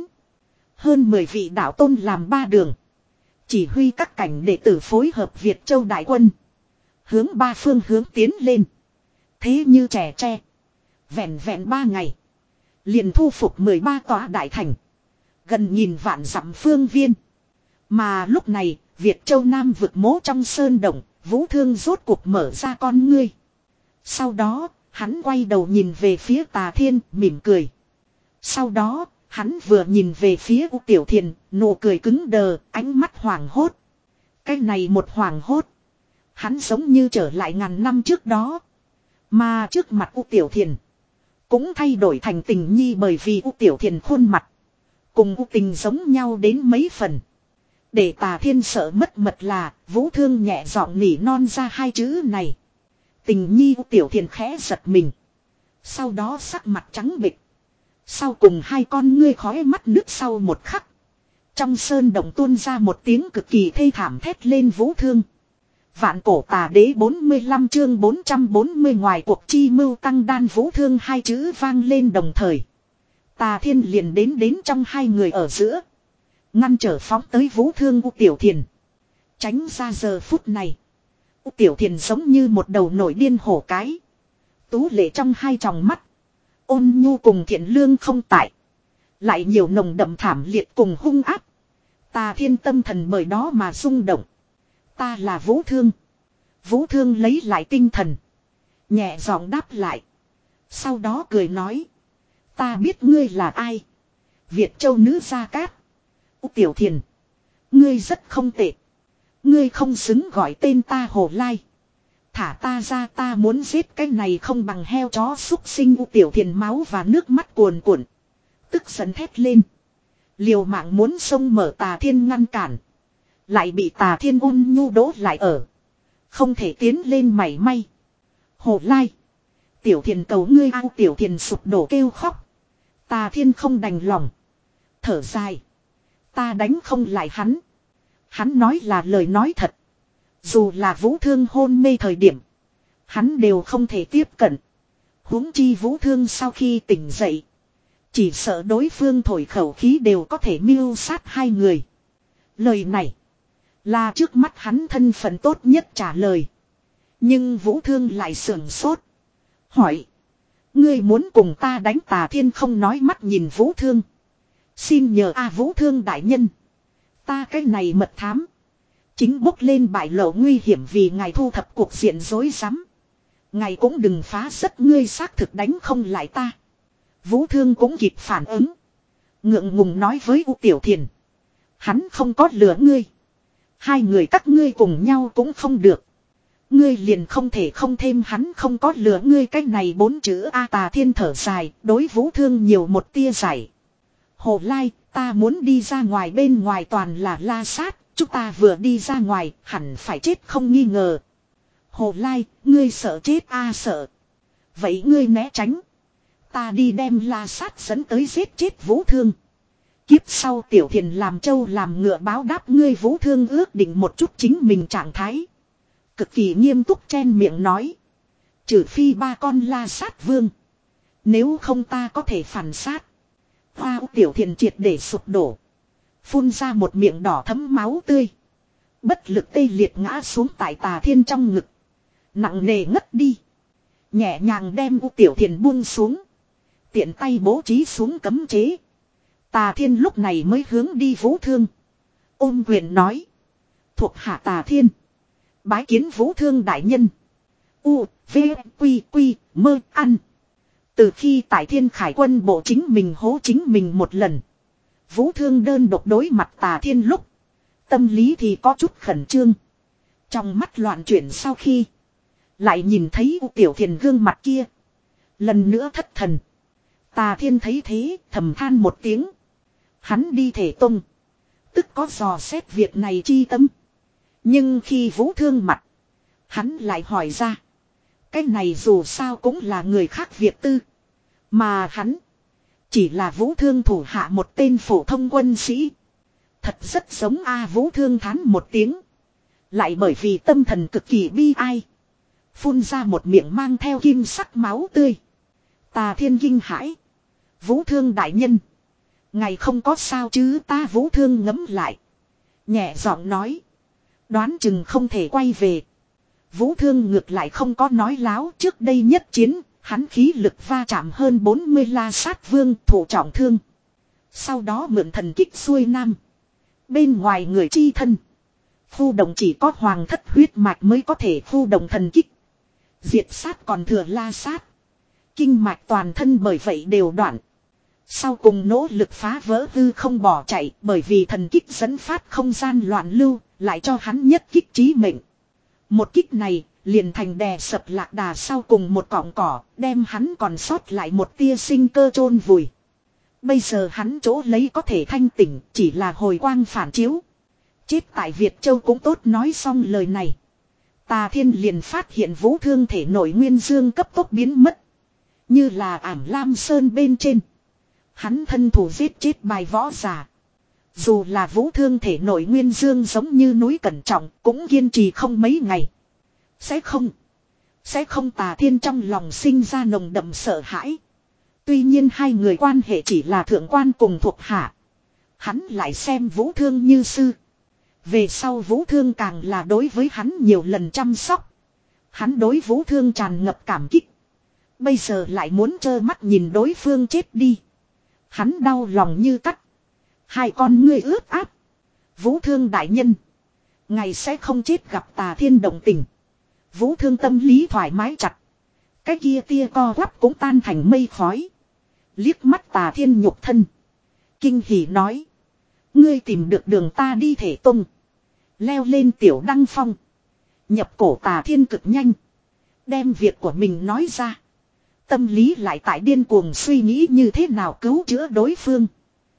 Hơn mười vị đạo tôn làm ba đường. Chỉ huy các cảnh đệ tử phối hợp Việt Châu đại quân. Hướng ba phương hướng tiến lên. Thế như trẻ tre. Vẹn vẹn ba ngày. Liền thu phục mười ba tòa đại thành. Gần nhìn vạn dặm phương viên. Mà lúc này, Việt Châu Nam vực mố trong sơn động, Vũ Thương rốt cuộc mở ra con ngươi. Sau đó, hắn quay đầu nhìn về phía Tà Thiên, mỉm cười. Sau đó, hắn vừa nhìn về phía U Tiểu Thiền, nụ cười cứng đờ, ánh mắt hoảng hốt. Cái này một hoảng hốt. Hắn giống như trở lại ngàn năm trước đó. Mà trước mặt U Tiểu Thiền cũng thay đổi thành Tình Nhi, bởi vì U Tiểu Thiền khuôn mặt cùng U Tình giống nhau đến mấy phần. Để Tà Thiên sợ mất mật là Vũ Thương nhẹ giọng nỉ non ra hai chữ này. Tình Nhi U Tiểu Thiền khẽ giật mình. Sau đó sắc mặt trắng bệch. Sau cùng hai con ngươi khói mắt nước sau một khắc. Trong sơn động tuôn ra một tiếng cực kỳ thê thảm thét lên Vũ Thương. Vạn cổ tà đế bốn mươi lăm chương bốn trăm bốn mươi ngoài cuộc chi mưu tăng đan Vũ Thương hai chữ vang lên đồng thời. Tà Thiên liền đến đến trong hai người ở giữa. Ngăn trở phóng tới Vũ Thương U Tiểu Thiền. Tránh ra giờ phút này. U Tiểu Thiền giống như một đầu nổi điên hổ cái. Tú lệ trong hai tròng mắt. Ôn nhu cùng thiện lương không tại. Lại nhiều nồng đậm thảm liệt cùng hung áp. Tà Thiên tâm thần bởi đó mà rung động. Ta là Vũ Thương. Vũ Thương lấy lại tinh thần. Nhẹ giọng đáp lại. Sau đó cười nói. Ta biết ngươi là ai. Việt Châu nữ gia cát. U Tiểu Thiền. Ngươi rất không tệ. Ngươi không xứng gọi tên ta Hồ Lai. Thả ta ra, ta muốn giết cái này không bằng heo chó xúc sinh. U Tiểu Thiền máu và nước mắt cuồn cuộn. Tức giận thét lên. Liều mạng muốn xông mở Tà Thiên ngăn cản. Lại bị Tà Thiên ôn nhu đỗ lại ở. Không thể tiến lên mảy may. Hồ Lai. Tiểu Thiền cầu ngươi. Ao Tiểu Thiền sụp đổ kêu khóc. Tà Thiên không đành lòng. Thở dài. Ta đánh không lại hắn. Hắn nói là lời nói thật. Dù là Vũ Thương hôn mê thời điểm. Hắn đều không thể tiếp cận. Huống chi Vũ Thương sau khi tỉnh dậy. Chỉ sợ đối phương thổi khẩu khí đều có thể mưu sát hai người. Lời này. Là trước mắt hắn thân phận tốt nhất trả lời. Nhưng Vũ Thương lại sưởng sốt. Hỏi. Ngươi muốn cùng ta đánh? Tà Thiên không nói, mắt nhìn Vũ Thương. Xin nhờ a Vũ Thương đại nhân. Ta cái này mật thám. Chính bốc lên bại lộ nguy hiểm vì ngài thu thập cuộc diện rối rắm. Ngài cũng đừng phá rất ngươi xác thực đánh không lại ta. Vũ Thương cũng kịp phản ứng. Ngượng ngùng nói với U Tiểu Thiền. Hắn không có lừa ngươi. Hai người các ngươi cùng nhau cũng không được. Ngươi liền không thể không thêm hắn không có lừa ngươi cái này bốn chữ A. Tà Thiên thở dài, đối Vũ Thương nhiều một tia giải. Hồ Lai, ta muốn đi ra ngoài, bên ngoài toàn là la sát, chúng ta vừa đi ra ngoài, hẳn phải chết không nghi ngờ. Hồ Lai, ngươi sợ chết a? Sợ. Vậy ngươi né tránh. Ta đi đem la sát dẫn tới giết chết Vũ Thương. Kiếp sau Tiểu Thiền làm trâu làm ngựa báo đáp ngươi. Vũ Thương ước định một chút chính mình trạng thái. Cực kỳ nghiêm túc chen miệng nói. Trừ phi ba con la sát vương. Nếu không ta có thể phản sát. Hoa Tiểu Thiền triệt để sụp đổ. Phun ra một miệng đỏ thấm máu tươi. Bất lực tê liệt ngã xuống tại Tà Thiên trong ngực. Nặng nề ngất đi. Nhẹ nhàng đem U Tiểu Thiền buông xuống. Tiện tay bố trí xuống cấm chế. Tà Thiên lúc này mới hướng đi Vũ Thương. Ôm quyền nói. Thuộc hạ Tà Thiên. Bái kiến Vũ Thương đại nhân. U, V, Quy, Quy, Mơ, Ăn. Từ khi tại Thiên Khải quân bộ chính mình hố chính mình một lần. Vũ Thương đơn độc đối mặt Tà Thiên lúc. Tâm lý thì có chút khẩn trương. Trong mắt loạn chuyển sau khi. Lại nhìn thấy U Tiểu Thiền gương mặt kia. Lần nữa thất thần. Tà Thiên thấy thế thầm than một tiếng. Hắn đi thể tung. Tức có dò xét việc này chi tâm. Nhưng khi Vũ Thương mặt. Hắn lại hỏi ra. Cái này dù sao cũng là người khác việc tư. Mà hắn. Chỉ là Vũ Thương thủ hạ một tên phổ thông quân sĩ. Thật rất giống A. Vũ Thương thán một tiếng. Lại bởi vì tâm thần cực kỳ bi ai. Phun ra một miệng mang theo kim sắc máu tươi. Tà Thiên kinh hãi. Vũ Thương đại nhân. Ngày không có sao chứ? Ta Vũ Thương ngấm lại. Nhẹ giọng nói. Đoán chừng không thể quay về. Vũ Thương ngược lại không có nói láo. Trước đây nhất chiến. Hắn khí lực va chạm hơn bốn mươi la sát vương thụ trọng thương. Sau đó mượn thần kích xuôi nam. Bên ngoài người chi thân. Phu động chỉ có hoàng thất huyết mạch mới có thể phu động thần kích. Diệt sát còn thừa la sát. Kinh mạch toàn thân bởi vậy đều đoạn. Sau cùng nỗ lực phá vỡ hư không bỏ chạy. Bởi vì thần kích dẫn phát không gian loạn lưu. Lại cho hắn nhất kích chí mệnh. Một kích này liền thành đè sập lạc đà sau cùng một cọng cỏ. Đem hắn còn sót lại một tia sinh cơ chôn vùi. Bây giờ hắn chỗ lấy có thể thanh tỉnh. Chỉ là hồi quang phản chiếu. Chết tại Việt Châu cũng tốt. Nói xong lời này. Tà Thiên liền phát hiện Vũ Thương thể nội nguyên dương cấp tốc biến mất. Như là ảm lam sơn bên trên. Hắn thân thủ giết chết bài võ giả. Dù là Vũ Thương thể nội nguyên dương giống như núi cẩn trọng. Cũng kiên trì không mấy ngày. Sẽ không. Sẽ không. Tà Thiên trong lòng sinh ra nồng đậm sợ hãi. Tuy nhiên hai người quan hệ chỉ là thượng quan cùng thuộc hạ. Hắn lại xem Vũ Thương như sư. Về sau Vũ Thương càng là đối với hắn nhiều lần chăm sóc. Hắn đối Vũ Thương tràn ngập cảm kích. Bây giờ lại muốn trơ mắt nhìn đối phương chết đi. Hắn đau lòng như cắt. Hai con ngươi ướt át. Vũ Thương đại nhân. Ngày sẽ không chết gặp Tà Thiên động tình. Vũ Thương tâm lý thoải mái chặt. Cái kia tia co quắp cũng tan thành mây khói. Liếc mắt Tà Thiên nhục thân. Kinh hỉ nói. Ngươi tìm được đường ta đi thể tung. Leo lên tiểu đăng phong. Nhập cổ Tà Thiên cực nhanh. Đem việc của mình nói ra. Tâm lý lại tại điên cuồng suy nghĩ như thế nào cứu chữa đối phương.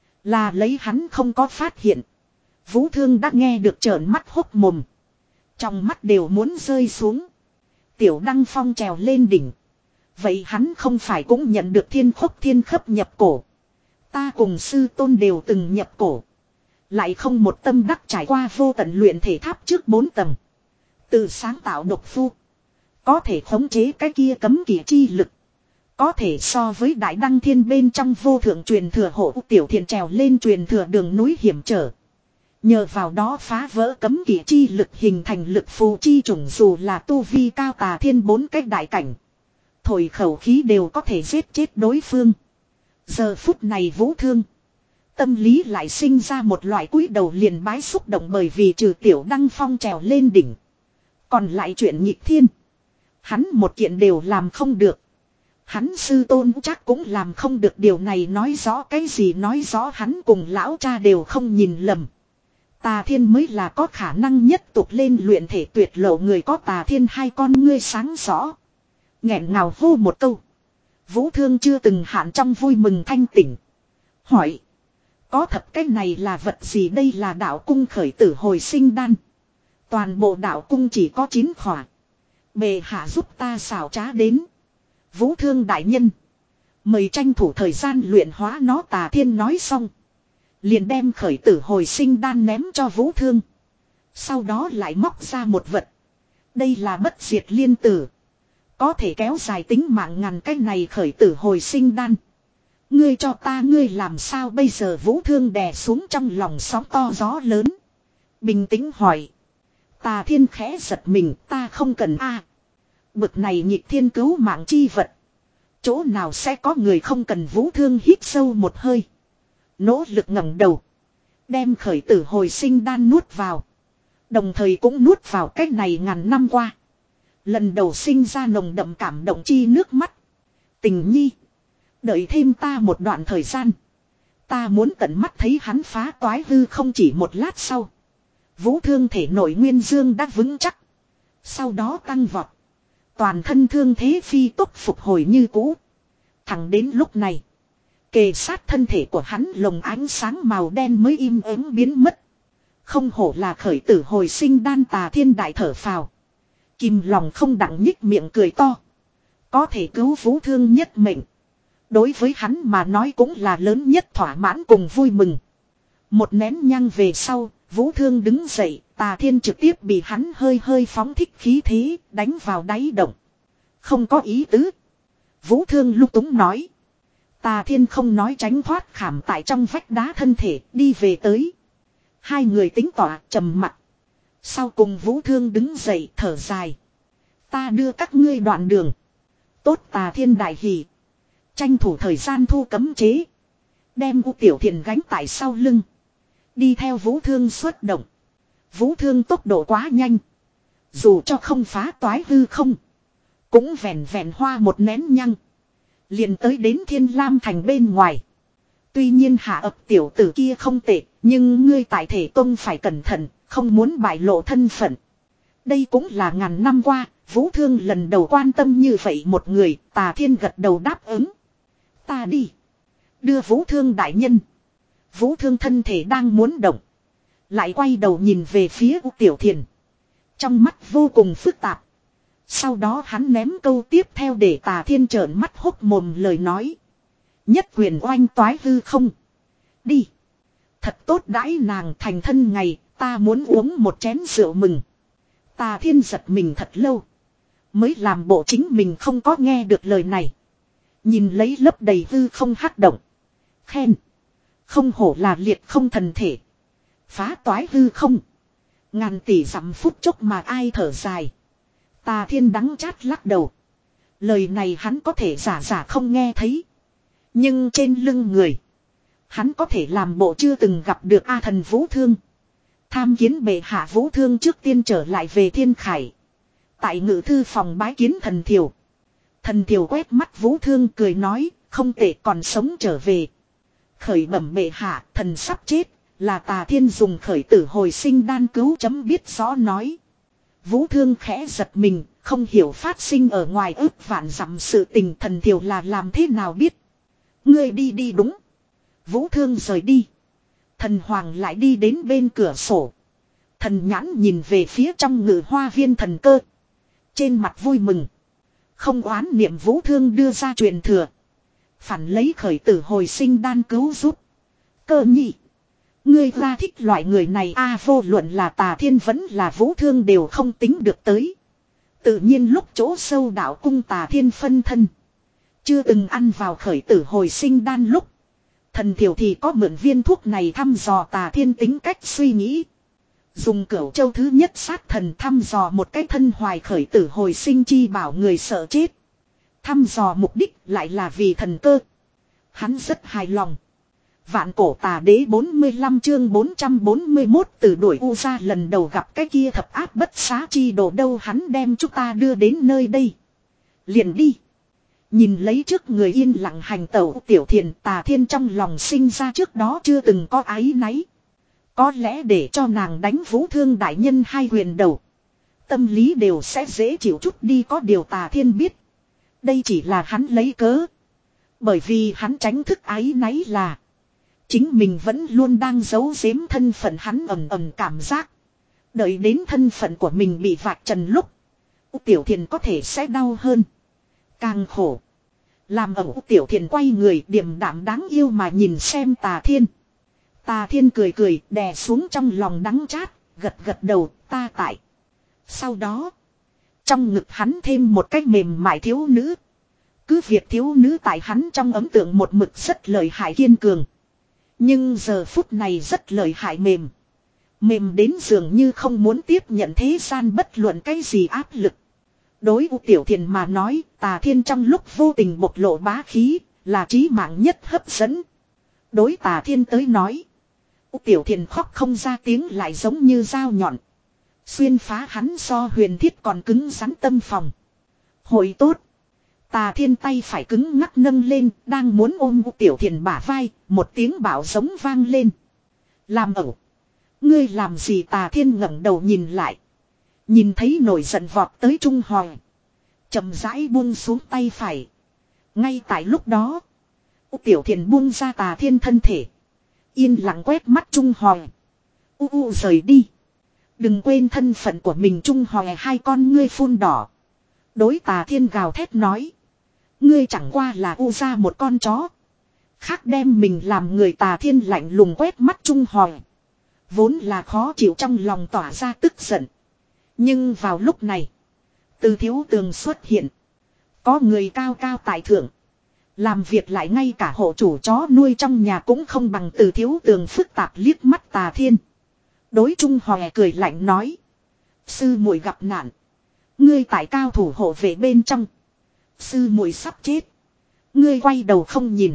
Là lấy hắn không có phát hiện. Vũ Thương đã nghe được trợn mắt hốc mồm. Trong mắt đều muốn rơi xuống. Tiểu đăng phong trèo lên đỉnh. Vậy hắn không phải cũng nhận được thiên khốc thiên khấp nhập cổ. Ta cùng sư tôn đều từng nhập cổ. Lại không một tâm đắc trải qua vô tận luyện thể tháp trước bốn tầng. Từ sáng tạo độc phu. Có thể khống chế cái kia cấm kỵ chi lực. Có thể so với đại đăng thiên bên trong vô thượng truyền thừa hộ Tiểu Thiền trèo lên truyền thừa đường núi hiểm trở. Nhờ vào đó phá vỡ cấm kỵ chi lực hình thành lực phù chi trùng dù là tu vi cao Tà Thiên bốn cách đại cảnh. Thổi khẩu khí đều có thể giết chết đối phương. Giờ phút này Vũ Thương. Tâm lý lại sinh ra một loại cúi đầu liền bái xúc động bởi vì trừ Tiểu Đăng Phong trèo lên đỉnh. Còn lại chuyện nhịp thiên. Hắn một kiện đều làm không được. Hắn sư tôn chắc cũng làm không được, điều này nói rõ cái gì, nói rõ hắn cùng lão cha đều không nhìn lầm. Tà Thiên mới là có khả năng nhất tục lên luyện thể tuyệt lộ người, có Tà Thiên hai con ngươi sáng rõ. Nghẹn ngào hô một câu. Vũ Thương chưa từng hạn trong vui mừng thanh tỉnh. Hỏi. Có thật cái này là vật gì? Đây là đạo cung khởi tử hồi sinh đan. Toàn bộ đạo cung chỉ có chín khỏa. Bệ hạ giúp ta xảo trá đến. Vũ Thương đại nhân. Mời tranh thủ thời gian luyện hóa nó. Tà Thiên nói xong. Liền đem khởi tử hồi sinh đan ném cho Vũ Thương. Sau đó lại móc ra một vật. Đây là bất diệt liên tử. Có thể kéo dài tính mạng ngàn, cái này khởi tử hồi sinh đan. Ngươi cho ta, ngươi làm sao bây giờ? Vũ Thương đè xuống trong lòng sóng to gió lớn. Bình tĩnh hỏi. Tà Thiên khẽ giật mình, ta không cần a. À, bực này nhịp thiên cứu mạng chi vật. Chỗ nào sẽ có người không cần? Vũ Thương hít sâu một hơi. Nỗ lực ngẩng đầu. Đem khởi tử hồi sinh đan nuốt vào. Đồng thời cũng nuốt vào cách này ngàn năm qua. Lần đầu sinh ra nồng đậm cảm động chi nước mắt. Tình nhi. Đợi thêm ta một đoạn thời gian. Ta muốn tận mắt thấy hắn phá toái hư không. Chỉ một lát sau. Vũ Thương thể nội nguyên dương đã vững chắc. Sau đó tăng vọt. Toàn thân thương thế phi tốc phục hồi như cũ. Thẳng đến lúc này. Kề sát thân thể của hắn lồng ánh sáng màu đen mới im ắng biến mất. Không hổ là khởi tử hồi sinh đan. Tà Thiên đại thở phào. Kìm lòng không đặng nhích miệng cười to. Có thể cứu Vũ Thương nhất mệnh. Đối với hắn mà nói cũng là lớn nhất thỏa mãn cùng vui mừng. Một nén nhang về sau, Vũ Thương đứng dậy. Tà Thiên trực tiếp bị hắn hơi hơi phóng thích khí thế, đánh vào đáy động. Không có ý tứ. Vũ Thương lung túng nói. Tà Thiên không nói, tránh thoát khảm tại trong vách đá thân thể, đi về tới. Hai người tính tỏa trầm mặc. Sau cùng Vũ Thương đứng dậy thở dài. Ta đưa các ngươi đoạn đường. Tốt. Tà Thiên đại hỉ. Tranh thủ thời gian thu cấm chế. Đem U Tiểu Thiền gánh tại sau lưng. Đi theo Vũ Thương xuất động. Vũ Thương tốc độ quá nhanh. Dù cho không phá toái hư không. Cũng vẹn vẹn hoa một nén nhăng. Liền tới đến Thiên Lam thành bên ngoài. Tuy nhiên hạ ập tiểu tử kia không tệ. Nhưng ngươi tại thể tông phải cẩn thận. Không muốn bại lộ thân phận. Đây cũng là ngàn năm qua. Vũ Thương lần đầu quan tâm như vậy một người. Tà Thiên gật đầu đáp ứng. Ta đi. Đưa Vũ Thương đại nhân. Vũ Thương thân thể đang muốn động. Lại quay đầu nhìn về phía U Tiểu Thiền. Trong mắt vô cùng phức tạp. Sau đó hắn ném câu tiếp theo để Tà Thiên trợn mắt hốc mồm lời nói. Nhất quyền oanh toái hư không. Đi. Thật tốt đãi nàng thành thân ngày. Ta muốn uống một chén rượu mừng. Tà Thiên giật mình thật lâu. Mới làm bộ chính mình không có nghe được lời này. Nhìn lấy lấp đầy hư không hắc động. Khen. Không hổ là liệt không thần thể. Phá toái hư không. Ngàn tỷ dặm phút chốc mà ai thở dài. Tà Thiên đắng chát lắc đầu. Lời này hắn có thể giả giả không nghe thấy. Nhưng trên lưng người. Hắn có thể làm bộ chưa từng gặp được A thần Vũ Thương. Tham kiến bệ hạ. Vũ Thương trước tiên trở lại về Thiên Khải. Tại ngự thư phòng bái kiến thần thiều. Thần thiều quét mắt Vũ Thương cười nói. Không tệ, còn sống trở về. Khởi bẩm bệ hạ, thần sắp chết. Là Tà Thiên dùng khởi tử hồi sinh đan cứu chấm biết rõ nói. Vũ Thương khẽ giật mình. Không hiểu phát sinh ở ngoài ước vạn dặm sự tình. Thần thiều là làm thế nào biết. Ngươi đi đi đúng. Vũ Thương rời đi. Thần Hoàng lại đi đến bên cửa sổ. Thần nhãn nhìn về phía trong ngự hoa viên thần cơ. Trên mặt vui mừng. Không oán niệm Vũ Thương đưa ra truyền thừa. Phản lấy khởi tử hồi sinh đan cứu giúp. Cơ nhị. Ngươi ra thích loại người này a. Vô luận là Tà Thiên vẫn là Vũ Thương đều không tính được tới. Tự nhiên lúc chỗ sâu đạo cung Tà Thiên phân thân. Chưa từng ăn vào khởi tử hồi sinh đan lúc. Thần thiểu thì có mượn viên thuốc này thăm dò Tà Thiên tính cách suy nghĩ. Dùng cửu châu thứ nhất sát thần thăm dò một cái thân hoài khởi tử hồi sinh chi bảo người sợ chết. Thăm dò mục đích lại là vì thần cơ. Hắn rất hài lòng. Vạn cổ tà đế bốn mươi lăm chương bốn trăm bốn mươi mốt từ đuổi U ra lần đầu gặp cái kia thập áp bất xá chi đồ đâu hắn đem chúng ta đưa đến nơi đây. Liền đi. Nhìn lấy trước người yên lặng hành tẩu Tiểu Thiền, Tà Thiên trong lòng sinh ra trước đó chưa từng có áy náy. Có lẽ để cho nàng đánh Vũ Thương đại nhân hai huyền đầu. Tâm lý đều sẽ dễ chịu chút đi, có điều Tà Thiên biết. Đây chỉ là hắn lấy cớ. Bởi vì hắn tránh thức áy náy là chính mình vẫn luôn đang giấu giếm thân phận, hắn ầm ầm cảm giác. Đợi đến thân phận của mình bị vạch trần lúc, Tiểu Thiền có thể sẽ đau hơn. Càng khổ. Làm ẩu Tiểu Thiền quay người điềm đạm đáng yêu mà nhìn xem Tà Thiên. Tà Thiên cười cười đè xuống trong lòng đắng chát, gật gật đầu, ta tại. Sau đó, trong ngực hắn thêm một cách mềm mại thiếu nữ. Cứ việc thiếu nữ tại hắn trong ấn tượng một mực rất lợi hại kiên cường. Nhưng giờ phút này rất lợi hại mềm. Mềm đến dường như không muốn tiếp nhận thế gian bất luận cái gì áp lực. Đối U Tiểu Thiền mà nói, Tà Thiên trong lúc vô tình bộc lộ bá khí, là trí mạng nhất hấp dẫn. Đối Tà Thiên tới nói, U Tiểu Thiền khóc không ra tiếng lại giống như dao nhọn. Xuyên phá hắn so huyền thiết còn cứng rắn tâm phòng. Hội tốt. Tà Thiên tay phải cứng ngắc nâng lên, đang muốn ôm U Tiểu Thiền bả vai, một tiếng bảo giống vang lên. Làm ẩu. Ngươi làm gì? Tà Thiên ngẩng đầu nhìn lại. Nhìn thấy nổi giận vọt tới Trung Hoàng. Chậm rãi buông xuống tay phải. Ngay tại lúc đó, U Tiểu Thiền buông ra Tà Thiên thân thể. Yên lặng quét mắt Trung Hoàng. U u rời đi. Đừng quên thân phận của mình. Trung Hoàng hai con ngươi phun đỏ. Đối Tà Thiên gào thét nói. Ngươi chẳng qua là U ra một con chó. Khác đem mình làm người. Tà Thiên lạnh lùng quét mắt Trung Hoàng. Vốn là khó chịu trong lòng tỏa ra tức giận. Nhưng vào lúc này, Từ Thiếu Tường xuất hiện. Có người cao cao tại thượng. Làm việc lại ngay cả hộ chủ chó nuôi trong nhà cũng không bằng. Từ Thiếu Tường phức tạp liếc mắt Tà Thiên. Đối Trung Hoàng cười lạnh nói. Sư muội gặp nạn. Ngươi tại cao thủ hộ vệ bên trong. Sư muội sắp chết. Ngươi quay đầu không nhìn.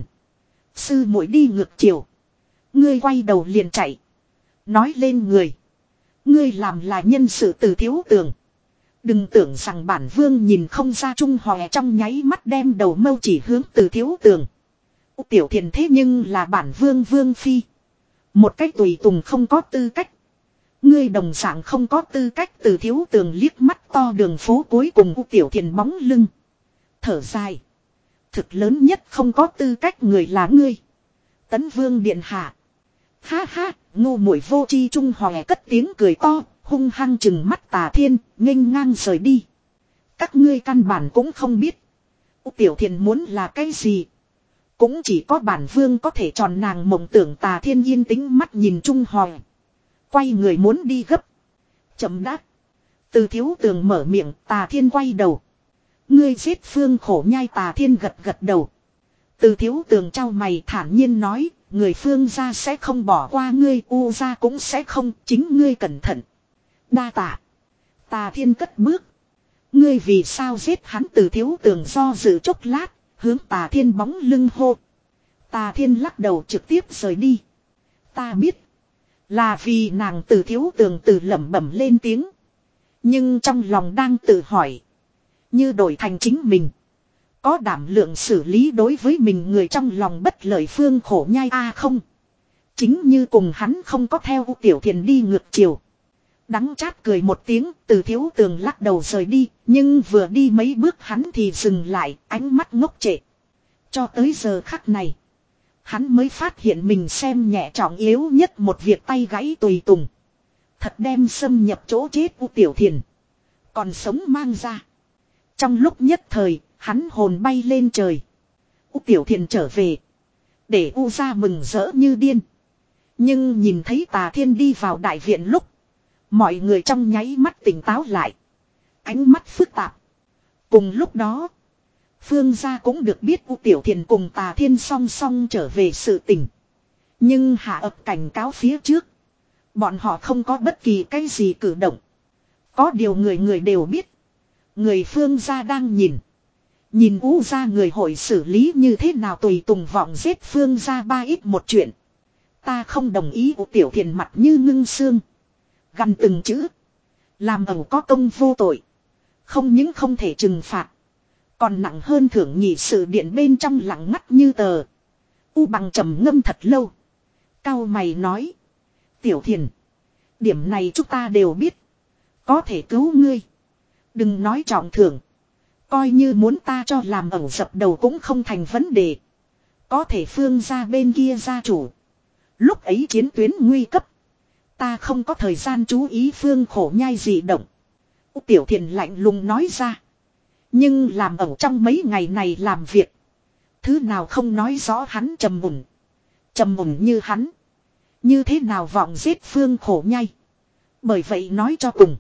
Sư muội đi ngược chiều. Ngươi quay đầu liền chạy. Nói lên người. Ngươi làm là nhân sự. Từ Thiếu Tường. Đừng tưởng rằng bản vương nhìn không ra. Trung Hoàng trong nháy mắt đem đầu mâu chỉ hướng Từ Thiếu Tường. Tiểu Thiền thế nhưng là bản vương vương phi. Một cách tùy tùng không có tư cách. Ngươi đồng dạng không có tư cách. Từ Thiếu Tường liếc mắt to đường phố cuối cùng Tiểu Thiền bóng lưng. Thở dài. Thực lớn nhất không có tư cách người là ngươi. Tấn Vương điện hạ. Ha ha, ngu muội vô chi. Trung Hoàng cất tiếng cười to, hung hăng chừng mắt Tà Thiên, nghênh ngang rời đi. Các ngươi căn bản cũng không biết. Tiểu Thiền muốn là cái gì. Cũng chỉ có bản vương có thể tròn nàng mộng tưởng. Tà Thiên yên tĩnh mắt nhìn Trung Hoàng. Quay người muốn đi gấp. Chậm đáp. Từ Thiếu Tường mở miệng. Tà Thiên quay đầu. Ngươi giết Phương Khổ Nhai. Tà Thiên gật gật đầu. Từ Thiếu Tường trao mày thản nhiên nói. Người Phương gia sẽ không bỏ qua ngươi. U gia cũng sẽ không. Chính ngươi cẩn thận. Đa tạ. Tà Thiên cất bước. Ngươi vì sao giết hắn? Từ Thiếu Tường do dự chốc lát. Hướng Tà Thiên bóng lưng hô. Tà Thiên lắc đầu trực tiếp rời đi. Ta biết. Là vì nàng. Từ Thiếu Tường từ lẩm bẩm lên tiếng. Nhưng trong lòng đang tự hỏi. Như đổi thành chính mình. Có đảm lượng xử lý đối với mình người trong lòng bất lợi Phương Khổ Nhai a à không. Chính như cùng hắn không có theo Tiểu Thiền đi ngược chiều. Đắng chát cười một tiếng. Từ Thiếu Tường lắc đầu rời đi. Nhưng vừa đi mấy bước hắn thì dừng lại. Ánh mắt ngốc trệ. Cho tới giờ khắc này. Hắn mới phát hiện mình xem nhẹ trọng yếu nhất một việc tay gãy tùy tùng. Thật đem xâm nhập chỗ chết U Tiểu Thiền. Còn sống mang ra. Trong lúc nhất thời, hắn hồn bay lên trời. U Tiểu Thiền trở về. Để U ra mừng rỡ như điên. Nhưng nhìn thấy Tà Thiên đi vào đại viện lúc. Mọi người trong nháy mắt tỉnh táo lại. Ánh mắt phức tạp. Cùng lúc đó. Phương gia cũng được biết U Tiểu Thiền cùng Tà Thiên song song trở về sự tình. Nhưng hạ ập cảnh cáo phía trước. Bọn họ không có bất kỳ cái gì cử động. Có điều người người đều biết. Người Phương gia đang nhìn. Nhìn U gia người hội xử lý như thế nào tùy tùng vọng giết Phương gia ba ít một chuyện. Ta không đồng ý. U Tiểu Thiền mặt như ngưng xương. Gằn từng chữ. Làm ẩu có công vô tội. Không những không thể trừng phạt. Còn nặng hơn thưởng nhị sự điện bên trong lặng ngắt như tờ. U Bằng trầm ngâm thật lâu. Cao mày nói. Tiểu Thiền. Điểm này chúng ta đều biết. Có thể cứu ngươi. Đừng nói trọng thưởng. Coi như muốn ta cho làm ẩu dập đầu cũng không thành vấn đề. Có thể Phương gia bên kia gia chủ. Lúc ấy chiến tuyến nguy cấp. Ta không có thời gian chú ý Phương Khổ Nhai dị động. U Tiểu Thiền lạnh lùng nói ra. Nhưng làm ẩu trong mấy ngày này làm việc. Thứ nào không nói rõ hắn trầm mùn. Trầm mùn như hắn. Như thế nào vọng giết Phương Khổ Nhai. Bởi vậy nói cho cùng.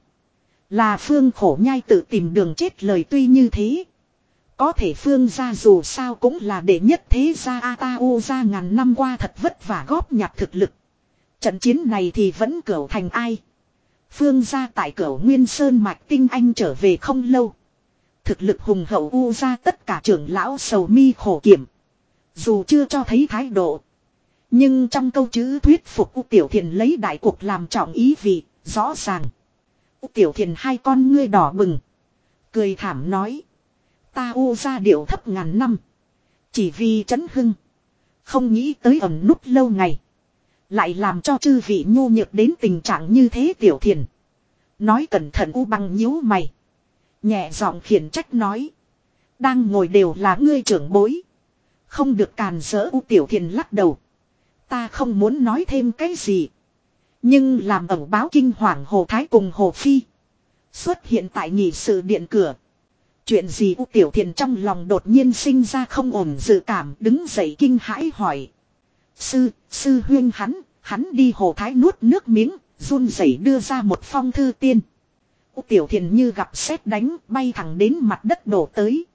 Là Phương Khổ Nhai tự tìm đường chết lời tuy như thế. Có thể Phương gia dù sao cũng là đệ nhất thế gia A Ta U gia ngàn năm qua thật vất vả góp nhặt thực lực. Trận chiến này thì vẫn cửu thành ai. Phương gia tại cửu Nguyên Sơn mạch tinh anh trở về không lâu. Thực lực hùng hậu U gia tất cả trưởng lão sầu mi khổ kiểm. Dù chưa cho thấy thái độ. Nhưng trong câu chữ thuyết phục U Tiểu Thiền lấy đại cuộc làm trọng ý vị, rõ ràng. U Tiểu Thiền hai con ngươi đỏ bừng. Cười thảm nói. Ta U gia điệu thấp ngàn năm. Chỉ vì chấn hưng. Không nghĩ tới ẩn nút lâu ngày. Lại làm cho chư vị nhu nhược đến tình trạng như thế. Tiểu Thiền. Nói cẩn thận. U Bằng nhíu mày. Nhẹ giọng khiển trách nói. Đang ngồi đều là ngươi trưởng bối. Không được càn rỡ. U Tiểu Thiền lắc đầu. Ta không muốn nói thêm cái gì. Nhưng làm ẩu báo kinh hoàng Hồ Thái cùng Hồ Phi. Xuất hiện tại nhị sự điện cửa. Chuyện gì? U Tiểu Thiền trong lòng đột nhiên sinh ra không ổn dự cảm, đứng dậy kinh hãi hỏi. Sư, sư huyên hắn, hắn đi Hồ Thái nuốt nước miếng, run rẩy đưa ra một phong thư tiên. U Tiểu Thiền như gặp sét đánh, bay thẳng đến mặt đất đổ tới.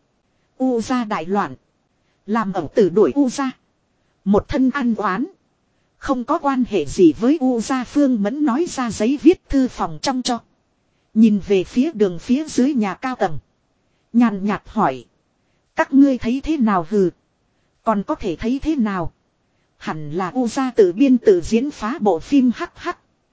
U gia đại loạn. Làm ẩu tử đuổi U gia. Một thân ăn oán. Không có quan hệ gì với U gia. Phương Mẫn nói ra giấy viết thư phòng trong cho. Nhìn về phía đường phía dưới nhà cao tầng. Nhàn nhạt hỏi. Các ngươi thấy thế nào? Hừ. Còn có thể thấy thế nào? Hẳn là U gia tự biên tự diễn phá bộ phim hắc hắc.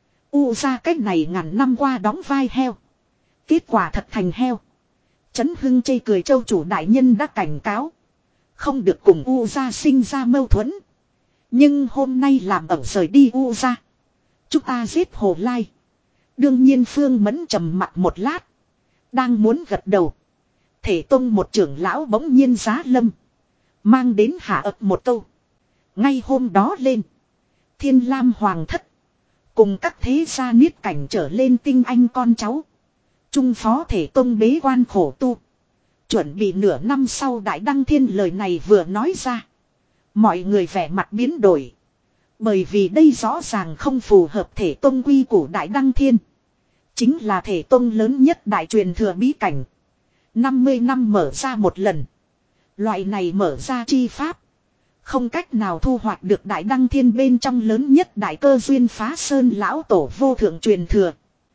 U gia cách này ngàn năm qua đóng vai heo. Kết quả thật thành heo. Trấn Hưng chê cười châu chủ đại nhân đã cảnh cáo. Không được cùng U gia sinh ra mâu thuẫn. Nhưng hôm nay làm ẩu rời đi U gia. Chúng ta giết Hồ Lai. Đương nhiên Phương Mẫn trầm mặt một lát. Đang muốn gật đầu. Thể Tông một trưởng lão bỗng nhiên giá lâm. Mang đến hạ ập một câu. Ngay hôm đó lên. Thiên Lam Hoàng thất. Cùng các thế gia niết cảnh trở lên tinh anh con cháu. Trung phó Thể Tông bế quan khổ tu. Chuẩn bị nửa năm sau Đại Đăng Thiên. Lời này vừa nói ra. Mọi người vẻ mặt biến đổi. Bởi vì đây rõ ràng không phù hợp Thể Tông quy của Đại Đăng Thiên. Chính là Thể Tông lớn nhất đại truyền thừa bí cảnh. năm mươi năm mở ra một lần. Loại này mở ra chi pháp. Không cách nào thu hoạch được Đại Đăng Thiên bên trong lớn nhất đại cơ duyên phá sơn lão tổ vô thượng truyền thừa.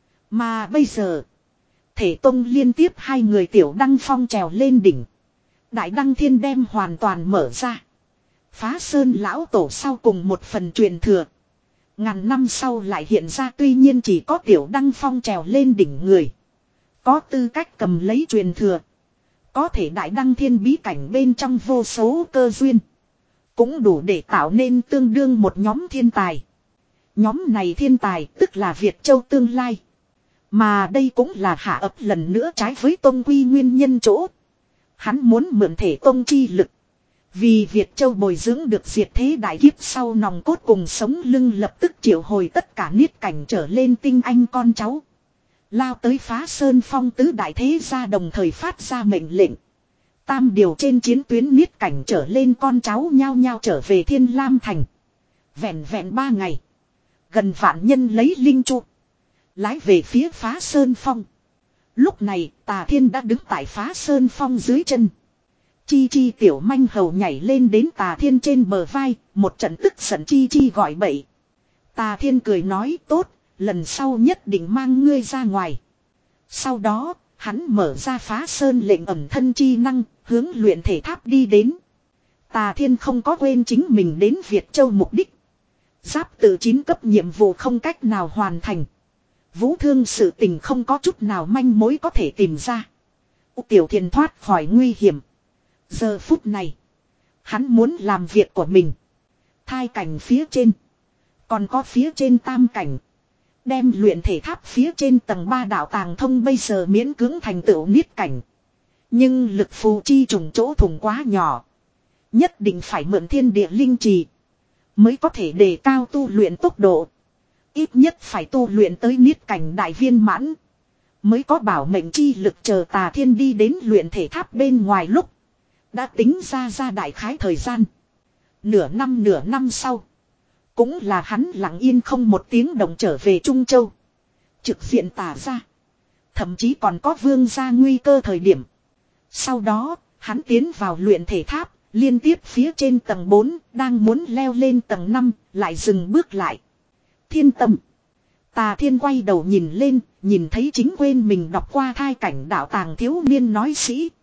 Mà bây giờ. Thể Tông liên tiếp hai người tiểu đăng phong trèo lên đỉnh. Đại Đăng Thiên đem hoàn toàn mở ra. Phá sơn lão tổ sau cùng một phần truyền thừa. Ngàn năm sau lại hiện ra tuy nhiên chỉ có tiểu đăng phong trèo lên đỉnh người. Có tư cách cầm lấy truyền thừa. Có thể Đại Đăng Thiên bí cảnh bên trong vô số cơ duyên. Cũng đủ để tạo nên tương đương một nhóm thiên tài. Nhóm này thiên tài tức là Việt Châu tương lai. Mà đây cũng là hạ ấp lần nữa trái với Tông quy nguyên nhân chỗ. Hắn muốn mượn Thể Tông chi lực. Vì Việt Châu bồi dưỡng được diệt thế đại kiếp sau nòng cốt cùng sống lưng lập tức triệu hồi tất cả niết cảnh trở lên tinh anh con cháu. Lao tới phá sơn phong tứ đại thế gia đồng thời phát ra mệnh lệnh. Tam điều trên chiến tuyến niết cảnh trở lên con cháu nhao nhao trở về Thiên Lam Thành. Vẹn vẹn ba ngày. Gần vạn nhân lấy linh chu. Lái về phía phá sơn phong. Lúc này Tà Thiên đã đứng tại phá sơn phong dưới chân. Chi Chi tiểu manh hầu nhảy lên đến Tà Thiên trên bờ vai. Một trận tức giận Chi Chi gọi bậy. Tà Thiên cười nói tốt. Lần sau nhất định mang ngươi ra ngoài. Sau đó, hắn mở ra phá sơn lệnh ẩm thân chi năng, hướng luyện thể tháp đi đến. Tà Thiên không có quên chính mình đến Việt Châu mục đích. Giáp tự chín cấp nhiệm vụ không cách nào hoàn thành. Vũ thương sự tình không có chút nào manh mối có thể tìm ra. Tiểu Thiền thoát khỏi nguy hiểm. Giờ phút này. Hắn muốn làm việc của mình. Thai cảnh phía trên. Còn có phía trên tam cảnh. Đem luyện thể tháp phía trên tầng ba đạo tàng thông bây giờ miễn cưỡng thành tựu niết cảnh. Nhưng lực phù chi trùng chỗ thủng quá nhỏ. Nhất định phải mượn thiên địa linh trì. Mới có thể đề cao tu luyện tốc độ. Ít nhất phải tu luyện tới niết cảnh đại viên mãn. Mới có bảo mệnh chi lực chờ Tà Thiên đi đến luyện thể tháp bên ngoài lúc. Đã tính ra ra đại khái thời gian. Nửa năm nửa năm sau. Cũng là hắn lặng yên không một tiếng động trở về Trung Châu. Trực diện Tà ra. Thậm chí còn có vương gia nguy cơ thời điểm. Sau đó, hắn tiến vào luyện thể tháp. Liên tiếp phía trên tầng bốn, đang muốn leo lên tầng năm, lại dừng bước lại. Thiên tâm. Tà Thiên quay đầu nhìn lên, nhìn thấy chính quên mình đọc qua thai cảnh đạo tàng thiếu niên nói sĩ.